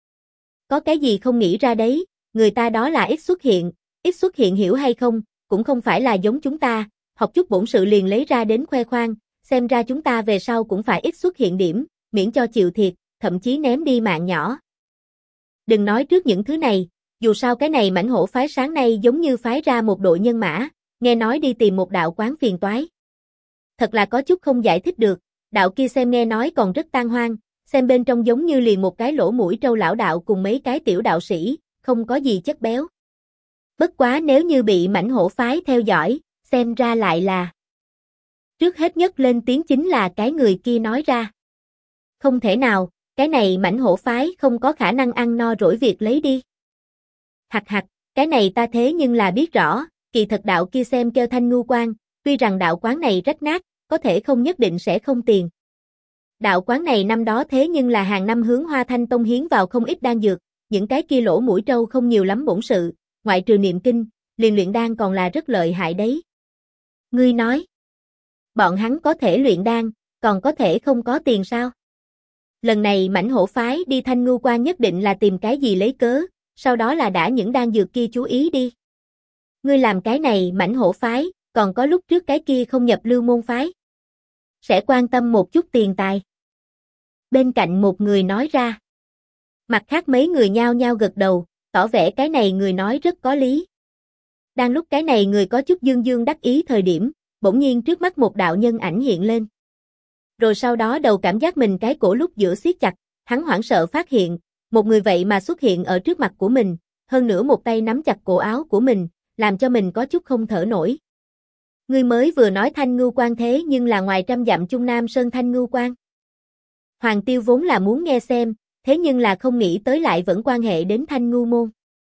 Có cái gì không nghĩ ra đấy, người ta đó là ít xuất hiện hiểu hay không, cũng không phải là giống chúng ta, học chút bổn sự liền lấy ra đến khoe khoang, xem ra chúng ta về sau cũng phải ít xuất hiện điểm, miễn cho chịu thiệt, thậm chí ném đi mạng nhỏ. Đừng nói trước những thứ này, dù sao cái này Mãnh Hổ phái sáng nay giống như phái ra một đội nhân mã, nghe nói đi tìm một đạo quán phiền toái. Thật là có chút không giải thích được, đạo kia xem nghe nói còn rất tan hoang, xem bên trong giống như liền một cái lỗ mũi trâu lão đạo cùng mấy cái tiểu đạo sĩ, không có gì chất béo. Bất quá nếu như bị Mãnh Hổ phái theo dõi, xem ra lại là. Trước hết nhất lên tiếng chính là cái người kia nói ra. Không thể nào, cái này Mãnh Hổ phái không có khả năng ăn no rỗi việc lấy đi. Hặc hặc, cái này ta thế nhưng là biết rõ, kỳ thật đạo kia xem kêu Thanh Ngưu Quan, tuy rằng đạo quán này rách nát, có thể không nhất định sẽ không tiền. Đạo quán này năm đó thế nhưng là hàng năm hướng Hoa Thanh Tông hiến vào không ít đan dược, những cái kia lỗ mũi trâu không nhiều lắm bổn sự, ngoại trừ niệm kinh, liền luyện đan còn là rất lợi hại đấy. Ngươi nói, bọn hắn có thể luyện đan, còn có thể không có tiền sao? Lần này Mãnh Hổ phái đi Thanh Ngưu Quan nhất định là tìm cái gì lấy cớ, sau đó là đã những đan dược kia chú ý đi. Ngươi làm cái này mãnh hổ phái, còn có lúc trước cái kia không nhập lưu môn phái. Sẽ quan tâm một chút tiền tài. Bên cạnh một người nói ra. Mặt khác mấy người nhao nhao gật đầu, tỏ vẻ cái này người nói rất có lý. Đang lúc cái này người có chút dương dương đắc ý thời điểm, bỗng nhiên trước mắt một đạo nhân ảnh hiện lên. Rồi sau đó đầu cảm giác mình cái cổ lúc giữa siết chặt, hắn hoảng sợ phát hiện, một người vậy mà xuất hiện ở trước mặt của mình, hơn nữa một tay nắm chặt cổ áo của mình, làm cho mình có chút không thở nổi. Ngươi mới vừa nói Thanh Ngưu Quan thế nhưng là ngoài trăm dặm Trung Nam Sơn Thanh Ngưu Quan. Hoàng Tiêu vốn là muốn nghe xem, thế nhưng là không nghĩ tới lại vẫn quan hệ đến Thanh Ngưu Môn.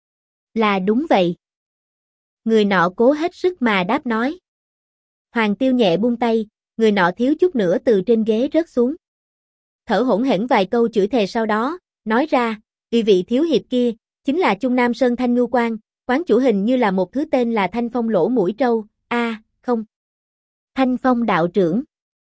Là đúng vậy. Người nọ cố hết sức mà đáp nói. Hoàng Tiêu nhẹ buông tay, người nọ thiếu chút nữa từ trên ghế rớt xuống. Thở hổn hển vài câu chửi thề sau đó, nói ra, vị thiếu hiệp kia, chính là Trung Nam Sơn Thanh Ngưu Quan, quán chủ hình như là một thứ tên là Thanh Phong lỗ mũi trâu, không. Thanh Phong đạo trưởng.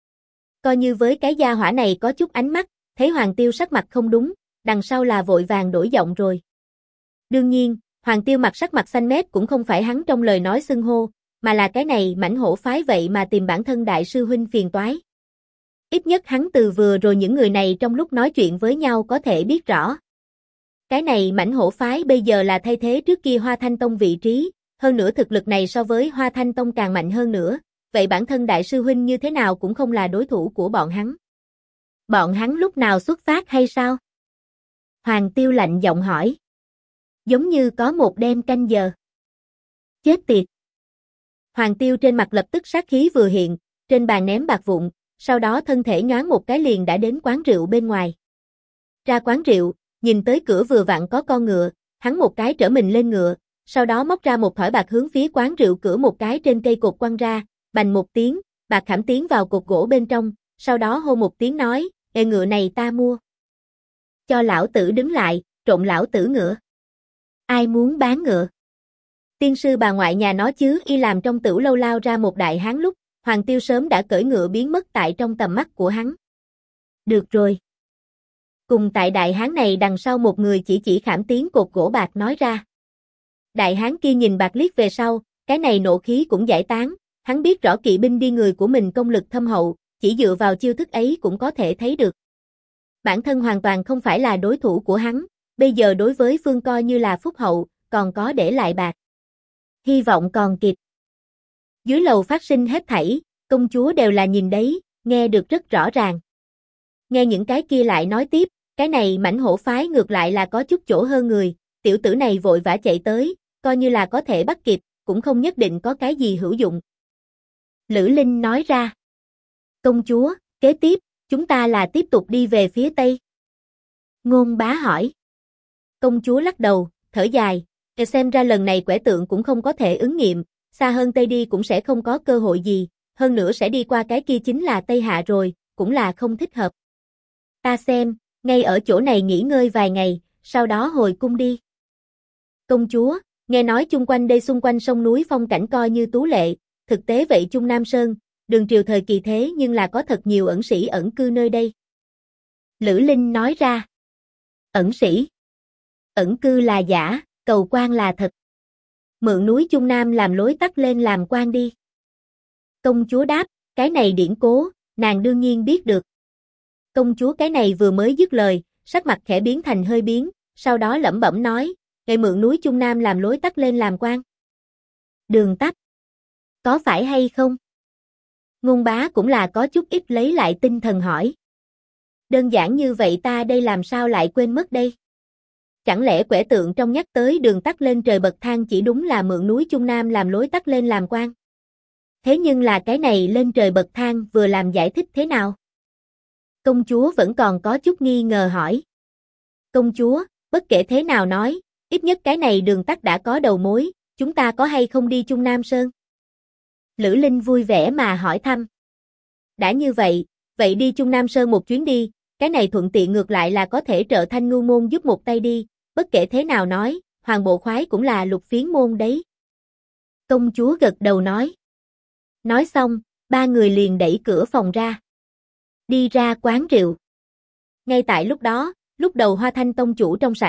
Coi như với cái gia hỏa này có chút ánh mắt, thấy Hoàng Tiêu sắc mặt không đúng, đằng sau là vội vàng đổi giọng rồi. Đương nhiên, Hoàng Tiêu sắc mặt xanh mét cũng không phải hắn trong lời nói xưng hô, mà là cái này mãnh hổ phái vậy mà tìm bản thân đại sư huynh phiền toái. Ít nhất hắn từ vừa rồi những người này trong lúc nói chuyện với nhau có thể biết rõ. Cái này mãnh hổ phái bây giờ là thay thế trước kia Hoa Thanh Tông vị trí, hơn nữa thực lực này so với Hoa Thanh Tông càng mạnh hơn nữa, vậy bản thân đại sư huynh như thế nào cũng không là đối thủ của bọn hắn. Bọn hắn lúc nào xuất phát hay sao? Hoàng Tiêu lạnh giọng hỏi. Giống như có một đêm canh giờ. Chết tiệt. Hoàng Tiêu trên mặt lập tức sát khí vừa hiện, trên bàn ném bạc vụn, sau đó thân thể nhoáng một cái liền đã đến quán rượu bên ngoài. Ra quán rượu, nhìn tới cửa vừa vặn có con ngựa, hắn một cái trở mình lên ngựa, sau đó móc ra một thỏi bạc hướng phía quán rượu cửa một cái trên cây cột quăng ra, bành một tiếng, bạc khảm tiến vào cột gỗ bên trong, sau đó hô một tiếng nói, "Ê ngựa này ta mua." Cho lão tử đứng lại, trộn lão tử ngựa. Ai muốn bán ngựa? Tiên sư bà ngoại nhà nó chứ, y làm trong tửu lâu lao ra một đại hán lúc, Hoàng Tiêu sớm đã cưỡi ngựa biến mất tại trong tầm mắt của hắn. Được rồi. Cùng tại đại hán này đằng sau một người chỉ khảm tiến cột gỗ bạc nói ra. Đại hán kia nhìn bạc liếc về sau, cái này nộ khí cũng giải tán, hắn biết rõ kỵ binh đi người của mình công lực thâm hậu, chỉ dựa vào chiêu thức ấy cũng có thể thấy được. Bản thân hoàn toàn không phải là đối thủ của hắn, bây giờ đối với phương coi như là phúc hậu, còn có để lại bạc. Hy vọng còn kịp. Dưới lầu phát sinh hết thảy, công chúa đều là nhìn đấy, nghe được rất rõ ràng. Nghe những cái kia lại nói tiếp, cái này mãnh hổ phái ngược lại là có chút chỗ hơn người, tiểu tử này vội vã chạy tới, coi như là có thể bắt kịp, cũng không nhất định có cái gì hữu dụng. Lữ Linh nói ra. Công chúa, kế tiếp, chúng ta là tiếp tục đi về phía Tây. Ngôn bá hỏi. Công chúa lắc đầu, thở dài, xem ra lần này quẻ tượng cũng không có thể ứng nghiệm, xa hơn Tây đi cũng sẽ không có cơ hội gì, hơn nữa sẽ đi qua cái kia chính là Tây Hạ rồi, cũng là không thích hợp. Ta xem, ngay ở chỗ này nghỉ ngơi vài ngày, sau đó hồi cung đi. Công chúa, nghe nói chung quanh đây xung quanh sông núi phong cảnh coi như tú lệ, thực tế vậy Trung Nam Sơn, đường triều thời kỳ thế nhưng là có thật nhiều ẩn sĩ ẩn cư nơi đây. Lữ Linh nói ra. Ẩn sĩ. Ẩn cư là giả, cầu quan là thật. Mượn núi Trung Nam làm lối tắt lên làm quan đi. Công chúa đáp, cái này điển cố, nàng đương nhiên biết được. Công chúa cái này vừa mới dứt lời, sắc mặt khẽ biến thành hơi biến, sau đó lẩm bẩm nói, "Ngài mượn núi Trung Nam làm lối tắt lên làm quan." Đường tắt. Có phải hay không? Ngôn bá cũng là có chút ít lấy lại tinh thần hỏi. Đơn giản như vậy ta đây làm sao lại quên mất đây? Chẳng lẽ quẻ tượng trong nhắc tới đường tắt lên trời bậc thang chỉ đúng là mượn núi Trung Nam làm lối tắt lên làm quan? Thế nhưng là cái này lên trời bậc thang vừa làm giải thích thế nào? Công chúa vẫn còn có chút nghi ngờ hỏi. Công chúa, bất kể thế nào nói, ít nhất cái này đường tắt đã có đầu mối, chúng ta có hay không đi Trung Nam Sơn? Lữ Linh vui vẻ mà hỏi thăm. Đã như vậy, vậy đi Trung Nam Sơn một chuyến đi, cái này thuận tiện ngược lại là có thể trợ Thanh Ngưu môn giúp một tay đi, bất kể thế nào nói, Hoàng bộ khoái cũng là lục phiến môn đấy. Công chúa gật đầu nói. Nói xong, ba người liền đẩy cửa phòng ra. Đi ra quán rượu. Ngay tại lúc đó, lúc đầu Hoa Thanh tông chủ trong sảnh,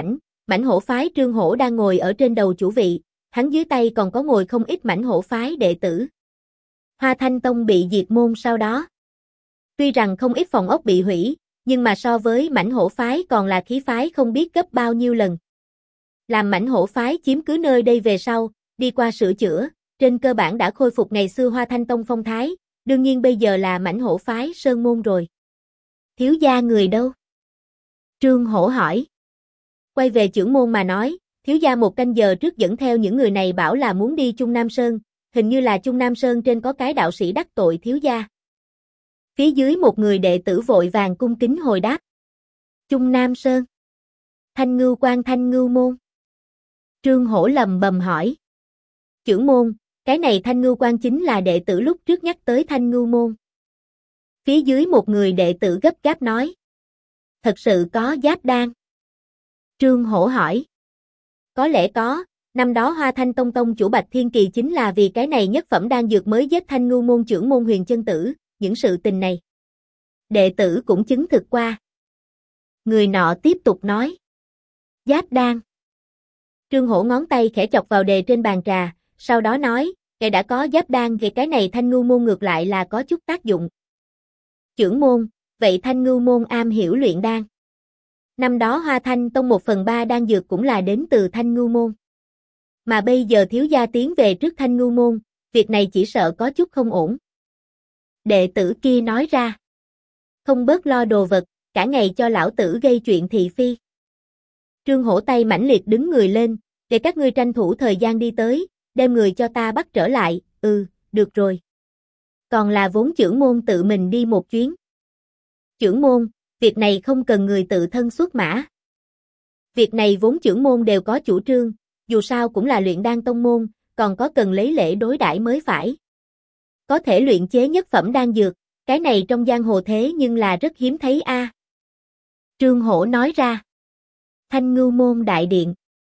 mãnh hổ phái Trương Hổ đang ngồi ở trên đầu chủ vị, hắn dưới tay còn có ngồi không ít mãnh hổ phái đệ tử. Hoa Thanh Tông bị diệt môn sau đó. Tuy rằng không ít phòng ốc bị hủy, nhưng mà so với mãnh hổ phái còn là khí phái không biết gấp bao nhiêu lần. Làm mãnh hổ phái chiếm cứ nơi đây về sau, đi qua sửa chữa, trên cơ bản đã khôi phục ngày xưa Hoa Thanh Tông phong thái, đương nhiên bây giờ là mãnh hổ phái sơn môn rồi. Thiếu gia người đâu? Trương Hổ hỏi. Quay về chưởng môn mà nói, thiếu gia 1 canh giờ trước dẫn theo những người này bảo là muốn đi Trung Nam Sơn, hình như là Trung Nam Sơn trên có cái đạo sĩ đắc tội thiếu gia. Phía dưới một người đệ tử vội vàng cung kính hồi đáp. Trung Nam Sơn. Thanh Ngưu Quan Thanh Ngưu Môn. Trương Hổ lầm bầm hỏi. Chưởng môn, cái này Thanh Ngưu Quan chính là đệ tử lúc trước nhắc tới Thanh Ngưu Môn. Phía dưới một người đệ tử gấp gáp nói. Thật sự có Giáp Đan? Trương Hổ hỏi. Có lẽ có, năm đó Hoa Thanh Tông tông chủ Bạch Thiên Kỳ chính là vì cái này nhất phẩm đan dược mới giết Thanh Ngưu Môn chưởng môn Huyền Chân Tử, những sự tình này. Đệ tử cũng chứng thực qua. Người nọ tiếp tục nói. Giáp Đan. Trương Hổ ngón tay khẽ chọc vào đề trên bàn trà, sau đó nói, ngài đã có Giáp Đan thì cái này Thanh Ngưu Môn ngược lại là có chút tác dụng. Chưởng môn, vậy Thanh Ngưu Môn am hiểu luyện đan. Năm đó Hoa Thanh Tông 1/3 đan dược cũng là đến từ Thanh Ngưu Môn. Mà bây giờ thiếu gia tiến về trước Thanh Ngưu Môn, việc này chỉ sợ có chút không ổn. Đệ tử kia nói ra. Không bớt lo đồ vật, cả ngày cho lão tử gây chuyện thị phi. Trương Hổ tay mãnh liệt đứng người lên, để các ngươi tranh thủ thời gian đi tới, đem người cho ta bắt trở lại, được rồi. Còn là vốn chưởng môn tự mình đi một chuyến. Chưởng môn, việc này không cần người tự thân xuất mã. Việc này vốn chưởng môn đều có chủ trương, dù sao cũng là luyện đan tông môn, còn có cần lấy lễ đối đãi mới phải. Có thể luyện chế nhất phẩm đan dược, cái này trong giang hồ thế nhưng là rất hiếm thấy a. Trương Hổ nói ra. Thanh Ngưu Môn đại điện.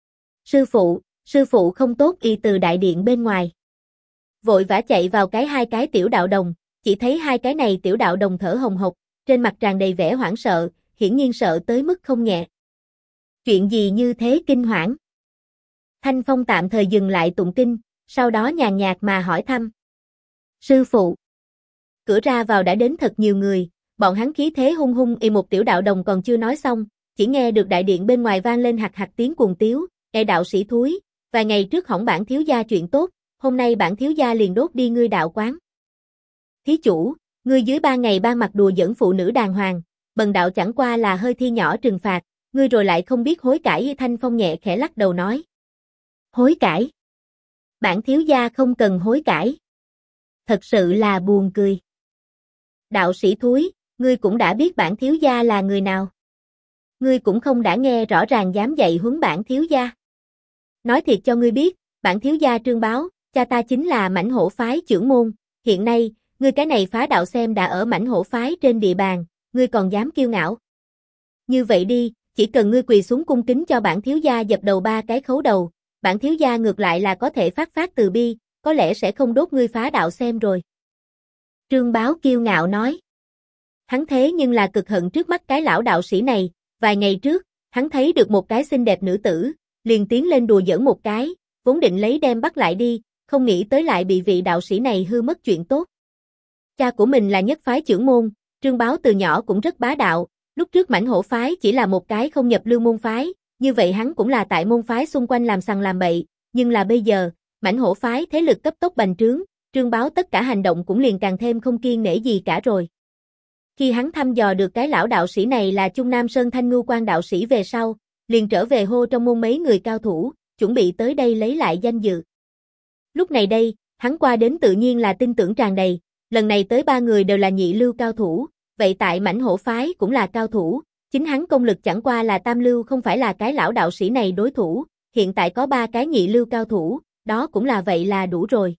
Sư phụ không tốt y từ đại điện bên ngoài. Vội vã chạy vào hai cái tiểu đạo đồng, chỉ thấy hai cái này tiểu đạo đồng thở hồng hộc, trên mặt tràn đầy vẻ hoảng sợ, hiển nhiên sợ tới mức không nhẹ. Chuyện gì như thế kinh hoảng? Thanh Phong tạm thời dừng lại tụng kinh, sau đó nhàn nhạt mà hỏi thăm. Sư phụ. Cửa ra vào đã đến thật nhiều người, bọn hắn khí thế hung hung một tiểu đạo đồng còn chưa nói xong, chỉ nghe được đại điện bên ngoài vang lên hạc hạc tiếng cuồng tiếu, đạo sĩ thúi, vài ngày trước hỏng bản thiếu gia chuyện tốt, hôm nay bản thiếu gia liền đốt đi ngươi đạo quán. Thí chủ, ngươi dưới 3 ngày 3 mặt đùa giỡn phụ nữ đàng hoàng, bần đạo chẳng qua là hơi thi nhỏ trừng phạt, ngươi rồi lại không biết hối cải. Thanh Phong nhẹ khẽ lắc đầu nói. Hối cải? Bản thiếu gia không cần hối cải. Thật sự là buồn cười. Đạo sĩ thúi, ngươi cũng đã biết bản thiếu gia là người nào. Ngươi cũng không đã nghe rõ ràng dám dạy huấn bản thiếu gia. Nói thiệt cho ngươi biết, bản thiếu gia Trương Báo, cha ta chính là mãnh hổ phái chưởng môn, hiện nay, ngươi cái này phá đạo xem đã ở mãnh hổ phái trên địa bàn, ngươi còn dám kiêu ngạo. Như vậy đi, chỉ cần ngươi quỳ xuống cung kính cho bản thiếu gia dập đầu 3 cái khấu đầu, bản thiếu gia ngược lại là có thể phát từ bi, có lẽ sẽ không đốt ngươi phá đạo xem rồi. Trương Báo kiêu ngạo nói. Hắn thế nhưng là cực hận trước mắt cái lão đạo sĩ này, vài ngày trước, hắn thấy được một cái xinh đẹp nữ tử, liền tiến lên đùa giỡn một cái, vốn định lấy đem bắt lại đi, không nghĩ tới lại bị vị đạo sĩ này hư mất chuyện tốt. Cha của mình là nhất phái chưởng môn, Trương Báo từ nhỏ cũng rất bá đạo, lúc trước mãnh hổ phái chỉ là một cái không nhập lưu môn phái, như vậy hắn cũng là tại môn phái xung quanh làm sằng làm bậy, nhưng là bây giờ, mãnh hổ phái thế lực cấp tốc bành trướng, Trương Báo tất cả hành động cũng liền càng thêm không kiêng nể gì cả rồi. Khi hắn thăm dò được cái lão đạo sĩ này là Trung Nam Sơn Thanh Ngưu Quan đạo sĩ về sau, liền trở về hô trong môn mấy người cao thủ, chuẩn bị tới đây lấy lại danh dự. Lúc này đây, hắn qua đến tự nhiên là tin tưởng tràn đầy, lần này tới 3 người đều là nhị lưu cao thủ, vậy tại mãnh hổ phái cũng là cao thủ, chính hắn công lực chẳng qua là tam lưu không phải là cái lão đạo sĩ này đối thủ, hiện tại có 3 cái nhị lưu cao thủ, đó cũng là vậy là đủ rồi.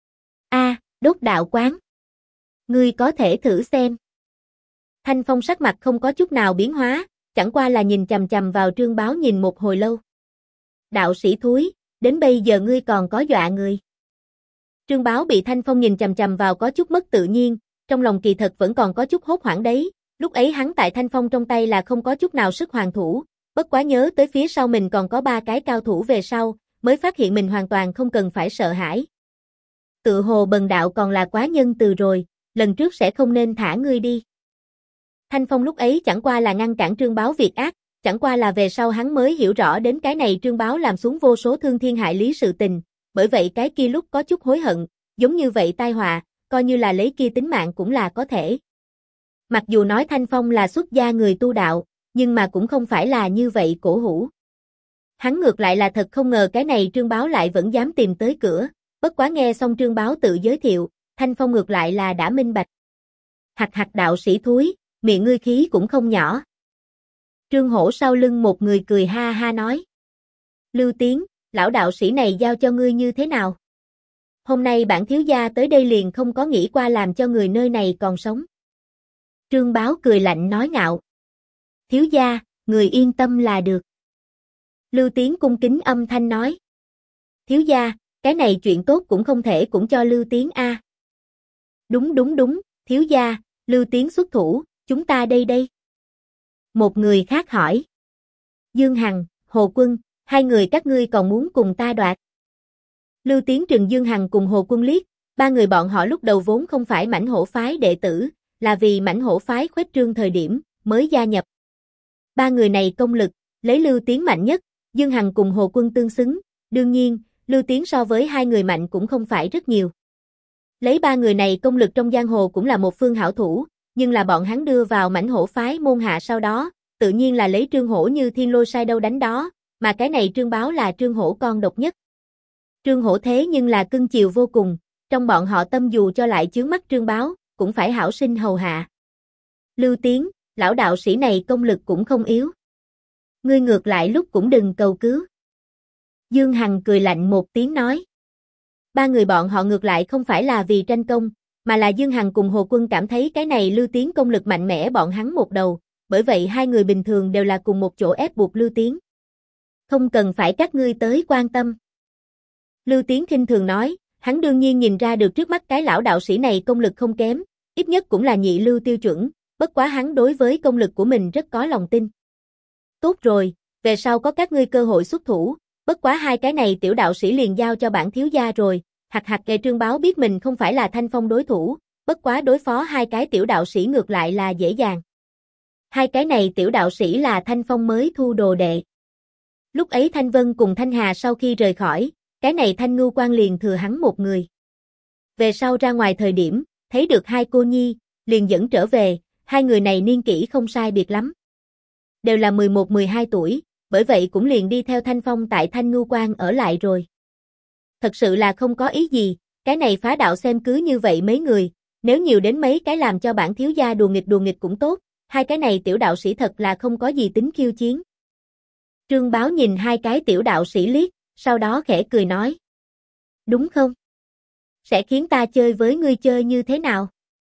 Đốt đạo quán. Ngươi có thể thử xem. Thanh Phong sắc mặt không có chút nào biến hóa, chẳng qua là nhìn chằm chằm vào Trương Báo nhìn một hồi lâu. Đạo sĩ thúi, đến bây giờ ngươi còn có dọa người. Trương Báo bị Thanh Phong nhìn chằm chằm vào có chút mất tự nhiên, trong lòng kỳ thật vẫn còn có chút hốt hoảng đấy, lúc ấy hắn tại Thanh Phong trong tay là không có chút nào sức hoàn thủ, bất quá nhớ tới phía sau mình còn có 3 cái cao thủ về sau, mới phát hiện mình hoàn toàn không cần phải sợ hãi. Tự hồ bần đạo còn là quá nhân từ rồi, lần trước sẽ không nên thả ngươi đi. Thanh Phong lúc ấy chẳng qua là ngăn cản Trương Báo việc ác, chẳng qua là về sau hắn mới hiểu rõ đến cái này Trương Báo làm xuống vô số thương thiên hại lý sự tình, bởi vậy cái kia lúc có chút hối hận, giống như vậy tai họa, coi như là lấy kia tính mạng cũng là có thể. Mặc dù nói Thanh Phong là xuất gia người tu đạo, nhưng mà cũng không phải là như vậy cổ hủ. Hắn ngược lại là thật không ngờ cái này Trương Báo lại vẫn dám tìm tới cửa, bất quá nghe xong Trương Báo tự giới thiệu, Thanh Phong ngược lại là đã minh bạch. Hặc hặc đạo sĩ thúi, miệng ngươi khí cũng không nhỏ. Trương Hổ sau lưng một người cười ha ha nói. Lưu Tiến, lão đạo sĩ này giao cho ngươi như thế nào? Hôm nay bản thiếu gia tới đây liền không có nghĩ qua làm cho người nơi này còn sống. Trương Báo cười lạnh nói ngạo. Thiếu gia, người yên tâm là được. Lưu Tiến cung kính âm thanh nói. Thiếu gia, cái này chuyện tốt cũng không thể cũng cho Lưu Tiến a. Đúng, thiếu gia, Lưu Tiến xuất thủ, chúng ta đây. Một người khác hỏi. Dương Hằng, Hồ Quân, hai người các ngươi còn muốn cùng ta đoạt. Lưu Tiến trừng Dương Hằng cùng Hồ Quân liếc, ba người bọn họ lúc đầu vốn không phải mãnh hổ phái đệ tử, là vì mãnh hổ phái khuếch trương thời điểm, mới gia nhập. Ba người này công lực, lấy Lưu Tiến mạnh nhất, Dương Hằng cùng Hồ Quân tương xứng, đương nhiên, Lưu Tiến so với hai người mạnh cũng không phải rất nhiều. Lấy ba người này công lực trong giang hồ cũng là một phương hảo thủ, nhưng là bọn hắn đưa vào mãnh hổ phái môn hạ sau đó, tự nhiên là lấy Trương Hổ như thiên lôi sai đâu đánh đó, mà cái này Trương Báo là Trương Hổ con độc nhất. Trương Hổ thế nhưng là cưng chiều vô cùng, trong bọn họ tâm dù cho lại chướng mắt Trương Báo, cũng phải hảo sinh hầu hạ. Lưu Tiến, lão đạo sĩ này công lực cũng không yếu. Ngươi ngược lại lúc cũng đừng cầu cứu. Dương Hằng cười lạnh một tiếng nói. Ba người bọn họ ngược lại không phải là vì tranh công, mà là Dương Hằng cùng Hồ Quân cảm thấy cái này Lưu Tiến công lực mạnh mẽ bọn hắn một đầu, bởi vậy hai người bình thường đều là cùng một chỗ ép buộc Lưu Tiến. Không cần phải các ngươi tới quan tâm. Lưu Tiến khinh thường nói, hắn đương nhiên nhìn ra được trước mắt cái lão đạo sĩ này công lực không kém, ít nhất cũng là nhị lưu tiêu chuẩn, bất quá hắn đối với công lực của mình rất có lòng tin. Tốt rồi, về sau có các ngươi cơ hội xuất thủ, bất quá hai cái này tiểu đạo sĩ liền giao cho bản thiếu gia rồi. Hặc hặc kề Trương Báo biết mình không phải là Thanh Phong đối thủ, bất quá đối phó hai cái tiểu đạo sĩ ngược lại là dễ dàng. Hai cái này tiểu đạo sĩ là Thanh Phong mới thu đồ đệ. Lúc ấy Thanh Vân cùng Thanh Hà sau khi rời khỏi, cái này Thanh Ngưu Quan liền thừa hắn một người. Về sau ra ngoài thời điểm, thấy được hai cô nhi, liền dẫn trở về, hai người này niên kỷ không sai biệt lắm. Đều là 11-12 tuổi, bởi vậy cũng liền đi theo Thanh Phong tại Thanh Ngưu Quan ở lại rồi. Thật sự là không có ý gì, cái này phá đạo xem cứ như vậy mấy người, nếu nhiều đến mấy cái làm cho bản thiếu gia đùa nghịch cũng tốt, hai cái này tiểu đạo sĩ thật là không có gì tính khiêu chiến. Trương Báo nhìn hai cái tiểu đạo sĩ liếc, sau đó khẽ cười nói. Đúng không? Sẽ khiến ta chơi với ngươi chơi như thế nào?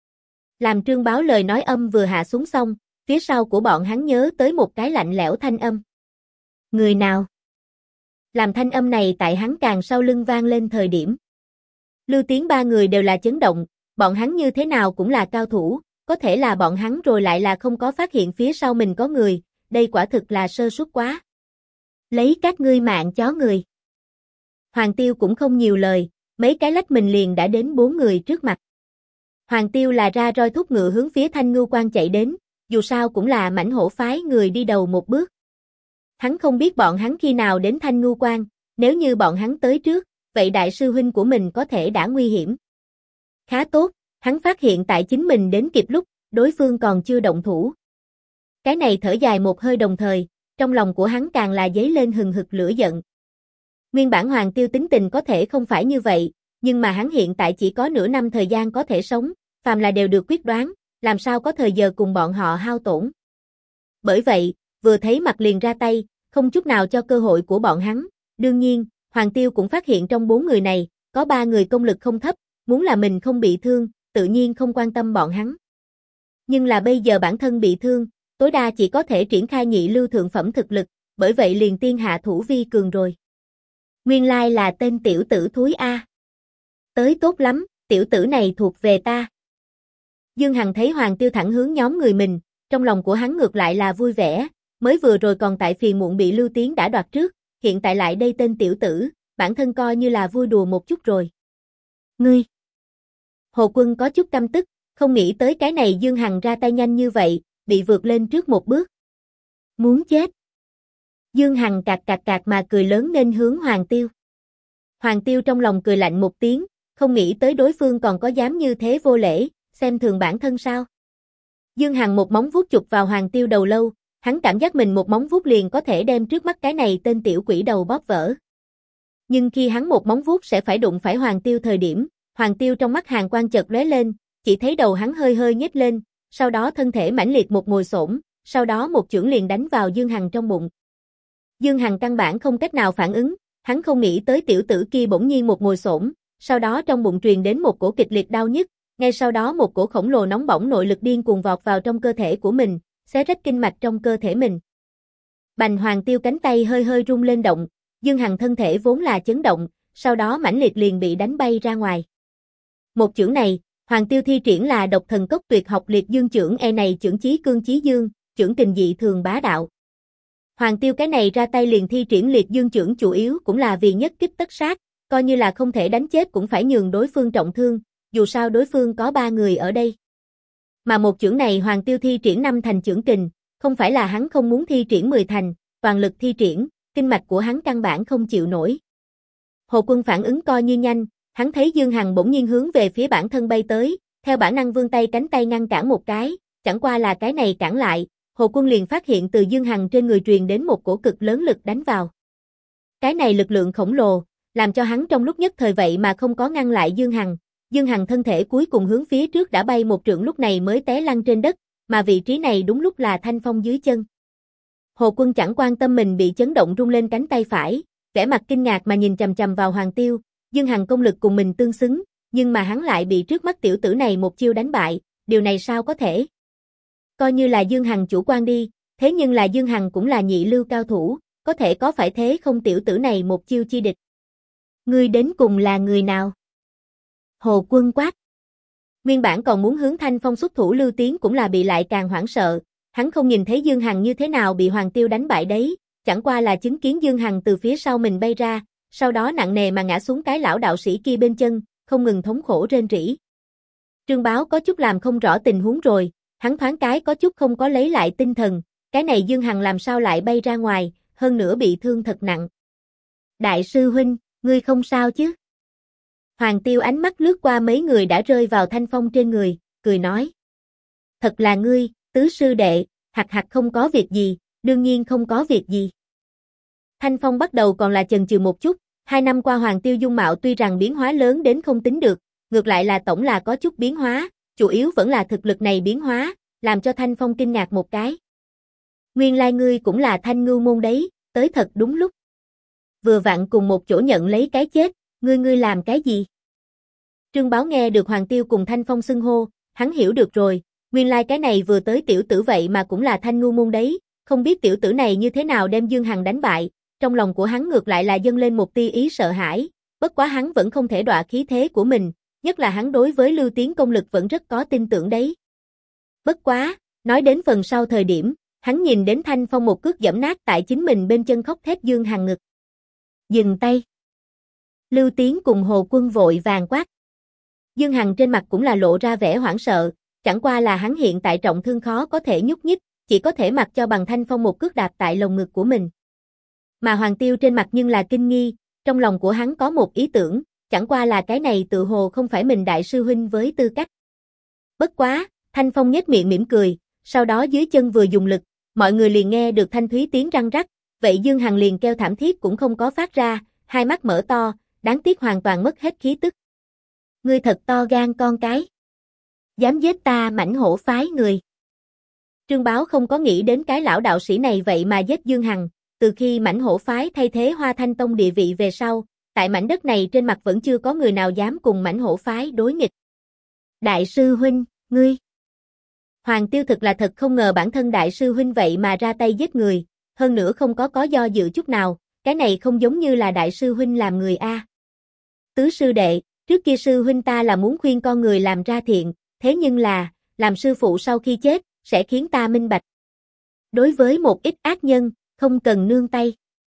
Làm Trương Báo lời nói âm vừa hạ xuống xong, phía sau của bọn hắn nhớ tới một cái lạnh lẽo thanh âm. Người nào? Làm thanh âm này tại hắn càng sau lưng vang lên thời điểm. Lưu Tiến ba người đều là chấn động, bọn hắn như thế nào cũng là cao thủ, có thể là bọn hắn rồi lại là không có phát hiện phía sau mình có người, đây quả thực là sơ suất quá. Lấy các ngươi mạng chó người. Hoàng Tiêu cũng không nhiều lời, mấy cái lách mình liền đã đến 4 người trước mặt. Hoàng Tiêu là ra roi thúc ngựa hướng phía Thanh Ngưu Quan chạy đến, dù sao cũng là mãnh hổ phái người đi đầu một bước. Hắn không biết bọn hắn khi nào đến Thanh Ngưu Quan, nếu như bọn hắn tới trước, vậy đại sư huynh của mình có thể đã nguy hiểm. Khá tốt, hắn phát hiện tại chính mình đến kịp lúc, đối phương còn chưa động thủ. Cái này thở dài một hơi đồng thời, trong lòng của hắn càng là dấy lên hừng hực lửa giận. Nguyên bản Hoàng Tiêu tính tình có thể không phải như vậy, nhưng mà hắn hiện tại chỉ có nửa năm thời gian có thể sống, phàm là đều được quyết đoán, làm sao có thời giờ cùng bọn họ hao tổn. Bởi vậy, vừa thấy mặt liền ra tay, không chút nào cho cơ hội của bọn hắn. Đương nhiên, Hoàng Tiêu cũng phát hiện trong 4 người này, có 3 người công lực không thấp, muốn là mình không bị thương, tự nhiên không quan tâm bọn hắn. Nhưng là bây giờ bản thân bị thương, tối đa chỉ có thể triển khai nhị lưu thượng phẩm thực lực, bởi vậy liền tiên hạ thủ vi cường rồi. Nguyên lai là tên tiểu tử thúi A. Tới tốt lắm, tiểu tử này thuộc về ta. Dương Hằng thấy Hoàng Tiêu thẳng hướng nhóm người mình, trong lòng của hắn ngược lại là vui vẻ, mới vừa rồi còn tại phiền muộn bị Lưu Tiến đã đoạt trước, hiện tại lại đây tên tiểu tử, bản thân coi như là vui đùa một chút rồi. Ngươi! Hồ Quân có chút căm tức, không nghĩ tới cái này Dương Hằng ra tay nhanh như vậy, bị vượt lên trước một bước. Muốn chết! Dương Hằng cạc cạc cạc mà cười lớn nên hướng Hoàng Tiêu. Hoàng Tiêu trong lòng cười lạnh một tiếng, không nghĩ tới đối phương còn có dám như thế vô lễ, xem thường bản thân sao. Dương Hằng một móng vuốt chụp vào Hoàng Tiêu đầu lâu, hắn cảm giác mình một móng vuốt liền có thể đem trước mắt cái này tên tiểu quỷ đầu bóp vỡ. Nhưng khi hắn một móng vuốt sẽ phải đụng phải Hoàng Tiêu thời điểm, Hoàng Tiêu trong mắt hàn quang chợt lóe lên, chỉ thấy đầu hắn hơi hơi nhếch lên, sau đó thân thể mãnh liệt một ngồi xổm, sau đó một chưởng liền đánh vào Dương Hằng trong bụng. Dương Hằng căn bản không cách nào phản ứng, hắn không nghĩ tới tiểu tử kia bỗng nhiên một ngồi xổm, sau đó trong bụng truyền đến một cổ kịch liệt đau nhức, ngay sau đó một cổ khổng lồ nóng bỏng nội lực điên cuồng vọt vào trong cơ thể của mình, xé rách kinh mạch trong cơ thể mình. Bành Hoàng Tiêu cánh tay hơi hơi rung lên động, Dương Hằng thân thể vốn là chấn động, sau đó mãnh liệt liền bị đánh bay ra ngoài. Một chưởng này, Hoàng Tiêu thi triển là độc thần cốc tuyệt học liệt dương chưởng này chưởng chí cương chí dương, chưởng kình dị thường bá đạo. Hoàng Tiêu cái này ra tay liền thi triển liệt dương chưởng chủ yếu cũng là vì nhất kích tất sát, coi như là không thể đánh chết cũng phải nhường đối phương trọng thương, dù sao đối phương có 3 người ở đây. Mà một chưởng này Hoàng Tiêu thi triển 5 thành chưởng kình, không phải là hắn không muốn thi triển 10 thành, toàn lực thi triển, kinh mạch của hắn căn bản không chịu nổi. Hồ Quân phản ứng coi như nhanh, hắn thấy Dương Hằng bỗng nhiên hướng về phía bản thân bay tới, theo bản năng vươn tay cánh tay ngăn cản một cái, chẳng qua là cái này cản lại, Hồ Quân liền phát hiện từ Dương Hằng trên người truyền đến một cổ cực lớn lực đánh vào. Cái này lực lượng khổng lồ, làm cho hắn trong lúc nhất thời vậy mà không có ngăn lại Dương Hằng. Dương Hằng thân thể cuối cùng hướng phía trước đã bay một trượng lúc này mới té lăn trên đất, mà vị trí này đúng lúc là thanh phong dưới chân. Hồ Quân chẳng quan tâm mình bị chấn động rung lên cánh tay phải, vẻ mặt kinh ngạc mà nhìn chằm chằm vào Hoàng Tiêu, Dương Hằng công lực cùng mình tương xứng, nhưng mà hắn lại bị trước mắt tiểu tử này một chiêu đánh bại, điều này sao có thể? Coi như là Dương Hằng chủ quan đi, thế nhưng là Dương Hằng cũng là nhị lưu cao thủ, có thể có phải thế không tiểu tử này một chiêu chi địch. Ngươi đến cùng là người nào? Hồ Quân quát. Nguyên bản còn muốn hướng Thanh Phong xuất thủ Lưu Tiến cũng là bị lại càng hoảng sợ, hắn không nhìn thấy Dương Hằng như thế nào bị Hoàng Tiêu đánh bại đấy, chẳng qua là chứng kiến Dương Hằng từ phía sau mình bay ra, sau đó nặng nề mà ngã xuống cái lão đạo sĩ kia bên chân, không ngừng thống khổ rên rỉ. Trương Báo có chút làm không rõ tình huống rồi, hắn thoáng cái có chút không có lấy lại tinh thần, cái này Dương Hằng làm sao lại bay ra ngoài, hơn nữa bị thương thật nặng. Đại sư huynh, ngươi không sao chứ? Hoàng Tiêu ánh mắt lướt qua mấy người đã rơi vào Thanh Phong trên người, cười nói. Thật là ngươi, tứ sư đệ, hặc không có việc gì, đương nhiên không có việc gì. Thanh Phong bắt đầu còn là chần chừ một chút, 2 năm qua Hoàng Tiêu dung mạo tuy rằng biến hóa lớn đến không tính được, ngược lại là tổng là có chút biến hóa, chủ yếu vẫn là thực lực này biến hóa, làm cho Thanh Phong kinh ngạc một cái. Nguyên lai ngươi cũng là Thanh Ngưu môn đấy, tới thật đúng lúc. Vừa vặn cùng một chỗ nhận lấy cái chết, ngươi làm cái gì? Trương Báo nghe được Hoàng Tiêu cùng Thanh Phong xưng hô, hắn hiểu được rồi, nguyên lai cái này vừa tới tiểu tử vậy mà cũng là Thanh Ngưu môn đấy, không biết tiểu tử này như thế nào đem Dương Hằng đánh bại, trong lòng của hắn ngược lại là dâng lên một tia ý sợ hãi, bất quá hắn vẫn không thể đọa khí thế của mình, nhất là hắn đối với Lưu Tiến công lực vẫn rất có tin tưởng đấy. Bất quá, nói đến phần sau thời điểm, hắn nhìn đến Thanh Phong một cước giẫm nát tại chính mình bên chân khóc thét Dương Hằng ngực. Dừng tay. Lưu Tiến cùng Hồ Quân vội vàng quát. Dương Hằng trên mặt cũng là lộ ra vẻ hoảng sợ, chẳng qua là hắn hiện tại trọng thương khó có thể nhúc nhích, chỉ có thể mặc cho bằng Thanh Phong một cước đạp tại lồng ngực của mình. Mà Hoàng Tiêu trên mặt nhưng là kinh nghi, trong lòng của hắn có một ý tưởng, chẳng qua là cái này tự hồ không phải mình đại sư huynh với tư cách. Bất quá, Thanh Phong nhếch miệng mỉm cười, sau đó dưới chân vừa dùng lực, mọi người liền nghe được thanh thúy tiếng răng rắc, vậy Dương Hằng liền kêu thảm thiết cũng không có phát ra, hai mắt mở to, đáng tiếc hoàn toàn mất hết khí tức. Ngươi thật to gan con cái. Dám giết ta mãnh hổ phái người. Trương Báo không có nghĩ đến cái lão đạo sĩ này vậy mà giết Dương Hằng, từ khi mãnh hổ phái thay thế Hoa Thanh Tông địa vị về sau, tại mảnh đất này trên mặt vẫn chưa có người nào dám cùng mãnh hổ phái đối nghịch. Đại sư huynh, ngươi. Hoàng Tiêu thực là thật không ngờ bản thân đại sư huynh vậy mà ra tay giết người, hơn nữa không có do dự chút nào, cái này không giống như là đại sư huynh làm người a. Tứ sư đệ, trước kia sư huynh ta là muốn khuyên con người làm ra thiện, thế nhưng là, làm sư phụ sau khi chết, sẽ khiến ta minh bạch. Đối với một ít ác nhân, không cần nương tay.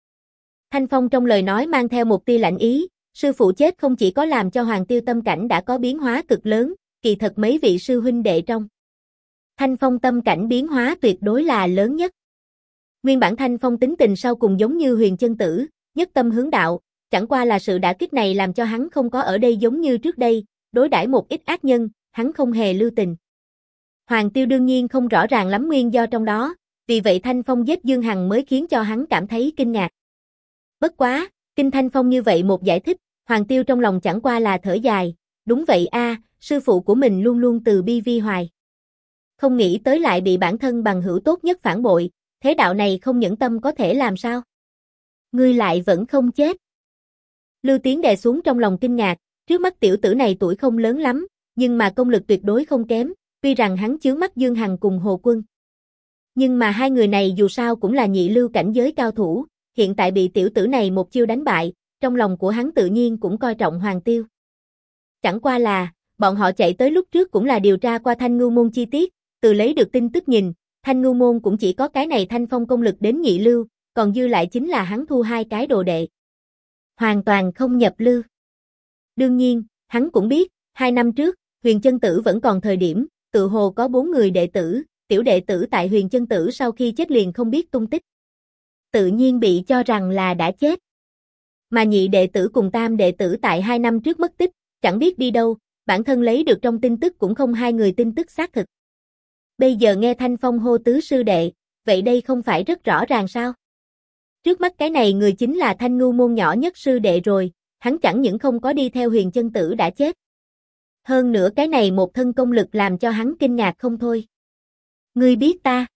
Thanh Phong trong lời nói mang theo một tia lạnh ý, sư phụ chết không chỉ có làm cho Hoàng Tiêu tâm cảnh đã có biến hóa cực lớn, kỳ thật mấy vị sư huynh đệ trong Thanh Phong tâm cảnh biến hóa tuyệt đối là lớn nhất. Nguyên bản Thanh Phong tính tình sau cùng giống như Huyền Chân Tử, nhất tâm hướng đạo, chẳng qua là sự đả kích này làm cho hắn không có ở đây giống như trước đây, đối đãi một ít ác nhân, hắn không hề lưu tình. Hoàng Tiêu đương nhiên không rõ ràng lắm nguyên do trong đó, vì vậy Thanh Phong giết Dương Hằng mới khiến cho hắn cảm thấy kinh ngạc. Bất quá, kinh Thanh Phong như vậy một giải thích, Hoàng Tiêu trong lòng chẳng qua là thở dài, đúng vậy a, sư phụ của mình luôn luôn từ bi vi hoài. Không nghĩ tới lại bị bản thân bằng hữu tốt nhất phản bội, thế đạo này không nhẫn tâm có thể làm sao? Ngươi lại vẫn không chết. Lưu Tiến đè xuống trong lòng kinh ngạc, trước mắt tiểu tử này tuổi không lớn lắm, nhưng mà công lực tuyệt đối không kém, tuy rằng hắn chướng mắt Dương Hằng cùng Hồ Quân. Nhưng mà hai người này dù sao cũng là nhị lưu cảnh giới cao thủ, hiện tại bị tiểu tử này một chiêu đánh bại, trong lòng của hắn tự nhiên cũng coi trọng Hoàng Tiêu. Chẳng qua là, bọn họ chạy tới lúc trước cũng là điều tra qua Thanh Ngưu Môn chi tiết, từ lấy được tin tức nhìn, Thanh Ngưu Môn cũng chỉ có cái này Thanh Phong công lực đến nhị lưu, còn dư lại chính là hắn thu hai cái đồ đệ. Hoàn toàn không nhập lưu. Đương nhiên, hắn cũng biết, 2 năm trước, Huyền Chân Tử vẫn còn thời điểm, tự hồ có 4 người đệ tử, tiểu đệ tử tại Huyền Chân Tử sau khi chết liền không biết tung tích. Tự nhiên bị cho rằng là đã chết. Mà nhị đệ tử cùng tam đệ tử tại 2 năm trước mất tích, chẳng biết đi đâu, bản thân lấy được trong tin tức cũng không hai người tin tức xác thực. Bây giờ nghe Thanh Phong hô tứ sư đệ, vậy đây không phải rất rõ ràng sao? Trước mắt cái này người chính là Thanh Ngưu Môn nhỏ nhất sư đệ rồi, hắn chẳng những không có đi theo Huyền Chân Tử đã chết. Hơn nữa cái này một thân công lực làm cho hắn kinh ngạc không thôi. Ngươi biết ta?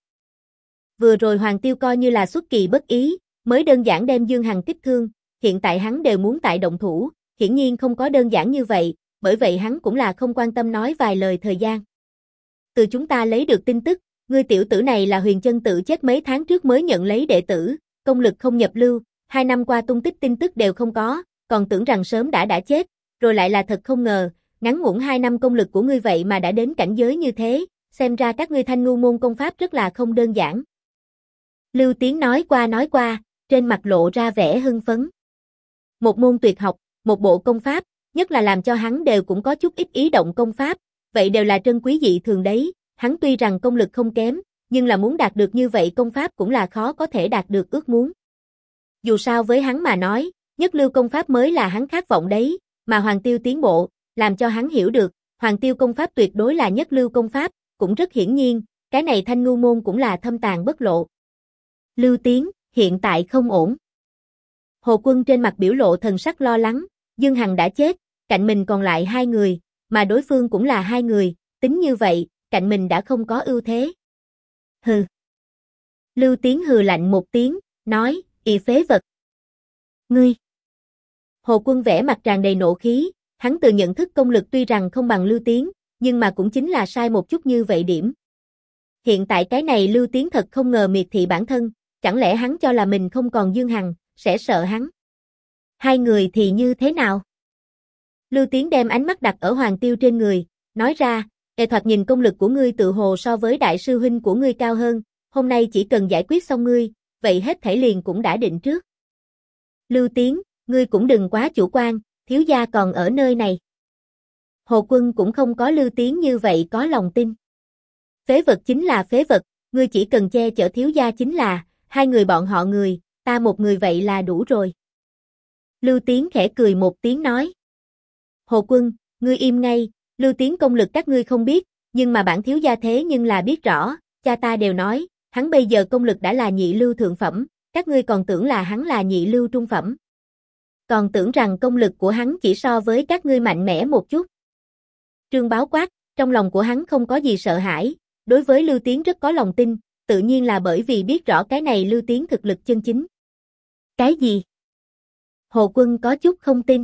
Vừa rồi Hoàng Tiêu coi như là xuất kỳ bất ý, mới đơn giản đem Dương Hằng kích thương, hiện tại hắn đều muốn tại động thủ, hiển nhiên không có đơn giản như vậy, bởi vậy hắn cũng là không quan tâm nói vài lời thời gian. Từ chúng ta lấy được tin tức, ngươi tiểu tử này là Huyền Chân Tử chết mấy tháng trước mới nhận lấy đệ tử, công lực không nhập lưu, 2 năm qua tung tích tin tức đều không có, còn tưởng rằng sớm đã chết, rồi lại là thật không ngờ, ngắn ngủn 2 năm công lực của ngươi vậy mà đã đến cảnh giới như thế, xem ra các ngươi Thanh Ngưu Môn công pháp rất là không đơn giản. Lưu Tiến nói qua, trên mặt lộ ra vẻ hưng phấn. Một môn tuyệt học, một bộ công pháp, nhất là làm cho hắn đều cũng có chút ít ý động công pháp, vậy đều là trân quý dị thường đấy, hắn tuy rằng công lực không kém, nhưng là muốn đạt được như vậy công pháp cũng là khó có thể đạt được ước muốn. Dù sao với hắn mà nói, nhất lưu công pháp mới là hắn khát vọng đấy, mà Hoàng Tiêu tiến bộ, làm cho hắn hiểu được, Hoàng Tiêu công pháp tuyệt đối là nhất lưu công pháp, cũng rất hiển nhiên, cái này Thanh Ngưu Môn cũng là thâm tàng bất lộ. Lưu Tiến, hiện tại không ổn. Hồ Quân trên mặt biểu lộ thần sắc lo lắng, Dương Hằng đã chết, cạnh mình còn lại 2 người, mà đối phương cũng là 2 người, tính như vậy, cạnh mình đã không có ưu thế. Hừ. Lưu Tiến hừ lạnh một tiếng, nói, ì phế vật. Ngươi. Hồ Quân vẻ mặt tràn đầy nộ khí, hắn tự nhận thức công lực tuy rằng không bằng Lưu Tiến, nhưng mà cũng chính là sai một chút như vậy điểm. Hiện tại cái này Lưu Tiến thật không ngờ miệt thị bản thân, chẳng lẽ hắn cho là mình không còn Dương Hằng, sẽ sợ hắn. 2 người thì như thế nào? Lưu Tiến đem ánh mắt đặt ở Hoàng Tiêu trên người, nói ra, thoạt nhìn công lực của ngươi tự hồ so với đại sư huynh của ngươi cao hơn, hôm nay chỉ cần giải quyết xong ngươi, vậy hết thảy liền cũng đã định trước. Lưu Tiến, ngươi cũng đừng quá chủ quan, thiếu gia còn ở nơi này. Hồ Quân cũng không có Lưu Tiến như vậy có lòng tin. Phế vật chính là phế vật, ngươi chỉ cần che chở thiếu gia chính là, 2 người bọn họ người, ta một người vậy là đủ rồi. Lưu Tiến khẽ cười một tiếng nói. Hồ Quân, ngươi im ngay, Lưu Tiến công lực các ngươi không biết, nhưng mà bản thiếu gia thế nhưng là biết rõ, cha ta đều nói, hắn bây giờ công lực đã là nhị lưu thượng phẩm, các ngươi còn tưởng là hắn là nhị lưu trung phẩm. Còn tưởng rằng công lực của hắn chỉ so với các ngươi mạnh mẽ một chút. Trương Báo quát, trong lòng của hắn không có gì sợ hãi, đối với Lưu Tiến rất có lòng tin, tự nhiên là bởi vì biết rõ cái này Lưu Tiến thực lực chân chính. Cái gì? Hồ Quân có chút không tin.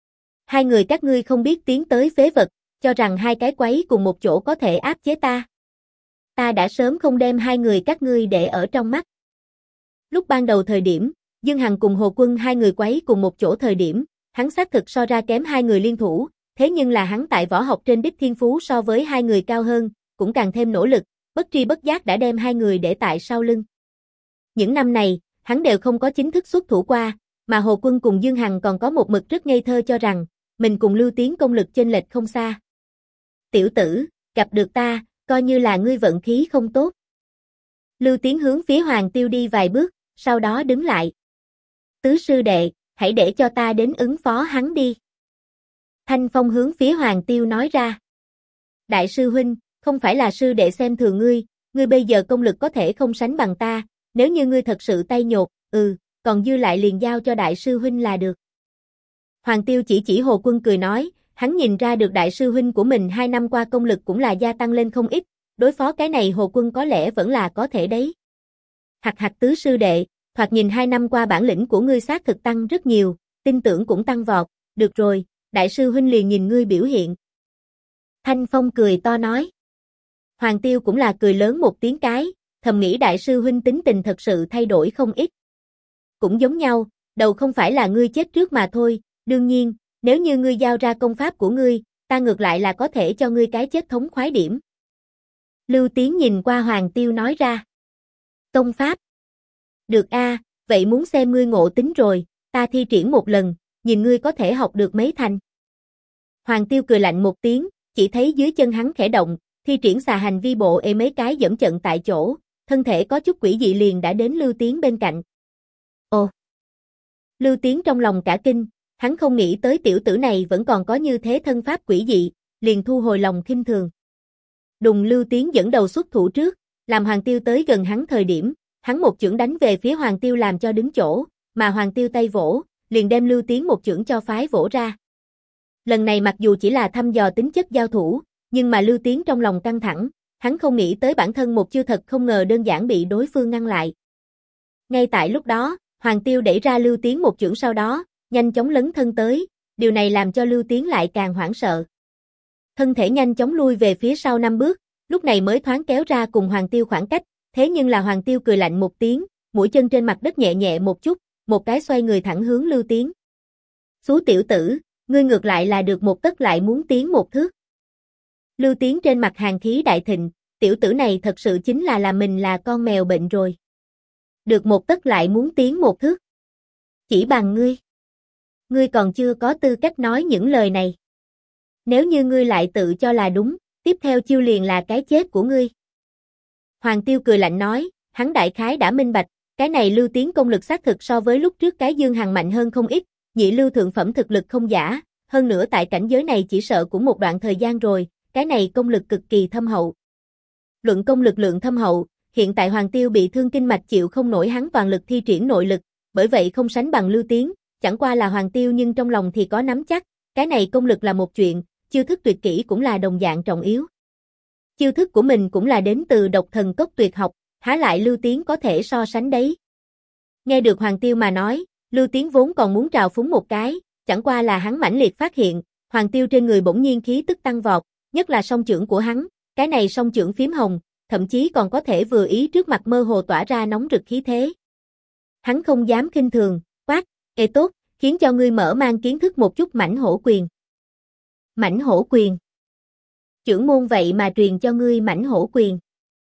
2 người các ngươi không biết tiến tới phế vật, cho rằng 2 cái quấy cùng một chỗ có thể áp chế ta. Ta đã sớm không đem 2 người các ngươi để ở trong mắt. Lúc ban đầu thời điểm, Dương Hằng cùng Hồ Quân 2 người quấy cùng một chỗ thời điểm, hắn xác thực so ra kém 2 người liên thủ, thế nhưng là hắn tại võ học trên đích thiên phú so với 2 người cao hơn, cũng càng thêm nỗ lực, bất tri bất giác đã đem hai người để tại sau lưng. Những năm này, hắn đều không có chính thức xuất thủ qua, mà Hồ Quân cùng Dương Hằng còn có một mực rất ngây thơ cho rằng, mình cùng Lưu Tiến công lực chênh lệch không xa. Tiểu tử, gặp được ta, coi như là ngươi vận khí không tốt. Lưu Tiến hướng phía Hoàng Tiêu đi vài bước, sau đó đứng lại. Tứ sư đệ, hãy để cho ta đến ứng phó hắn đi. Thanh Phong hướng phía Hoàng Tiêu nói ra. Đại sư huynh, không phải là sư đệ xem thường ngươi bây giờ công lực có thể không sánh bằng ta, nếu như ngươi thật sự tay nhột, còn dư lại liền giao cho đại sư huynh là được. Hoàng Tiêu chỉ Hồ Quân cười nói, hắn nhìn ra được đại sư huynh của mình 2 năm qua công lực cũng là gia tăng lên không ít, đối phó cái này Hồ Quân có lẽ vẫn là có thể đấy. Hạc tứ sư đệ, thoạt nhìn 2 năm qua bản lĩnh của ngươi xác thực tăng rất nhiều, tin tưởng cũng tăng vọt, được rồi, đại sư huynh liền nhìn ngươi biểu hiện. Thanh Phong cười to nói. Hoàng Tiêu cũng là cười lớn một tiếng cái, thầm nghĩ đại sư huynh tính tình thật sự thay đổi không ít. Cũng giống nhau, đầu không phải là ngươi chết trước mà thôi, đương nhiên, nếu như ngươi giao ra công pháp của ngươi, ta ngược lại là có thể cho ngươi cái chết thống khoái điểm. Lưu Tiến nhìn qua Hoàng Tiêu nói ra. Công pháp. Được a, vậy muốn xem ngươi ngộ tính rồi, ta thi triển một lần, nhìn ngươi có thể học được mấy thành. Hoàng Tiêu cười lạnh một tiếng, chỉ thấy dưới chân hắn khẽ động, thi triển xà hành vi bộ mấy cái dẫm trận tại chỗ, thân thể có chút quỷ dị liền đã đến Lưu Tiến bên cạnh. Ồ! Lưu Tiến trong lòng cả kinh, hắn không nghĩ tới tiểu tử này vẫn còn có như thế thân pháp quỷ dị, liền thu hồi lòng khinh thường. Đùng Lưu Tiến dẫn đầu xuất thủ trước, làm Hoàng Tiêu tới gần hắn thời điểm, hắn một chưởng đánh về phía Hoàng Tiêu làm cho đứng chỗ, mà Hoàng Tiêu tay vỗ, liền đem Lưu Tiến một chưởng cho phái vỗ ra. Lần này mặc dù chỉ là thăm dò tính chất giao thủ, nhưng mà Lưu Tiến trong lòng căng thẳng, hắn không nghĩ tới bản thân một chiêu thật không ngờ đơn giản bị đối phương ngăn lại. Ngay tại lúc đó, Hoàng Tiêu đẩy ra Lưu Tiến một chưởng sau đó, nhanh chóng lấn thân tới, điều này làm cho Lưu Tiến lại càng hoảng sợ. Thân thể nhanh chóng lui về phía sau 5 bước, lúc này mới thoáng kéo ra cùng Hoàng Tiêu khoảng cách, thế nhưng là Hoàng Tiêu cười lạnh một tiếng, mũi chân trên mặt đất nhẹ nhẹ một chút, một cái xoay người thẳng hướng Lưu Tiến. Xú tiểu tử, ngươi ngược lại là được một tấc lại muốn tiến một thước. Lưu Tiến trên mặt hàn khí đại thịnh, tiểu tử này thật sự chính là làm mình là con mèo bệnh rồi. Được một tấc lại muốn tiến một thước. Chỉ bằng ngươi. Ngươi còn chưa có tư cách nói những lời này. Nếu như ngươi lại tự cho là đúng, tiếp theo chiêu liền là cái chết của ngươi. Hoàng Tiêu cười lạnh nói, hắn đại khái đã minh bạch, cái này Lưu Tiến công lực xác thực so với lúc trước cái Dương Hằng mạnh hơn không ít, nhị lưu thượng phẩm thực lực không giả, hơn nữa tại cảnh giới này chỉ sợ cũng một đoạn thời gian rồi, cái này công lực cực kỳ thâm hậu. Luận công lực lượng thâm hậu, hiện tại Hoàng Tiêu bị thương kinh mạch chịu không nổi hắn toàn lực thi triển nội lực, bởi vậy không sánh bằng Lưu Tiến, chẳng qua là Hoàng Tiêu nhưng trong lòng thì có nắm chắc, cái này công lực là một chuyện, chiêu thức tuyệt kỹ cũng là đồng dạng trọng yếu. Chiêu thức của mình cũng là đến từ độc thần cốc tuyệt học, há lại Lưu Tiến có thể so sánh đấy. Nghe được Hoàng Tiêu mà nói, Lưu Tiến vốn còn muốn trào phúng một cái, chẳng qua là hắn mãnh liệt phát hiện, Hoàng Tiêu trên người bỗng nhiên khí tức tăng vọt, nhất là song chưởng của hắn, cái này song chưởng phím hồng, thậm chí còn có thể vừa ý trước mặt mơ hồ tỏa ra nóng rực khí thế. Hắn không dám khinh thường, quát, ê tốt, khiến cho ngươi mở mang kiến thức một chút mãnh hổ quyền. Mãnh hổ quyền. Chưởng môn vậy mà truyền cho ngươi mãnh hổ quyền.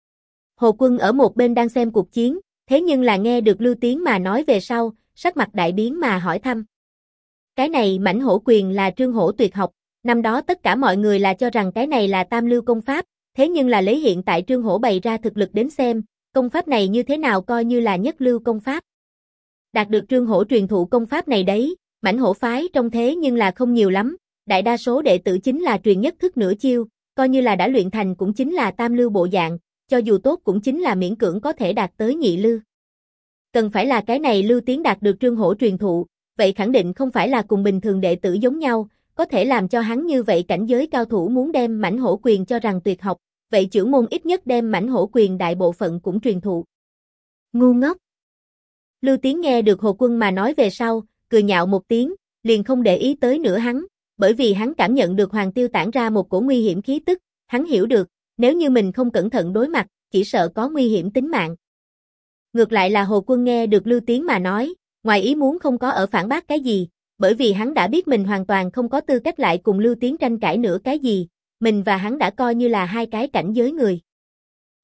Hồ Quân ở một bên đang xem cuộc chiến, thế nhưng là nghe được Lưu Tiến mà nói về sau, sắc mặt đại biến mà hỏi thăm. Cái này mãnh hổ quyền là Trương Hổ tuyệt học, năm đó tất cả mọi người là cho rằng cái này là tam lưu công pháp, thế nhưng là lấy hiện tại Trương Hổ bày ra thực lực đến xem, công pháp này như thế nào coi như là nhất lưu công pháp. Đạt được Trương Hổ truyền thụ công pháp này đấy, mãnh hổ phái trong thế nhưng là không nhiều lắm, đại đa số đệ tử chính là truyền nhất thức nửa chiêu, coi như là đã luyện thành cũng chính là tam lưu bộ dạng, cho dù tốt cũng chính là miễn cưỡng có thể đạt tới nhị lưu. Cần phải là cái này Lưu Tiến đạt được Trương Hổ truyền thụ, vậy khẳng định không phải là cùng bình thường đệ tử giống nhau, có thể làm cho hắn như vậy cảnh giới cao thủ muốn đem mãnh hổ quyền cho rằng tuyệt học, vậy chưởng môn ít nhất đem mãnh hổ quyền đại bộ phận cũng truyền thụ. Ngu ngốc. Lưu Tiến nghe được Hồ Quân mà nói về sau, cười nhạo một tiếng, liền không để ý tới nữa hắn, bởi vì hắn cảm nhận được Hoàng Tiêu tản ra một cổ nguy hiểm khí tức, hắn hiểu được, nếu như mình không cẩn thận đối mặt, chỉ sợ có nguy hiểm tính mạng. Ngược lại là Hồ Quân nghe được Lưu Tiến mà nói, ngoài ý muốn không có ở phản bác cái gì, bởi vì hắn đã biết mình hoàn toàn không có tư cách lại cùng Lưu Tiến tranh cãi nữa cái gì, mình và hắn đã coi như là hai cái cảnh giới người.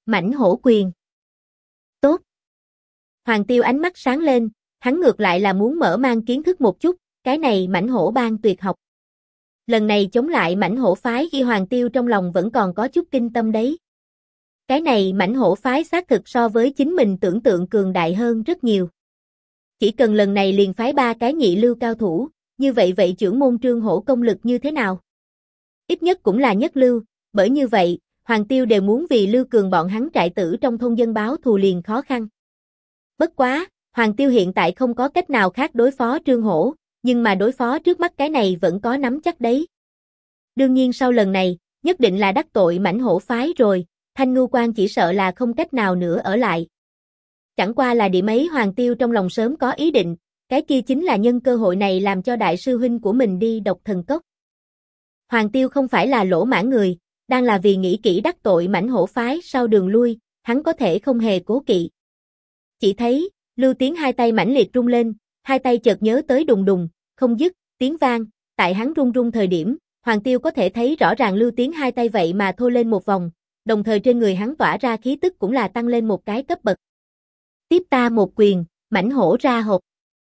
Mãnh hổ quyền. Tốt. Hoàng Tiêu ánh mắt sáng lên, hắn ngược lại là muốn mở mang kiến thức một chút, cái này mãnh hổ bang tuyệt học. Lần này chống lại mãnh hổ phái khi Hoàng Tiêu trong lòng vẫn còn có chút kinh tâm đấy. Cái này mãnh hổ phái xác thực so với chính mình tưởng tượng cường đại hơn rất nhiều. Chỉ cần lần này liền phái 3 cái nhị lưu cao thủ, như vậy trưởng môn Trương Hổ công lực như thế nào? Ít nhất cũng là nhất lưu, bởi như vậy, Hoàng Tiêu đều muốn vì Lưu Cường bọn hắn trại tử trong thôn dân báo thù liền khó khăn. Bất quá, Hoàng Tiêu hiện tại không có cách nào khác đối phó Trương Hổ, nhưng mà đối phó trước mắt cái này vẫn có nắm chắc đấy. Đương nhiên sau lần này, nhất định là đắc tội mãnh hổ phái rồi, Thanh Ngưu Quan chỉ sợ là không cách nào nữa ở lại. Chẳng qua là điểm ấy Hoàng Tiêu trong lòng sớm có ý định, cái kia chính là nhân cơ hội này làm cho đại sư huynh của mình đi độc thần cốc. Hoàng Tiêu không phải là lỗ mãn người, đang là vì nghĩ kỹ đắc tội mãnh hổ phái sau đường lui, hắn có thể không hề cố kỵ. Chỉ thấy, Lưu Tiến hai tay mãnh liệt rung lên, hai tay chợt nhớ tới đùng đùng, không dứt, tiếng vang, tại hắn rung rung thời điểm, Hoàng Tiêu có thể thấy rõ ràng Lưu Tiến hai tay vậy mà thô lên một vòng, đồng thời trên người hắn tỏa ra khí tức cũng là tăng lên một cái cấp bậc. Tiếp ta một quyền, mãnh hổ ra hộp.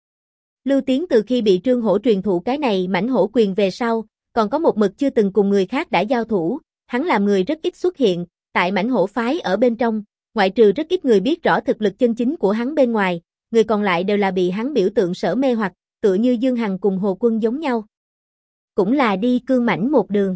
Lưu Tiến từ khi bị Trương Hổ truyền thụ cái này mãnh hổ quyền về sau, còn có một mực chưa từng cùng người khác đã giao thủ, hắn làm người rất ít xuất hiện, tại mãnh hổ phái ở bên trong, ngoại trừ rất ít người biết rõ thực lực chân chính của hắn bên ngoài, người còn lại đều là bị hắn biểu tượng sở mê hoặc, tựa như Dương Hằng cùng Hồ Quân giống nhau. Cũng là đi cương mãnh một đường.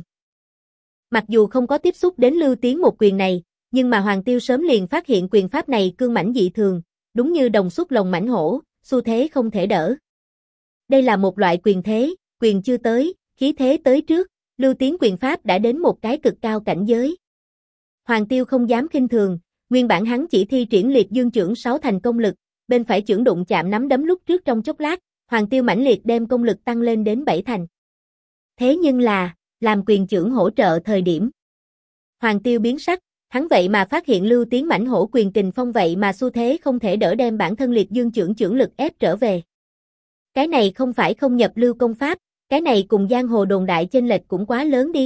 Mặc dù không có tiếp xúc đến Lưu Tiến một quyền này, nhưng mà Hoàng Tiêu sớm liền phát hiện quyền pháp này cương mãnh dị thường, đúng như đồng xuất lồng mãnh hổ, xu thế không thể đỡ. Đây là một loại quyền thế, quyền chưa tới, khí thế tới trước, Lưu Tiến quyền pháp đã đến một cái cực cao cảnh giới. Hoàng Tiêu không dám khinh thường, nguyên bản hắn chỉ thi triển liệt dương chưởng 6 thành công lực, bên phải chưởng đụng chạm nắm đấm lúc trước trong chốc lát, Hoàng Tiêu mãnh liệt đem công lực tăng lên đến 7 thành. Thế nhưng là, làm quyền chưởng hỗ trợ thời điểm. Hoàng Tiêu biến sắc, hắn vậy mà phát hiện Lưu Tiến mãnh hổ quyền kình phong vậy mà xu thế không thể đỡ đem bản thân liệt dương chưởng chưởng lực ép trở về. Cái này không phải không nhập lưu công pháp, cái này cùng giang hồ đồn đại chênh lệch cũng quá lớn đi.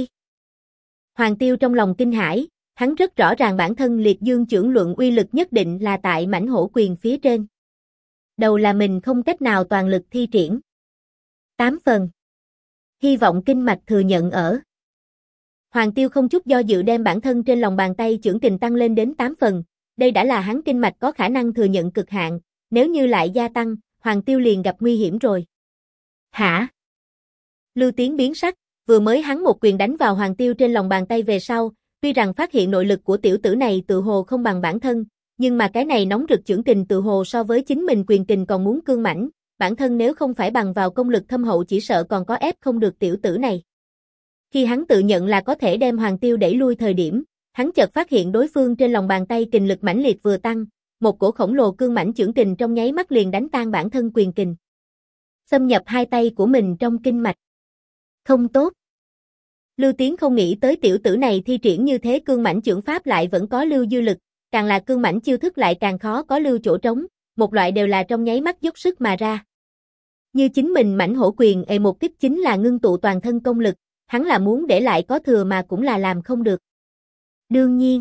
Hoàng Tiêu trong lòng kinh hãi, hắn rất rõ ràng bản thân liệt dương chưởng luận uy lực nhất định là tại mãnh hổ quyền phía trên. Đầu là mình không cách nào toàn lực thi triển. 8 phần. Hy vọng kinh mạch thừa nhận ở. Hoàng Tiêu không chút do dự đem bản thân trên lòng bàn tay chưởng kình tăng lên đến 8 phần, đây đã là hắn kinh mạch có khả năng thừa nhận cực hạn, nếu như lại gia tăng, Hoàng Tiêu liền gặp nguy hiểm rồi. Hả? Lưu Tiến biến sắc, vừa mới hắn một quyền đánh vào Hoàng Tiêu trên lòng bàn tay về sau, tuy rằng phát hiện nội lực của tiểu tử này tự hồ không bằng bản thân, nhưng mà cái này nóng rực chưởng kình tự hồ so với chính mình quyền kình còn muốn cương mãnh, bản thân nếu không phải bằng vào công lực thâm hậu chỉ sợ còn có ép không được tiểu tử này. Khi hắn tự nhận là có thể đem Hoàng Tiêu đẩy lui thời điểm, hắn chợt phát hiện đối phương trên lòng bàn tay kình lực mãnh liệt vừa tăng, một cổ khổng lồ cương mãnh chưởng kình trong nháy mắt liền đánh tan bản thân quyền kình. Xâm nhập hai tay của mình trong kinh mạch. Không tốt. Lưu Tiến không nghĩ tới tiểu tử này thi triển như thế cương mãnh chưởng pháp lại vẫn có lưu dư lực, càng là cương mãnh chiêu thức lại càng khó có lưu chỗ trống, một loại đều là trong nháy mắt dốc sức mà ra. Như chính mình mãnh hổ quyền một kích chính là ngưng tụ toàn thân công lực, hắn là muốn để lại có thừa mà cũng là làm không được. Đương nhiên,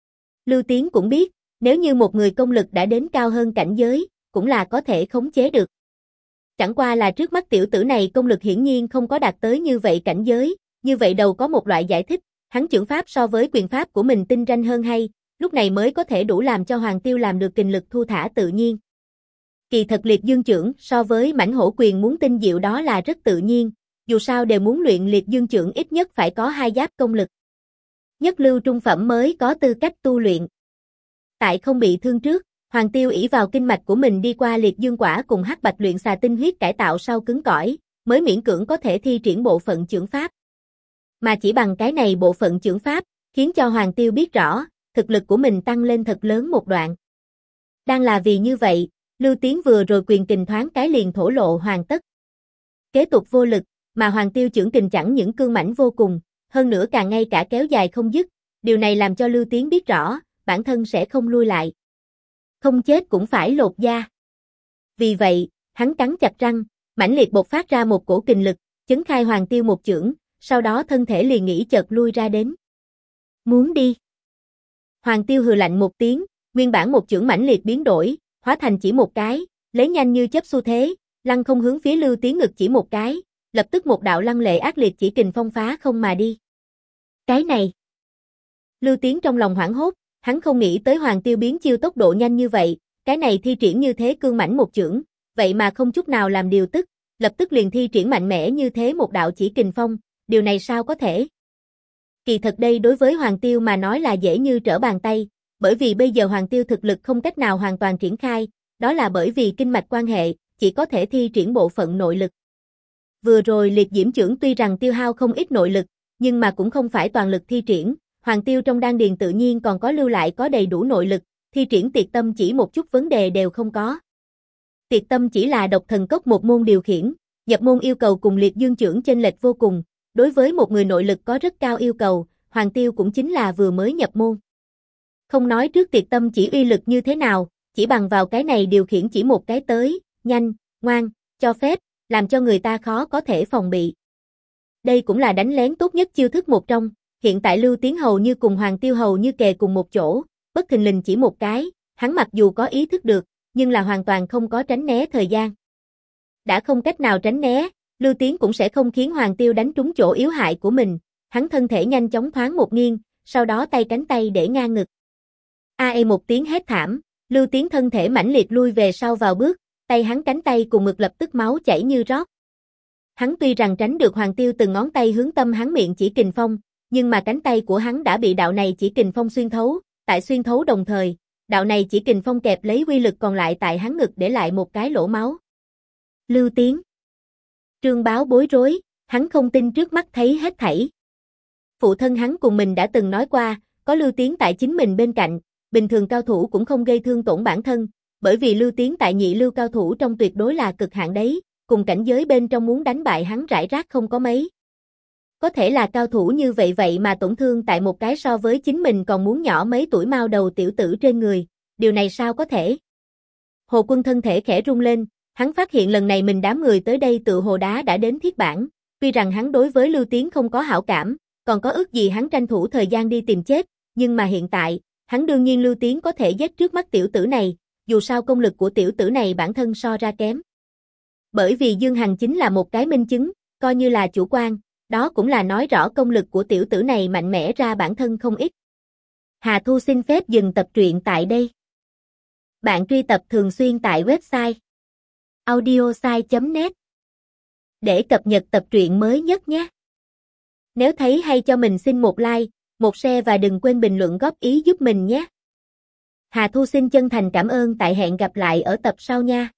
Lưu Tiến cũng biết, nếu như một người công lực đã đến cao hơn cảnh giới, cũng là có thể khống chế được. Chẳng qua là trước mắt tiểu tử này công lực hiển nhiên không có đạt tới như vậy cảnh giới, như vậy đầu có một loại giải thích, hắn chưởng pháp so với quyền pháp của mình tinh ranh hơn hay, lúc này mới có thể đủ làm cho Hoàng Tiêu làm được kình lực thu thả tự nhiên. Kỳ thật liệt dương chưởng so với mãnh hổ quyền muốn tinh diệu đó là rất tự nhiên, dù sao đều muốn luyện liệt dương chưởng ít nhất phải có 2 giáp công lực. Nhất lưu trung phẩm mới có tư cách tu luyện. Tại không bị thương trước, Hoàng Tiêu ỷ vào kinh mạch của mình đi qua liệt dương quả cùng hắc bạch luyện xà tinh huyết cải tạo sau cứng cỏi, mới miễn cưỡng có thể thi triển bộ phận chưởng pháp. Mà chỉ bằng cái này bộ phận chưởng pháp, khiến cho Hoàng Tiêu biết rõ, thực lực của mình tăng lên thật lớn một đoạn. Đang là vì như vậy, Lưu Tiến vừa rồi quyền kình thoáng cái liền thổ lộ hoàn tất. Kế tục vô lực, mà Hoàng Tiêu chưởng kình chẳng những cương mãnh vô cùng, hơn nữa càng ngay cả kéo dài không dứt, điều này làm cho Lưu Tiến biết rõ, bản thân sẽ không lui lại. Không chết cũng phải lột da. Vì vậy, hắn cắn chặt răng, mãnh liệt bộc phát ra một cổ kình lực, chấn khai Hoàng Tiêu một chưởng, sau đó thân thể liền nghĩ chợt lui ra đến. Muốn đi. Hoàng Tiêu hừ lạnh một tiếng, nguyên bản một chưởng mãnh liệt biến đổi, hóa thành chỉ một cái, lấy nhanh như chớp xu thế, lăng không hướng phía Lưu Tiến ngực chỉ một cái, lập tức một đạo lăng lệ ác liệt chỉ kình phong phá không mà đi. Cái này. Lưu Tiến trong lòng hoảng hốt, hắn không nghĩ tới Hoàng Tiêu biến chiêu tốc độ nhanh như vậy, cái này thi triển như thế cương mãnh một chưởng, vậy mà không chút nào làm điều tức, lập tức liền thi triển mạnh mẽ như thế một đạo chỉ kình phong, điều này sao có thể? Kỳ thật đây đối với Hoàng Tiêu mà nói là dễ như trở bàn tay, bởi vì bây giờ Hoàng Tiêu thực lực không cách nào hoàn toàn triển khai, đó là bởi vì kinh mạch quan hệ, chỉ có thể thi triển bộ phận nội lực. Vừa rồi liệt diễm chưởng tuy rằng tiêu hao không ít nội lực, nhưng mà cũng không phải toàn lực thi triển, Hoàng Tiêu trong đan điền tự nhiên còn có lưu lại có đầy đủ nội lực, thi triển Tiệt Tâm chỉ một chút vấn đề đều không có. Tiệt Tâm chỉ là độc thần cốc một môn điều khiển, nhập môn yêu cầu cùng liệt dương chưởng chênh lệch vô cùng, đối với một người nội lực có rất cao yêu cầu, Hoàng Tiêu cũng chính là vừa mới nhập môn. Không nói trước Tiệt Tâm chỉ uy lực như thế nào, chỉ bằng vào cái này điều khiển chỉ một cái tới, nhanh, ngoan, cho phép, làm cho người ta khó có thể phòng bị. Đây cũng là đánh lén tốt nhất chiêu thức một trong, hiện tại Lưu Tiến hầu như cùng Hoàng Tiêu hầu như kề cùng một chỗ, bất thình lình chỉ một cái, hắn mặc dù có ý thức được, nhưng là hoàn toàn không có tránh né thời gian. Đã không cách nào tránh né, Lưu Tiến cũng sẽ không khiến Hoàng Tiêu đánh trúng chỗ yếu hại của mình, hắn thân thể nhanh chóng thoáng một nghiêng, sau đó tay cánh tay để ngang ngực. Một tiếng hét thảm, Lưu Tiến thân thể mãnh liệt lui về sau vào bước, tay hắn cánh tay cùng ngực lập tức máu chảy như rót. Hắn tuy rằng tránh được Hoàng Tiêu từng ngón tay hướng tâm hắn miệng chỉ kình phong, nhưng mà cánh tay của hắn đã bị đạo này chỉ kình phong xuyên thấu, tại xuyên thấu đồng thời, đạo này chỉ kình phong kẹp lấy uy lực còn lại tại hắn ngực để lại một cái lỗ máu. Lưu Tiến. Trương Báo bối rối, hắn không tin trước mắt thấy hết thảy. Phụ thân hắn cùng mình đã từng nói qua, có Lưu Tiến tại chính mình bên cạnh, bình thường cao thủ cũng không gây thương tổn bản thân, bởi vì Lưu Tiến tại nhị lưu cao thủ trong tuyệt đối là cực hạn đấy, cùng cảnh giới bên trong muốn đánh bại hắn rải rác không có mấy. Có thể là cao thủ như vậy mà tổn thương tại một cái so với chính mình còn muốn nhỏ mấy tuổi mao đầu tiểu tử trên người, điều này sao có thể? Hồ Quân thân thể khẽ rung lên, hắn phát hiện lần này mình đám người tới đây tự hồ đá đã đến thiết bản, tuy rằng hắn đối với Lưu Tiến không có hảo cảm, còn có ước gì hắn tranh thủ thời gian đi tìm chết, nhưng mà hiện tại, hắn đương nhiên Lưu Tiến có thể giết trước mắt tiểu tử này, dù sao công lực của tiểu tử này bản thân so ra kém. Bởi vì Dương Hằng chính là một cái minh chứng, coi như là chủ quan, đó cũng là nói rõ công lực của tiểu tử này mạnh mẽ ra bản thân không ít. Hà Thu xin phép dừng tập truyện tại đây. Bạn truy tập thường xuyên tại website audiosai.net để cập nhật tập truyện mới nhất nhé. Nếu thấy hay cho mình xin một like, một share và đừng quên bình luận góp ý giúp mình nhé. Hà Thu xin chân thành cảm ơn, tại hẹn gặp lại ở tập sau nha.